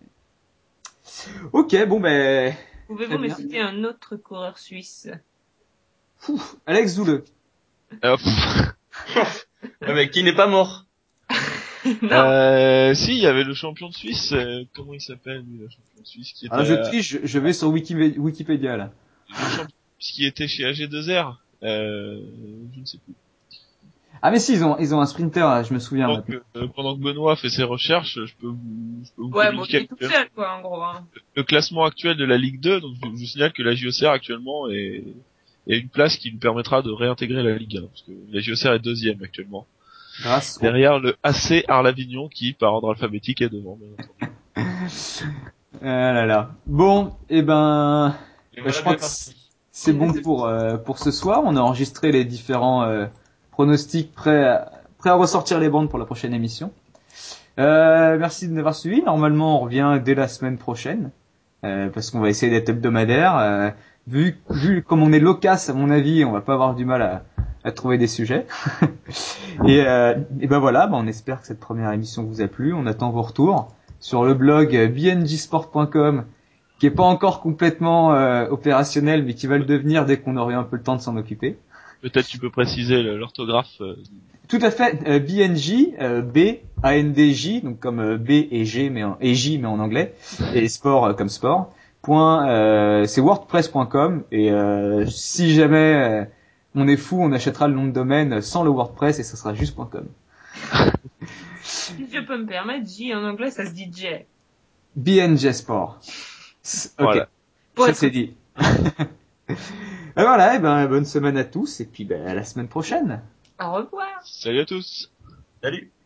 Ok, bon, ben, Pouvez-vous Très me bien. citer un autre coureur suisse? Pouf, Alex Zoule. Euh, pff, Ouais, mais qui n'est pas mort. Non. Euh, si, il y avait le champion de Suisse, euh, comment il s'appelle lui, le champion de Suisse qui était, Alors je euh, triche, je, je vais sur Wikipé- Wikipédia là. le champion de Suisse qui était chez A G deux R, euh, je ne sais plus. Ah mais si, ils ont, ils ont un sprinter, là, je me souviens Donc, maintenant. euh, pendant que Benoît fait ses recherches, je peux vous, je peux vous Ouais, bon, il communiquer est tout seul, quoi, en gros. Hein. le classement actuel de la Ligue deux. Donc, je vous signale que la J O C R actuellement est, est une place qui nous permettra de réintégrer la Ligue un, parce que la J O C R est deuxième actuellement. Grâce au... Derrière le A C Arles-Avignon qui, par ordre alphabétique, est devant, bien entendu. Ah là là. Bon, et ben, Et bah, je voilà crois bien que parti. c'est bon pour euh, pour ce soir. On a enregistré les différents euh, pronostics prêts à, prêts à ressortir les bandes pour la prochaine émission. Euh, merci de nous avoir suivis. Normalement, on revient dès la semaine prochaine euh, parce qu'on va essayer d'être hebdomadaire. Euh, vu vu comme on est loquace, à mon avis, on va pas avoir du mal à, à trouver des sujets. et, euh, et ben voilà, ben on espère que cette première émission vous a plu. On attend vos retours sur le blog b n j sport point com qui est pas encore complètement euh, opérationnel, mais qui va le devenir dès qu'on aurait un peu le temps de s'en occuper. Peut-être tu peux préciser le- l'orthographe. euh, Tout à fait, euh, B N J, euh, B, A N D J, donc comme euh, B et G, mais en, et J, mais en anglais, et sport euh, comme sport. Point, euh, c'est wordpress point com, et euh, si jamais euh, on est fou, on achètera le nom de domaine sans le WordPress, et ça sera juste .com. Si je peux me permettre, J en anglais, ça se dit J. B N J Sport. Ok, Voilà. Pour ça être c'est dit. Et voilà, et ben bonne semaine à tous, et puis ben, à la semaine prochaine. Au revoir. Salut à tous. Salut.